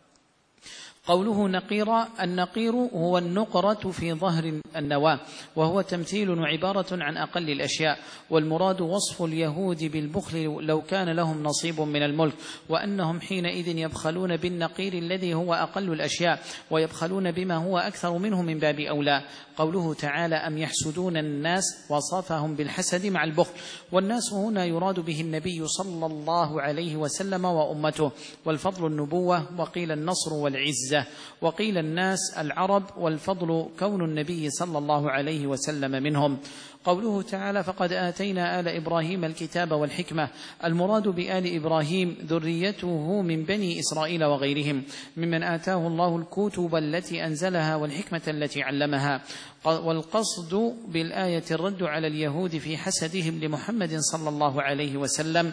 قوله نقيرا، النقير هو النقرة في ظهر النواة، وهو تمثيل عبارة عن أقل الأشياء، والمراد وصف اليهود بالبخل لو كان لهم نصيب من الملك، وأنهم حينئذ يبخلون بالنقير الذي هو أقل الأشياء، ويبخلون بما هو أكثر منه من باب أولى. قوله تعالى أم يحسدون الناس، وصفهم بالحسد مع البخل، والناس هنا يراد به النبي صلى الله عليه وسلم وأمته، والفضل النبوة، وقيل النصر والعزة، وقيل الناس العرب، والفضل كون النبي صلى الله عليه وسلم منهم. قوله تعالى فقد آتينا آل إبراهيم الكتاب والحكمة، المراد بآل إبراهيم ذريته من بني إسرائيل وغيرهم ممن آتاه الله الكتب التي أنزلها والحكمة التي علمها. والقصد بالآية الرد على اليهود في حسدهم لمحمد صلى الله عليه وسلم،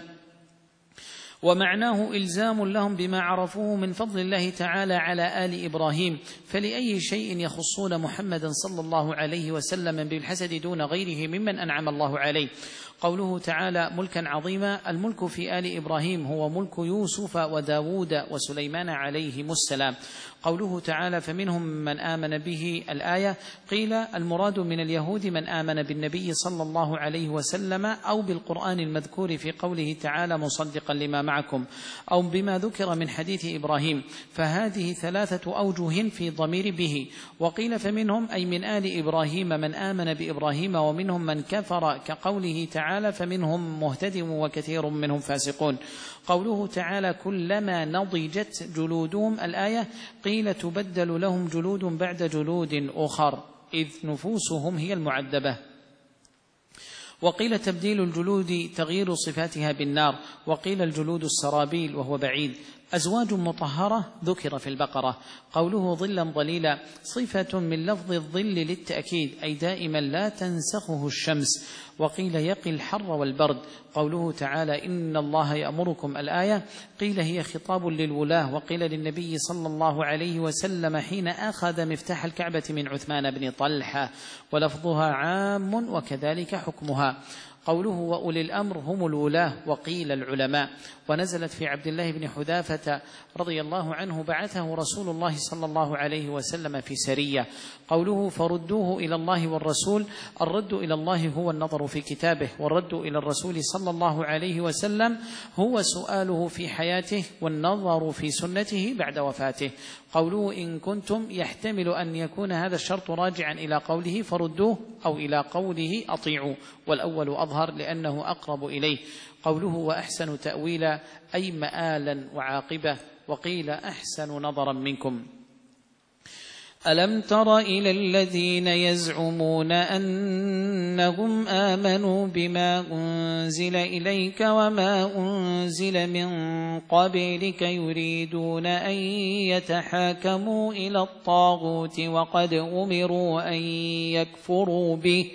ومعناه إلزام لهم بما عرفوه من فضل الله تعالى على آل إبراهيم، فلأي شيء يخصون محمدا صلى الله عليه وسلم بالحسد دون غيره ممن أنعم الله عليه. قوله تعالى ملكا عظيما، الملك في آل إبراهيم هو ملك يوسف وداود وسليمان عليهم السلام. قوله تعالى فمنهم من آمن به، الآية قيل المراد من اليهود من آمن بالنبي صلى الله عليه وسلم أو بالقرآن المذكور في قوله تعالى مصدقا لما معكم، أو بما ذكر من حديث إبراهيم، فهذه ثلاثة أوجه في ضمير به. وقيل فمنهم أي من آل إبراهيم من آمن بإبراهيم، ومنهم من كفر كقوله تعالى فمنهم مهتد وكثير منهم فاسقون. قوله تعالى كلما نضجت جلودهم، الآية قيل تبدل لهم جلود بعد جلود أخر إذ نفوسهم هي المعذبة. وقيل تبديل الجلود تغيير صفاتها بالنار، وقيل الجلود السرابيل وهو بعيد. أزواج مطهرة ذكر في البقرة. قوله ظلا ظليلا صفة من لفظ الظل للتأكيد، أي دائما لا تنسخه الشمس. وقيل يقي الحر والبرد. قوله تعالى إن الله يأمركم، الآية قيل هي خطاب للولاة، وقيل للنبي صلى الله عليه وسلم حين أخذ مفتاح الكعبة من عثمان بن طلحة، ولفظها عام وكذلك حكمها. قوله وأولي الأمر هم الولاة، وقيل العلماء. ونزلت في عبد الله بن حذافة رضي الله عنه بعثه رسول الله صلى الله عليه وسلم في سرية. قوله فردوه إلى الله والرسول، الرد إلى الله هو النظر في كتابه، والرد إلى الرسول صلى الله عليه وسلم هو سؤاله في حياته والنظر في سنته بعد وفاته. قوله إن كنتم يحتمل أن يكون هذا الشرط راجعا إلى قوله فردوه أو إلى قوله أطيعوا، والأول أظهر لأنه أقرب إليه. قوله وأحسن تأويلا أي مآلا وعاقبة، وقيل أحسن نظرا منكم. ألم تر إلى الذين يزعمون أنهم آمنوا بما أنزل إليك وما أنزل من قبلك يريدون أن يتحاكموا إلى الطاغوت وقد أمروا أن يكفروا به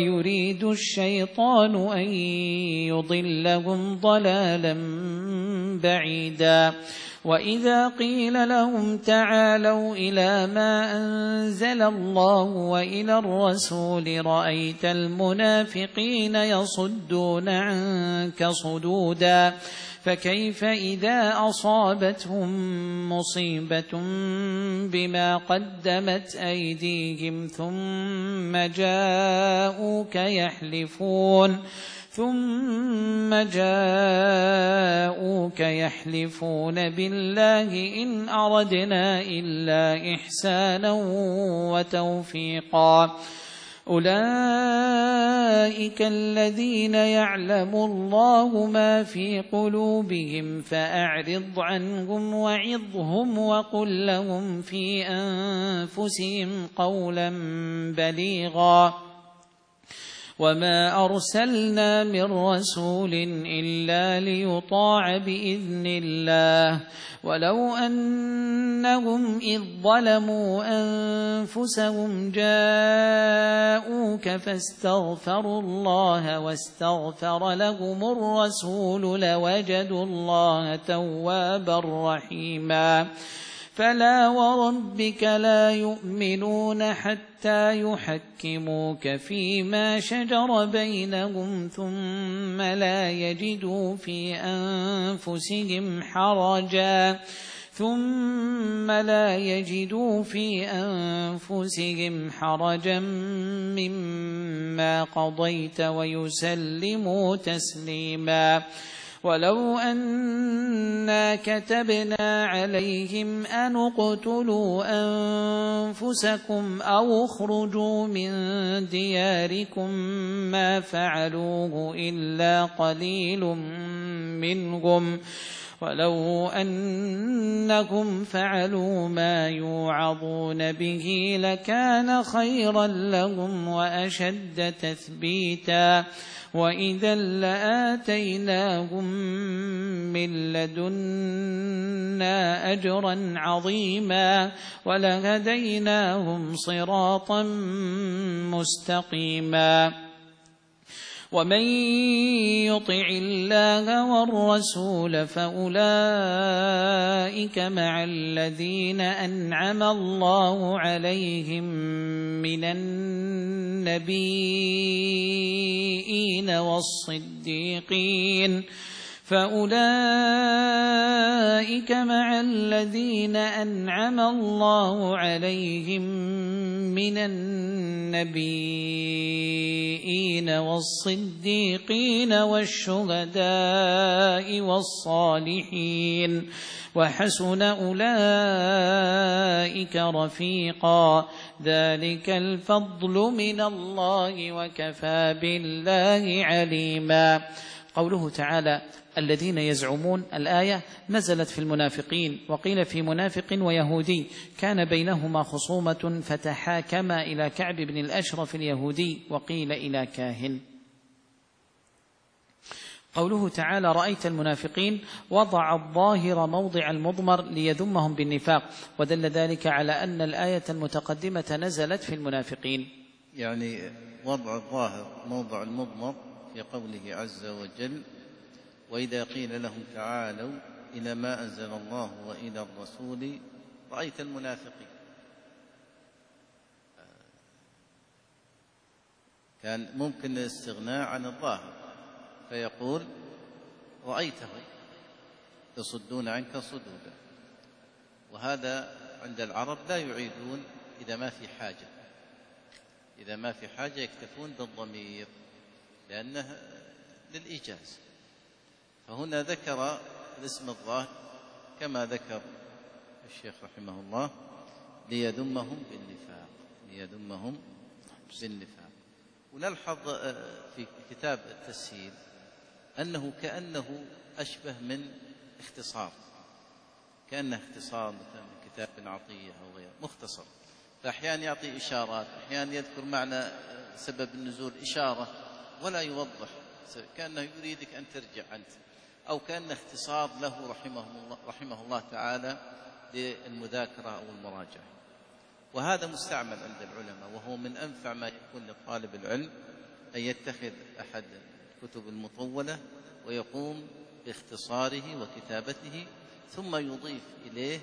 ويريد الشيطان أن يضلهم ضلالا بعيدا. وإذا قيل لهم تعالوا إلى ما أنزل الله وإلى الرسول رأيت المنافقين يصدون عنك صدودا. فكيف إذا أصابتهم مصيبة بما قدمت أيديهم ثم جاءوك يحلفون ثم جاءوك يحلفون بالله إن أردنا إلا إحسانا وتوفيقا. أولئك الذين يعلم الله ما في قلوبهم فأعرض عنهم وعظهم وقل لهم في أنفسهم قولا بليغا. وما أرسلنا من رسول إلا ليطاع بإذن الله ولو أنهم إذ ظلموا أنفسهم جاءوك فاستغفروا الله واستغفر لهم الرسول لوجدوا الله توابا رحيما. فلا وربك لا يؤمنون حتى يحكموك فيما شجر بينهم ثم لا يجدوا في أنفسهم حرجا ثم لا يجدوا في أنفسهم حرجا مما قضيت ويسلموا تسليما. ولو أنا كتبنا عليهم أن اقتلوا أنفسكم أو اخرجوا من دياركم ما فعلوه إلا قليل منهم ولو أنهم فعلوا ما يوعظون به لكان خيرا لهم وأشد تثبيتا. وإذا لآتيناهم من لدنا أجرا عظيما ولهديناهم صراطا مستقيما. ومن يطع الله والرسول فأولئك مع الذين أنعم الله عليهم من النبيين والصديقين فأولئك مع الذين أنعم الله عليهم من النبيين والصديقين والشهداء والصالحين وحسن أولئك رفيقا. ذلك الفضل من الله وكفى بالله عليما. قوله تعالى الذين يزعمون، الآية نزلت في المنافقين، وقيل في منافق ويهودي كان بينهما خصومة فتحاكما إلى كعب بن الأشرف اليهودي وقيل إلى كاهن. قوله تعالى رأيت المنافقين وضع الظاهر موضع المضمر ليذمهم بالنفاق، ودل ذلك على أن الآية المتقدمة نزلت في المنافقين. يعني وضع الظاهر موضع المضمر في قوله عز وجل وإذا قيل لهم تعالوا إلى ما أنزل الله وإلى الرسول رأيت المنافقين. كان ممكن الاستغناء عن الظاهر فيقول رأيتهم يصدون عنك صدودا، وهذا عند العرب لا يعيدون إذا ما في حاجة، إذا ما في حاجة يكتفون بالضمير لأنه للإيجاز. فهنا ذكر الاسم الظاهر كما ذكر الشيخ رحمه الله ليذمهم بالنفاق، ليذمهم بالنفاق. ونلحظ في كتاب التسهيل أنه كأنه أشبه من اختصار، كأنه اختصار مثلا من كتاب ابن عطية أو غيره مختصر، فأحيانا يعطي إشارات، أحيانا يذكر معنى سبب النزول إشارة ولا يوضح، كأنه يريدك أن ترجع أنت، أو كأنه اختصار له رحمه الله, رحمه الله تعالى للمذاكرة أو المراجعة. وهذا مستعمل عند العلماء، وهو من أنفع ما يكون لطالب العلم أن يتخذ أحد الكتب المطولة ويقوم باختصاره وكتابته، ثم يضيف إليه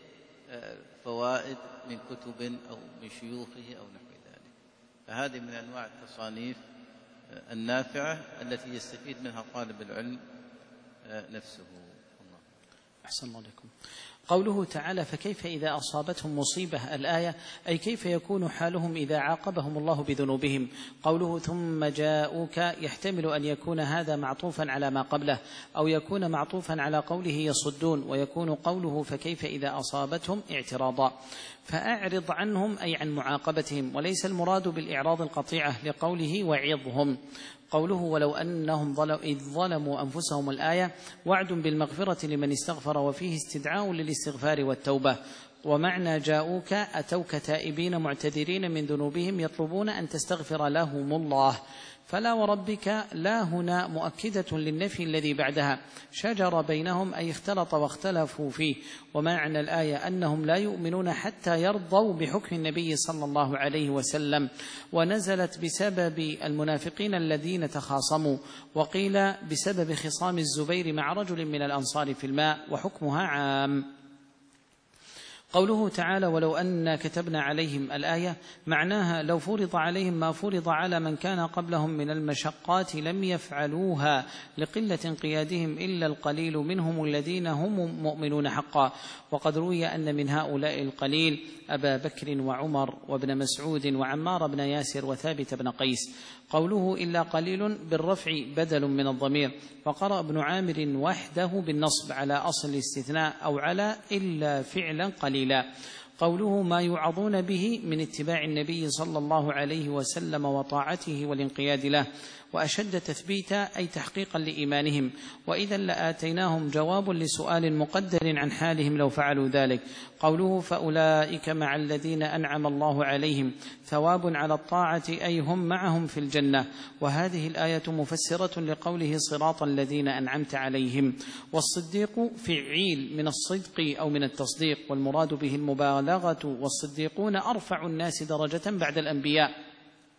فوائد من كتب أو من شيوخه أو نحو ذلك. فهذه من أنواع التصانيف النافعة التي يستفيد منها طالب العلم نفسه. الله. أحسن الله عليكم. قوله تعالى فكيف إذا أصابتهم مصيبة، الآية أي كيف يكون حالهم إذا عاقبهم الله بذنوبهم. قوله ثم جاءوك يحتمل أن يكون هذا معطوفا على ما قبله، أو يكون معطوفا على قوله يصدون، ويكون قوله فكيف إذا أصابتهم اعتراضا. فأعرض عنهم أي عن معاقبتهم، وليس المراد بالإعراض القطيعة لقوله وعظهم. قوله ولو أنهم ظلموا إذ ظلموا أنفسهم، الآية وعد بالمغفرة لمن استغفر، وفيه استدعاء للاستغفار والتوبة. ومعنى جاءوك أتوك تائبين معتذرين من ذنوبهم يطلبون أن تستغفر لهم الله. فلا وربك لا هنا مؤكدة للنفي الذي بعدها، شجر بينهم أي اختلط واختلفوا فيه. ومعنى الآية أنهم لا يؤمنون حتى يرضوا بحكم النبي صلى الله عليه وسلم، ونزلت بسبب المنافقين الذين تخاصموا، وقيل بسبب خصام الزبير مع رجل من الأنصار في الماء، وحكمها عام. قوله تعالى ولو أن كتبنا عليهم، الآية معناها لو فرض عليهم ما فرض على من كان قبلهم من المشقات لم يفعلوها لقلة قيادهم إلا القليل منهم الذين هم مؤمنون حقا. وقد روي أن من هؤلاء القليل أبا بكر وعمر وابن مسعود وعمار بن ياسر وثابت بن قيس. قوله إلا قليل بالرفع بدل من الضمير، وقرأ ابن عامر وحده بالنصب على أصل الاستثناء أو على إلا فعلا قليلا. قوله ما يوعظون به من اتباع النبي صلى الله عليه وسلم وطاعته والانقياد له، وأشد تثبيتا أي تحقيقا لإيمانهم، وإذا لآتيناهم جواب لسؤال مقدر عن حالهم لو فعلوا ذلك. قوله فأولئك مع الذين أنعم الله عليهم، ثواب على الطاعة أي هم معهم في الجنة. وهذه الآية مفسرة لقوله صراط الذين أنعمت عليهم. والصديق فعيل من الصدق أو من التصديق، والمراد به المبالغة، والصديقون أرفع الناس درجة بعد الأنبياء.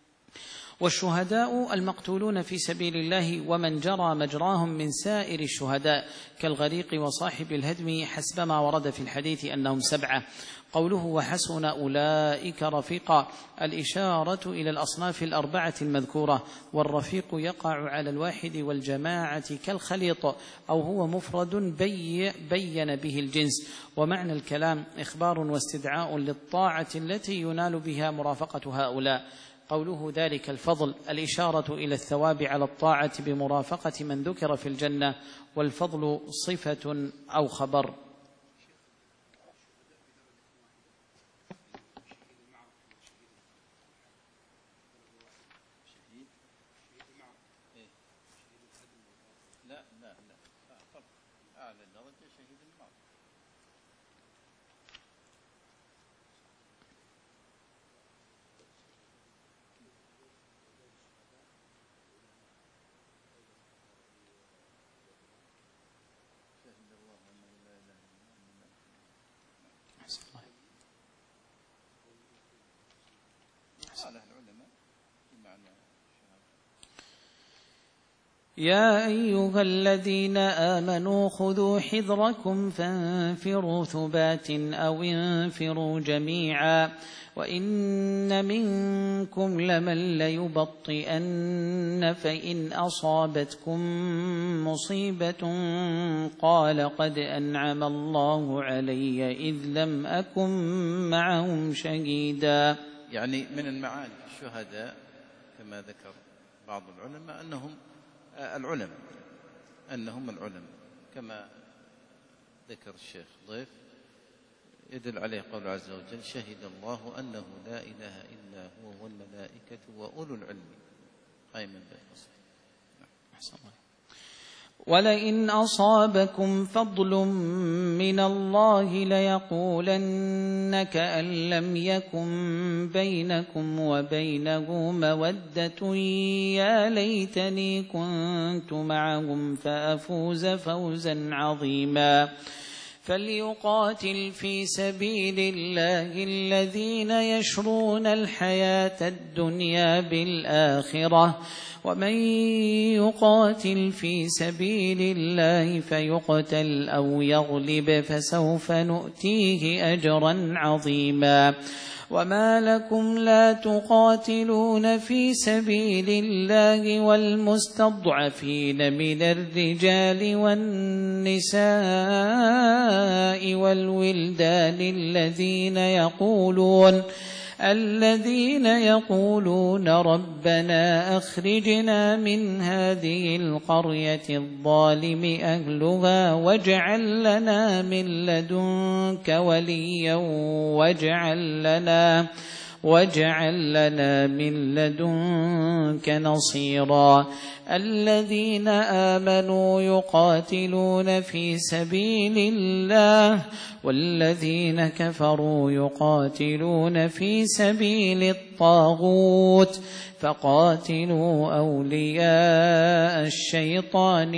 والشهداء المقتولون في سبيل الله ومن جرى مجراهم من سائر الشهداء كالغريق وصاحب الهدم حسب ما ورد في الحديث أنهم سبعة. قوله وحسن أولئك رفيقا، الإشارة إلى الأصناف الأربعة المذكورة، والرفيق يقع على الواحد والجماعة كالخليط، أو هو مفرد بي بين به الجنس. ومعنى الكلام إخبار واستدعاء للطاعة التي ينال بها مرافقة هؤلاء. قوله ذلك الفضل، الإشارة إلى الثواب على الطاعة بمرافقة من ذكر في الجنة، والفضل صفة أو خبر. يا أيها الذين آمنوا خذوا حذركم فانفروا ثبات أو انفروا جميعا وإن منكم لمن ليبطئن فإن أصابتكم مصيبة قال قد أنعم الله علي إذ لم أكن معهم شهيدا. يعني من المعاني الشهداء كما ذكر بعض العلماء أنهم العلماء أنهم العلماء كما ذكر الشيخ ضيف، يدل عليه قول عز وجل شهد الله أنه لا إله إلا هو والملائكة وأولو العلم قائما بالقسط. ولئن أصابكم فضل من الله ليقولن كأن لم يكن بينكم وبينه مودة يا ليتني كنت معهم فأفوز فوزا عظيما. فليقاتل في سبيل الله الذين يشرون الحياة الدنيا بالآخرة ومن يقاتل في سبيل الله فيقتل أو يغلب فسوف نؤتيه أجرا عظيما وما لكم لا تقاتلون في سبيل الله والمستضعفين من الرجال والنساء والولدان الذين يقولون الذين يقولون ربنا أخرجنا من هذه القرية الظالم أهلها واجعل لنا من لدنك وليا واجعل لنا واجعل لنا من لدنك نصيرا الذين آمنوا يقاتلون في سبيل الله والذين كفروا يقاتلون في سبيل الطاغوت فقاتلوا أولياء الشيطان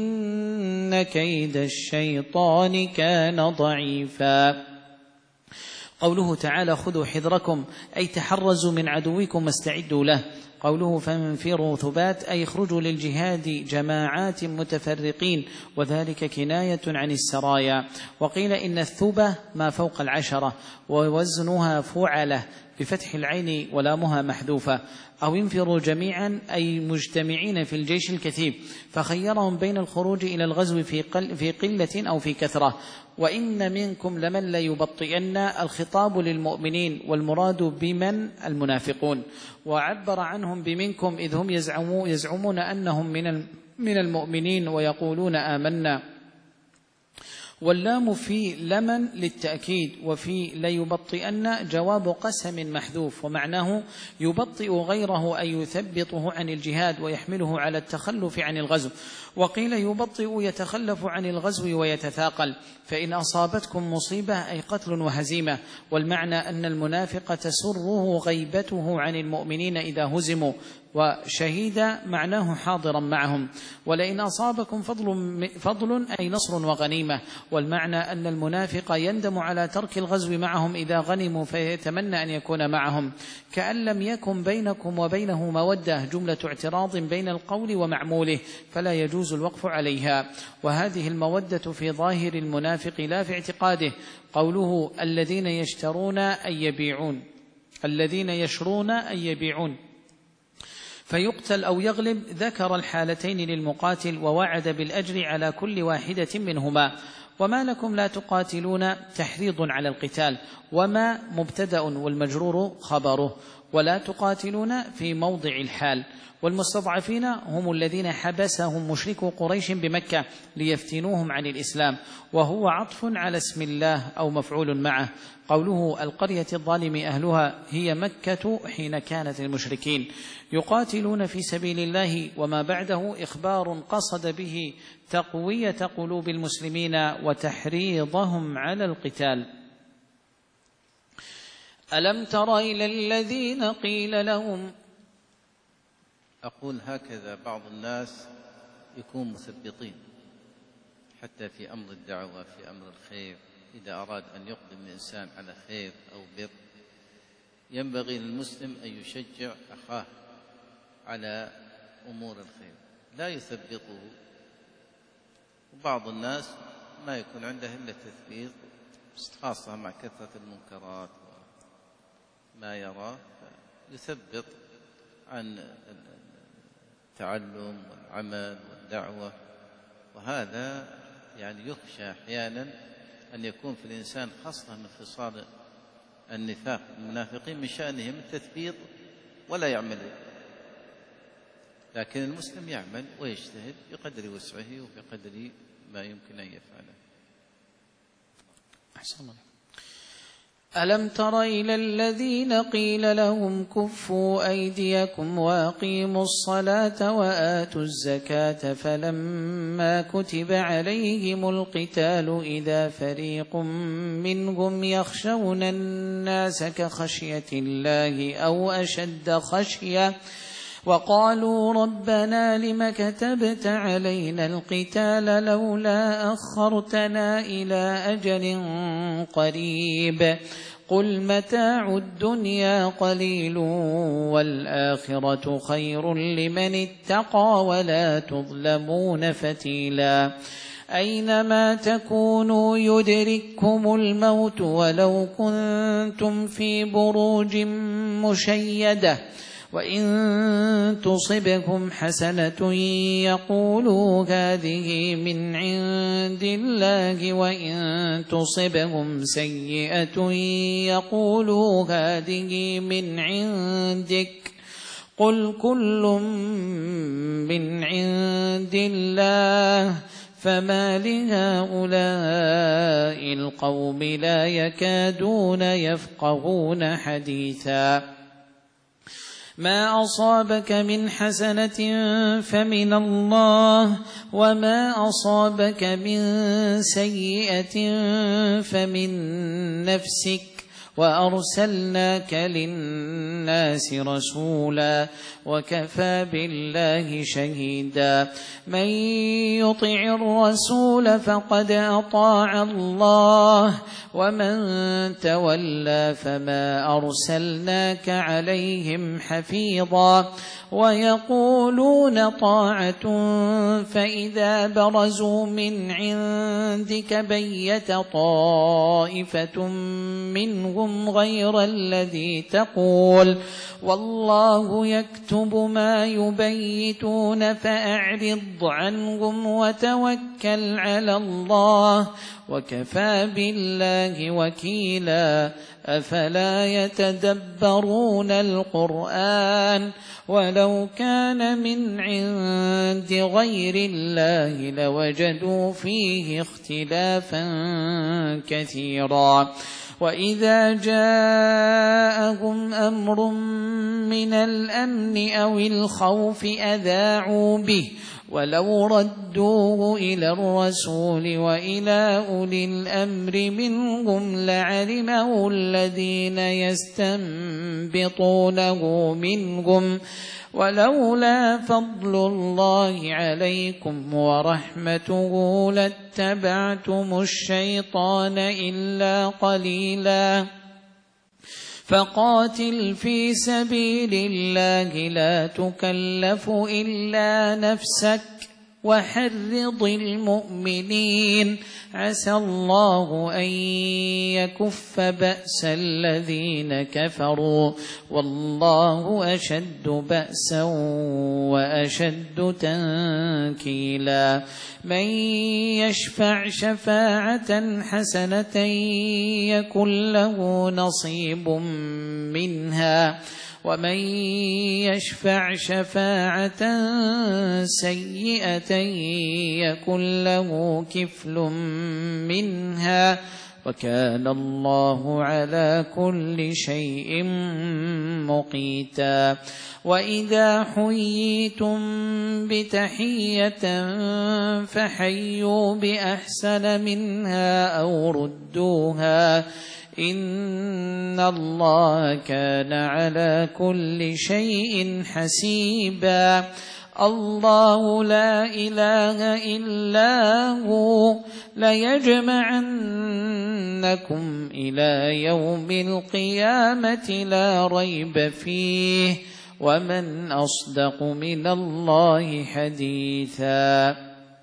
إن كيد الشيطان كان ضعيفا. قوله تعالى خذوا حذركم أي تحرزوا من عدوكم واستعدوا له. قوله فانفروا ثبات أي اخرجوا للجهاد جماعات متفرقين وذلك كناية عن السرايا. وقيل إن الثبة ما فوق العشرة ووزنها فعلة بفتح العين ولامها محذوفة. أو انفروا جميعا أي مجتمعين في الجيش الكثير فخيرهم بين الخروج إلى الغزو في, قل في قلة أو في كثرة. وإن منكم لمن ليبطئن الخطاب للمؤمنين والمراد بمن المنافقون وعبر عنهم بمنكم إذ هم يزعمون, يزعمون أنهم من من المؤمنين ويقولون آمنا. واللام في لمن للتأكيد وفي ليبطئن جواب قسم محذوف ومعناه يبطئ غيره أي يثبطه عن الجهاد ويحمله على التخلف عن الغزو. وقيل يبطئ يتخلف عن الغزو ويتثاقل. فإن أصابتكم مصيبة أي قتل وهزيمة. والمعنى أن المنافق تسره غيبته عن المؤمنين إذا هزموا وشهيد معناه حاضرا معهم. ولئن أصابكم فضل, فضل أي نصر وغنيمة. والمعنى أن المنافق يندم على ترك الغزو معهم إذا غنموا فيتمنى أن يكون معهم. كأن لم يكن بينكم وبينه مودة جملة اعتراض بين القول ومعموله فلا يجوز الوقف عليها. وهذه المودة في ظاهر المنافق لا في اعتقاده. قوله الذين يشترون أي يبيعون الذين يشرون أي يبيعون فيقتل أو يغلب ذكر الحالتين للمقاتل ووعد بالأجر على كل واحدة منهما. وما لكم لا تقاتلون تحريض على القتال وما مبتدأ والمجرور خبره ولا تقاتلون في موضع الحال. والمستضعفين هم الذين حبسهم مشركو قريش بمكة ليفتنوهم عن الإسلام وهو عطف على اسم الله أو مفعول معه. قوله القرية الظالم أهلها هي مكة حين كانت المشركين يقاتلون في سبيل الله وما بعده إخبار قصد به تقوية قلوب المسلمين وتحريضهم على القتال. ألم تر إلى الذين قيل لهم أقول هكذا بعض الناس يكون مثبطين حتى في أمر الدعوة في أمر الخير. إذا أراد أن يقدم الإنسان على خير أو بر ينبغي للمسلم أن يشجع أخاه على أمور الخير لا يثبطه. وبعض الناس ما يكون عنده إلا تثبيط خاصة مع كثرة المنكرات وما يراه يثبط عن التعلم والعمل والدعوة. وهذا يعني يخشى أحيانا أن يكون في الإنسان خاصة من خصال النفاق. المنافقين من شأنهم التثبيط ولا يعمل. لكن المسلم يعمل ويجتهد بقدر وسعه وبقدر ما يمكن أن يفعله. أحسن الله. ألم تر إلى الذين قيل لهم كفوا أيديكم وأقيموا الصلاة وآتوا الزكاة فلما كتب عليهم القتال إذا فريق منهم يخشون الناس كخشية الله أو أشد خشية وقالوا ربنا لم كتبت علينا القتال لولا أخرتنا إلى أجل قريب قل متاع الدنيا قليل والآخرة خير لمن اتقى ولا تظلمون فتيلا أينما تكونوا يدرككم الموت ولو كنتم في بروج مشيدة وإن تصبكم حسنة يقولوا هذه من عند الله وإن تصبهم سيئة يقولوا هذه من عندك قل كل من عند الله فما لهؤلاء القوم لا يكادون يفقهون حديثا ما أصابك من حسنة فمن الله وما أصابك من سيئة فمن نفسك وأرسلناك للناس رسولا وكفى بالله شهيدا من يطع الرسول فقد أطاع الله ومن تولى فما أرسلناك عليهم حفيظا ويقولون طاعة فإذا برزوا من عندك بيت طائفة منهم غير الذي تقول والله يكتب ما يبيتون فأعرض عنهم وتوكل على الله وكفى بالله وكيلا أفلا يتدبرون القرآن ولو كان من عند غير الله لوجدوا فيه اختلافا كثيرا وإذا جاءهم أمر من الأمن أو الخوف أذاعوا به ولو ردوه إلى الرسول وإلى أولي الأمر منهم لعلمه الذين يستنبطونه منهم ولولا فضل الله عليكم ورحمته لاتبعتم الشيطان إلا قليلا فقاتل في سبيل الله لا تكلف إلا نفسك وحرض المؤمنين عسى الله أن يكف بأس الذين كفروا والله أشد بأسا وأشد تنكيلا من يشفع شفاعة حسنة يكن له نصيب منها ومن يشفع شفاعة سيئة يكن له كفل منها وكان الله على كل شيء مقيتا وإذا حييتم بتحية فحيوا بأحسن منها أو ردوها إن الله كان على كل شيء حسيبا الله لا إله إلا هو ليجمعنكم إلى يوم القيامة لا ريب فيه ومن أصدق من الله حديثا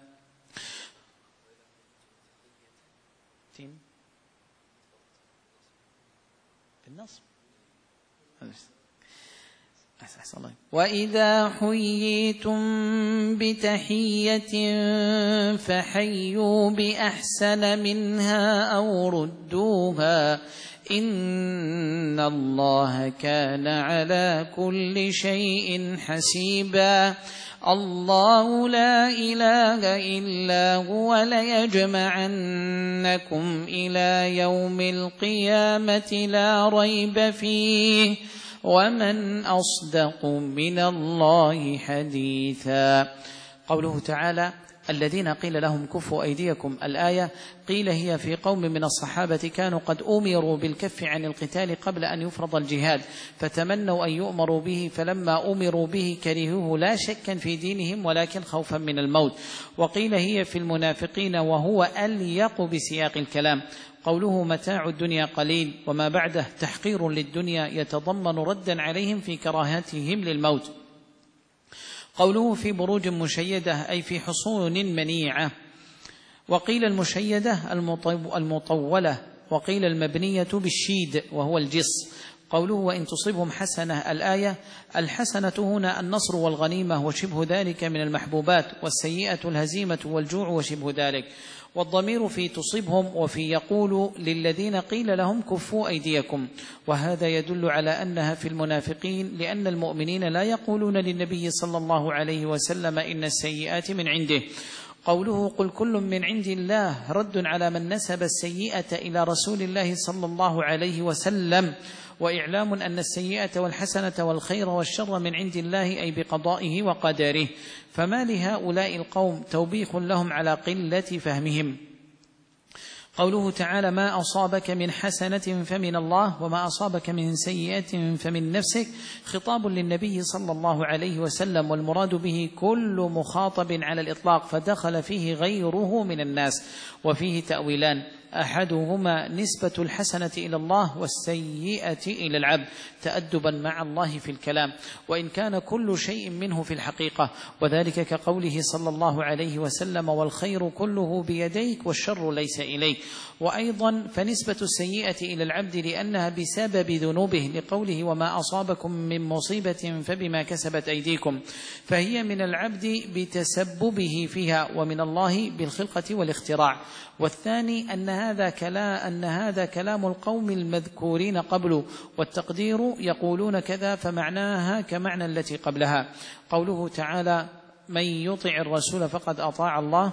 وإذا حييتم بتحية فحيوا بأحسن منها أو ردوها إن الله كان على كل شيء حسيبا الله لا إله إلا هو ليجمعنكم إلى يوم القيامة لا ريب فيه ومن أصدق من الله حديثا. قوله تعالى الذين قيل لهم كفوا أيديكم الآية قيل هي في قوم من الصحابة كانوا قد أمروا بالكف عن القتال قبل أن يفرض الجهاد فتمنوا أن يؤمروا به فلما أمروا به كرهوه لا شكا في دينهم ولكن خوفا من الموت. وقيل هي في المنافقين وهو أليق بسياق الكلام. قوله متاع الدنيا قليل وما بعده تحقير للدنيا يتضمن ردا عليهم في كراهتهم للموت. قوله في بروج مشيدة أي في حصون منيعة. وقيل المشيدة المطولة وقيل المبنية بالشيد وهو الجص. قوله وإن تصبهم حسنة الآية الحسنة هنا النصر والغنيمة وشبه ذلك من المحبوبات والسيئة الهزيمة والجوع وشبه ذلك. والضمير في تصبهم وفي يقول للذين قيل لهم كفوا أيديكم وهذا يدل على أنها في المنافقين لأن المؤمنين لا يقولون للنبي صلى الله عليه وسلم إن السيئات من عنده. قوله قل كل من عند الله رد على من نسب السيئة إلى رسول الله صلى الله عليه وسلم وإعلام أن السيئة والحسنة والخير والشر من عند الله أي بقضائه وقدره. فما لهؤلاء القوم توبيخ لهم على قلة فهمهم. قوله تعالى ما أصابك من حسنة فمن الله وما أصابك من سيئة فمن نفسك خطاب للنبي صلى الله عليه وسلم والمراد به كل مخاطب على الإطلاق فدخل فيه غيره من الناس. وفيه تأويلان أحدهما نسبة الحسنة إلى الله والسيئة إلى العبد تأدبا مع الله في الكلام وإن كان كل شيء منه في الحقيقة وذلك كقوله صلى الله عليه وسلم والخير كله بيديك والشر ليس إليك. وأيضا فنسبة السيئة إلى العبد لأنها بسبب ذنوبه لقوله وما أصابكم من مصيبة فبما كسبت أيديكم فهي من العبد بتسببه فيها ومن الله بالخلقة والاختراع. والثاني أن هذا كلام أن هذا كلام القوم المذكورين قبله والتقدير يقولون كذا فمعناها كمعنى التي قبلها. قوله تعالى من يطع الرسول فقد أطاع الله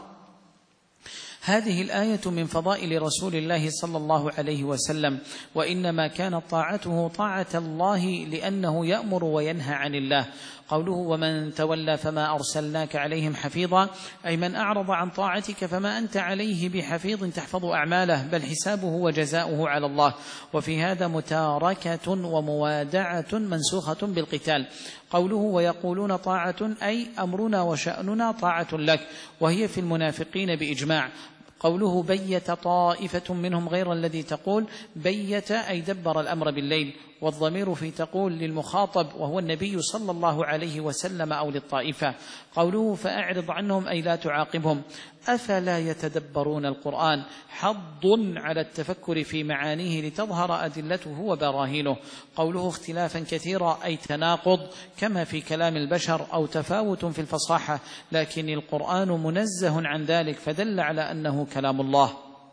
هذه الآية من فضائل رسول الله صلى الله عليه وسلم وإنما كانت طاعته طاعة الله لأنه يأمر وينهى عن الله. قوله ومن تولى فما أرسلناك عليهم حفيظا أي من أعرض عن طاعتك فما أنت عليه بحفيظ تحفظ أعماله بل حسابه وجزاؤه على الله. وفي هذا متاركة وموادعة منسوخة بالقتال. قوله ويقولون طاعة أي أمرنا وشأننا طاعة لك وهي في المنافقين بإجماع. قوله بيت طائفة منهم غير الذي تقول بيت أي دبر الأمر بالليل والضمير في تقول للمخاطب وهو النبي صلى الله عليه وسلم أو للطائفة. قوله فأعرض عنهم أي لا تعاقبهم أفلا يتدبرون القرآن حض على التفكر في معانيه لتظهر أدلته وبراهينه. قوله اختلافا كثيرا أي تناقض كما في كلام البشر أو تفاوت في الفصاحة لكن القرآن منزه عن ذلك فدل على أنه كلام الله.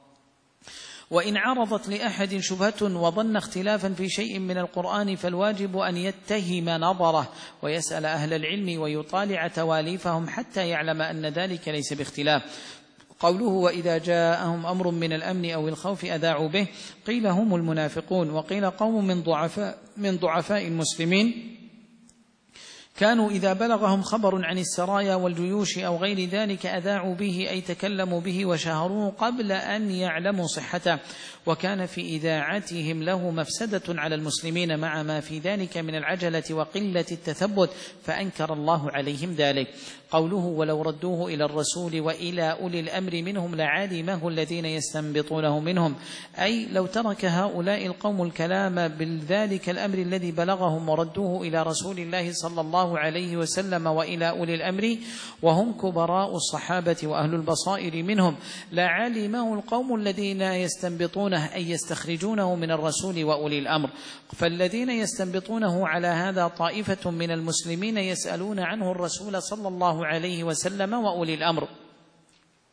وإن عرضت لأحد شبهة وظن اختلافا في شيء من القرآن فالواجب أن يتهم نظره ويسأل أهل العلم ويطالع تواليفهم حتى يعلم أن ذلك ليس باختلاف. قوله وإذا جاءهم أمر من الأمن أو الخوف أذاعوا به قيل هم المنافقون وقيل قوم من ضعفاء, من ضعفاء المسلمين كانوا إذا بلغهم خبر عن السرايا والجيوش أو غير ذلك أذاعوا به أي تكلموا به وشهروه قبل أن يعلموا صحته وكان في إذاعتهم له مفسدة على المسلمين مع ما في ذلك من العجلة وقلة التثبت فأنكر الله عليهم ذلك. قوله ولو ردوه إلى الرسول وإلى أولي الأمر منهم لعلمه الذين يستنبطونه منهم أي لو ترك هؤلاء القوم الكلام بذلك الأمر الذي بلغهم وردوه إلى رسول الله صلى الله عليه وسلم وإلى أولي الأمر وهم كبراء الصحابة وأهل البصائر منهم لعلمه القوم الذين يستنبطونه أي يستخرجونه من الرسول وأولي الأمر. فالذين يستنبطونه على هذا طائفة من المسلمين يسألون عنه الرسول صلى الله عليه وسلم وأولي الأمر.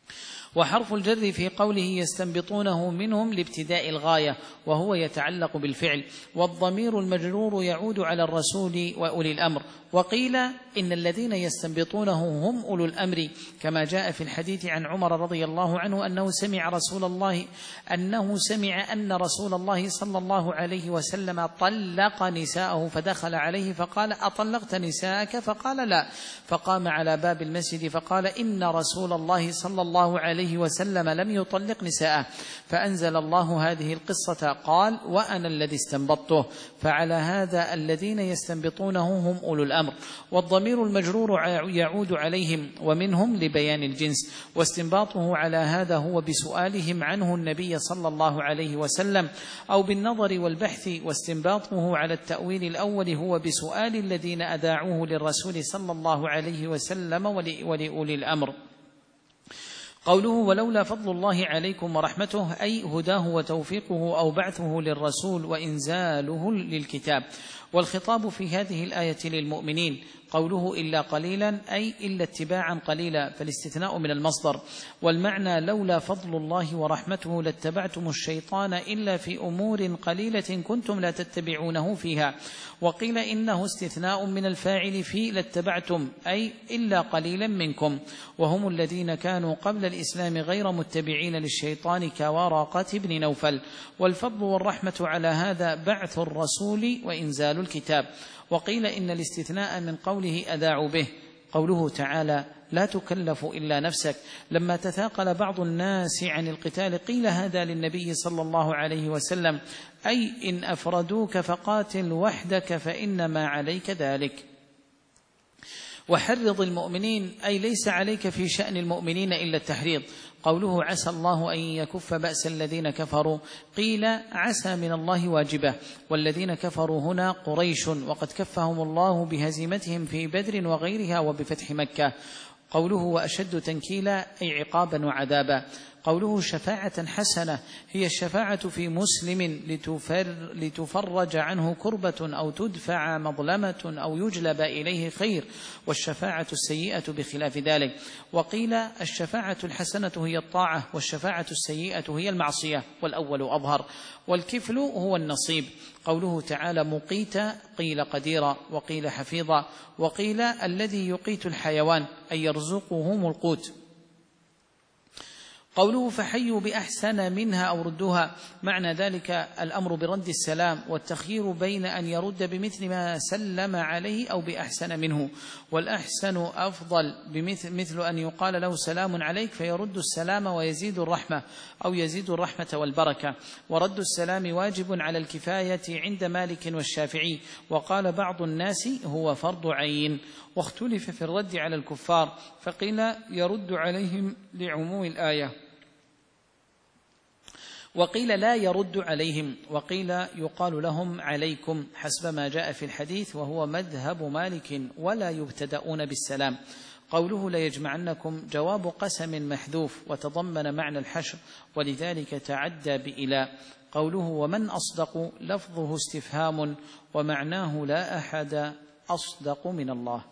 وحرف الجر في قوله يستنبطونه منهم لابتداء الغاية وهو يتعلق بالفعل، والضمير المجرور يعود على الرسول وأولي الأمر. وقيل إن الذين يستنبطونه هم أولو الأمر، كما جاء في الحديث عن عمر رضي الله عنه أنه سمع رسول الله أنه سمع أن رسول الله صلى الله عليه وسلم طلق نساءه، فدخل عليه فقال: أطلقت نساءك؟ فقال: لا. فقام على باب المسجد فقال: إن رسول الله صلى الله عليه وسلم لم يطلق نساءه. فأنزل الله هذه القصة، قال: وأنا الذي استنبطته. فعلى هذا الذين يستنبطونه هم أولو الأمر، والضمير المجرور يعود عليهم ومنهم لبيان الجنس، واستنباطه على هذا هو بسؤالهم عنه النبي صلى الله عليه وسلم أو بالنظر والبحث، واستنباطه على التأويل الأول هو بسؤال الذين أذاعوه للرسول صلى الله عليه وسلم ولأولي الأمر. قوله: ولولا فضل الله عليكم ورحمته، أي هداه وتوفيقه أو بعثه للرسول وإنزاله للكتاب. والخطاب في هذه الآية للمؤمنين. قوله إلا قليلا أي إلا اتباعا قليلا، فالاستثناء من المصدر. والمعنى لولا فضل الله ورحمته لاتبعتم الشيطان إلا في أمور قليلة كنتم لا تتبعونه فيها. وقيل إنه استثناء من الفاعل في لاتبعتم أي إلا قليلا منكم، وهم الذين كانوا قبل الإسلام غير متبعين للشيطان كوراقة بن نوفل. والفضل والرحمة على هذا بعث الرسول وإنزال الكتاب. وقيل إن الاستثناء من قوله أذاعوا به. قوله تعالى: لا تكلف إلا نفسك، لما تثاقل بعض الناس عن القتال قيل هذا للنبي صلى الله عليه وسلم، أي إن أفردوك فقاتل وحدك فإنما عليك ذلك. وحرض المؤمنين أي ليس عليك في شأن المؤمنين إلا التحريض. قوله عسى الله أن يكف بأس الذين كفروا، قيل عسى من الله واجبة، والذين كفروا هنا قريش، وقد كفهم الله بهزيمتهم في بدر وغيرها وبفتح مكة. قوله وأشد تنكيلا أي عقابا وعذابا. قوله شفاعة حسنة هي الشفاعة في مسلم لتفر لتفرج عنه كربة أو تدفع مظلمة أو يجلب إليه خير، والشفاعة السيئة بخلاف ذلك. وقيل الشفاعة الحسنة هي الطاعة، والشفاعة السيئة هي المعصية، والأول أظهر. والكفل هو النصيب. قوله تعالى مقيت قيل قديرا، وقيل حفيظا، وقيل الذي يقيت الحيوان أي يرزقهم القوت. قوله فحيوا بأحسن منها أو ردوها، معنى ذلك الأمر برد السلام، والتخيير بين أن يرد بمثل ما سلم عليه أو بأحسن منه، والأحسن أفضل بمثل مثل أن يقال له سلام عليك فيرد السلام ويزيد الرحمة أو يزيد الرحمة والبركة. ورد السلام واجب على الكفاية عند مالك والشافعي، وقال بعض الناس هو فرض عين. واختلف في الرد على الكفار، فقيل يرد عليهم لعموم الآية، وقيل لا يرد عليهم، وقيل يقال لهم عليكم حسب ما جاء في الحديث، وهو مذهب مالك، ولا يبتدؤون بالسلام. قوله ليجمعنكم جواب قسم محذوف وتضمن معنى الحشر، ولذلك تعدى بإلى. قوله ومن أصدق لفظه استفهام، ومعناه لا أحد أصدق من الله.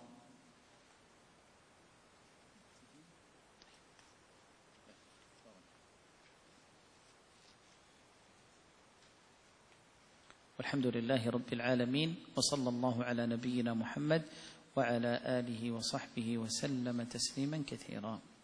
والحمد لله رب العالمين، وصلى الله على نبينا محمد وعلى آله وصحبه وسلم تسليما كثيرا.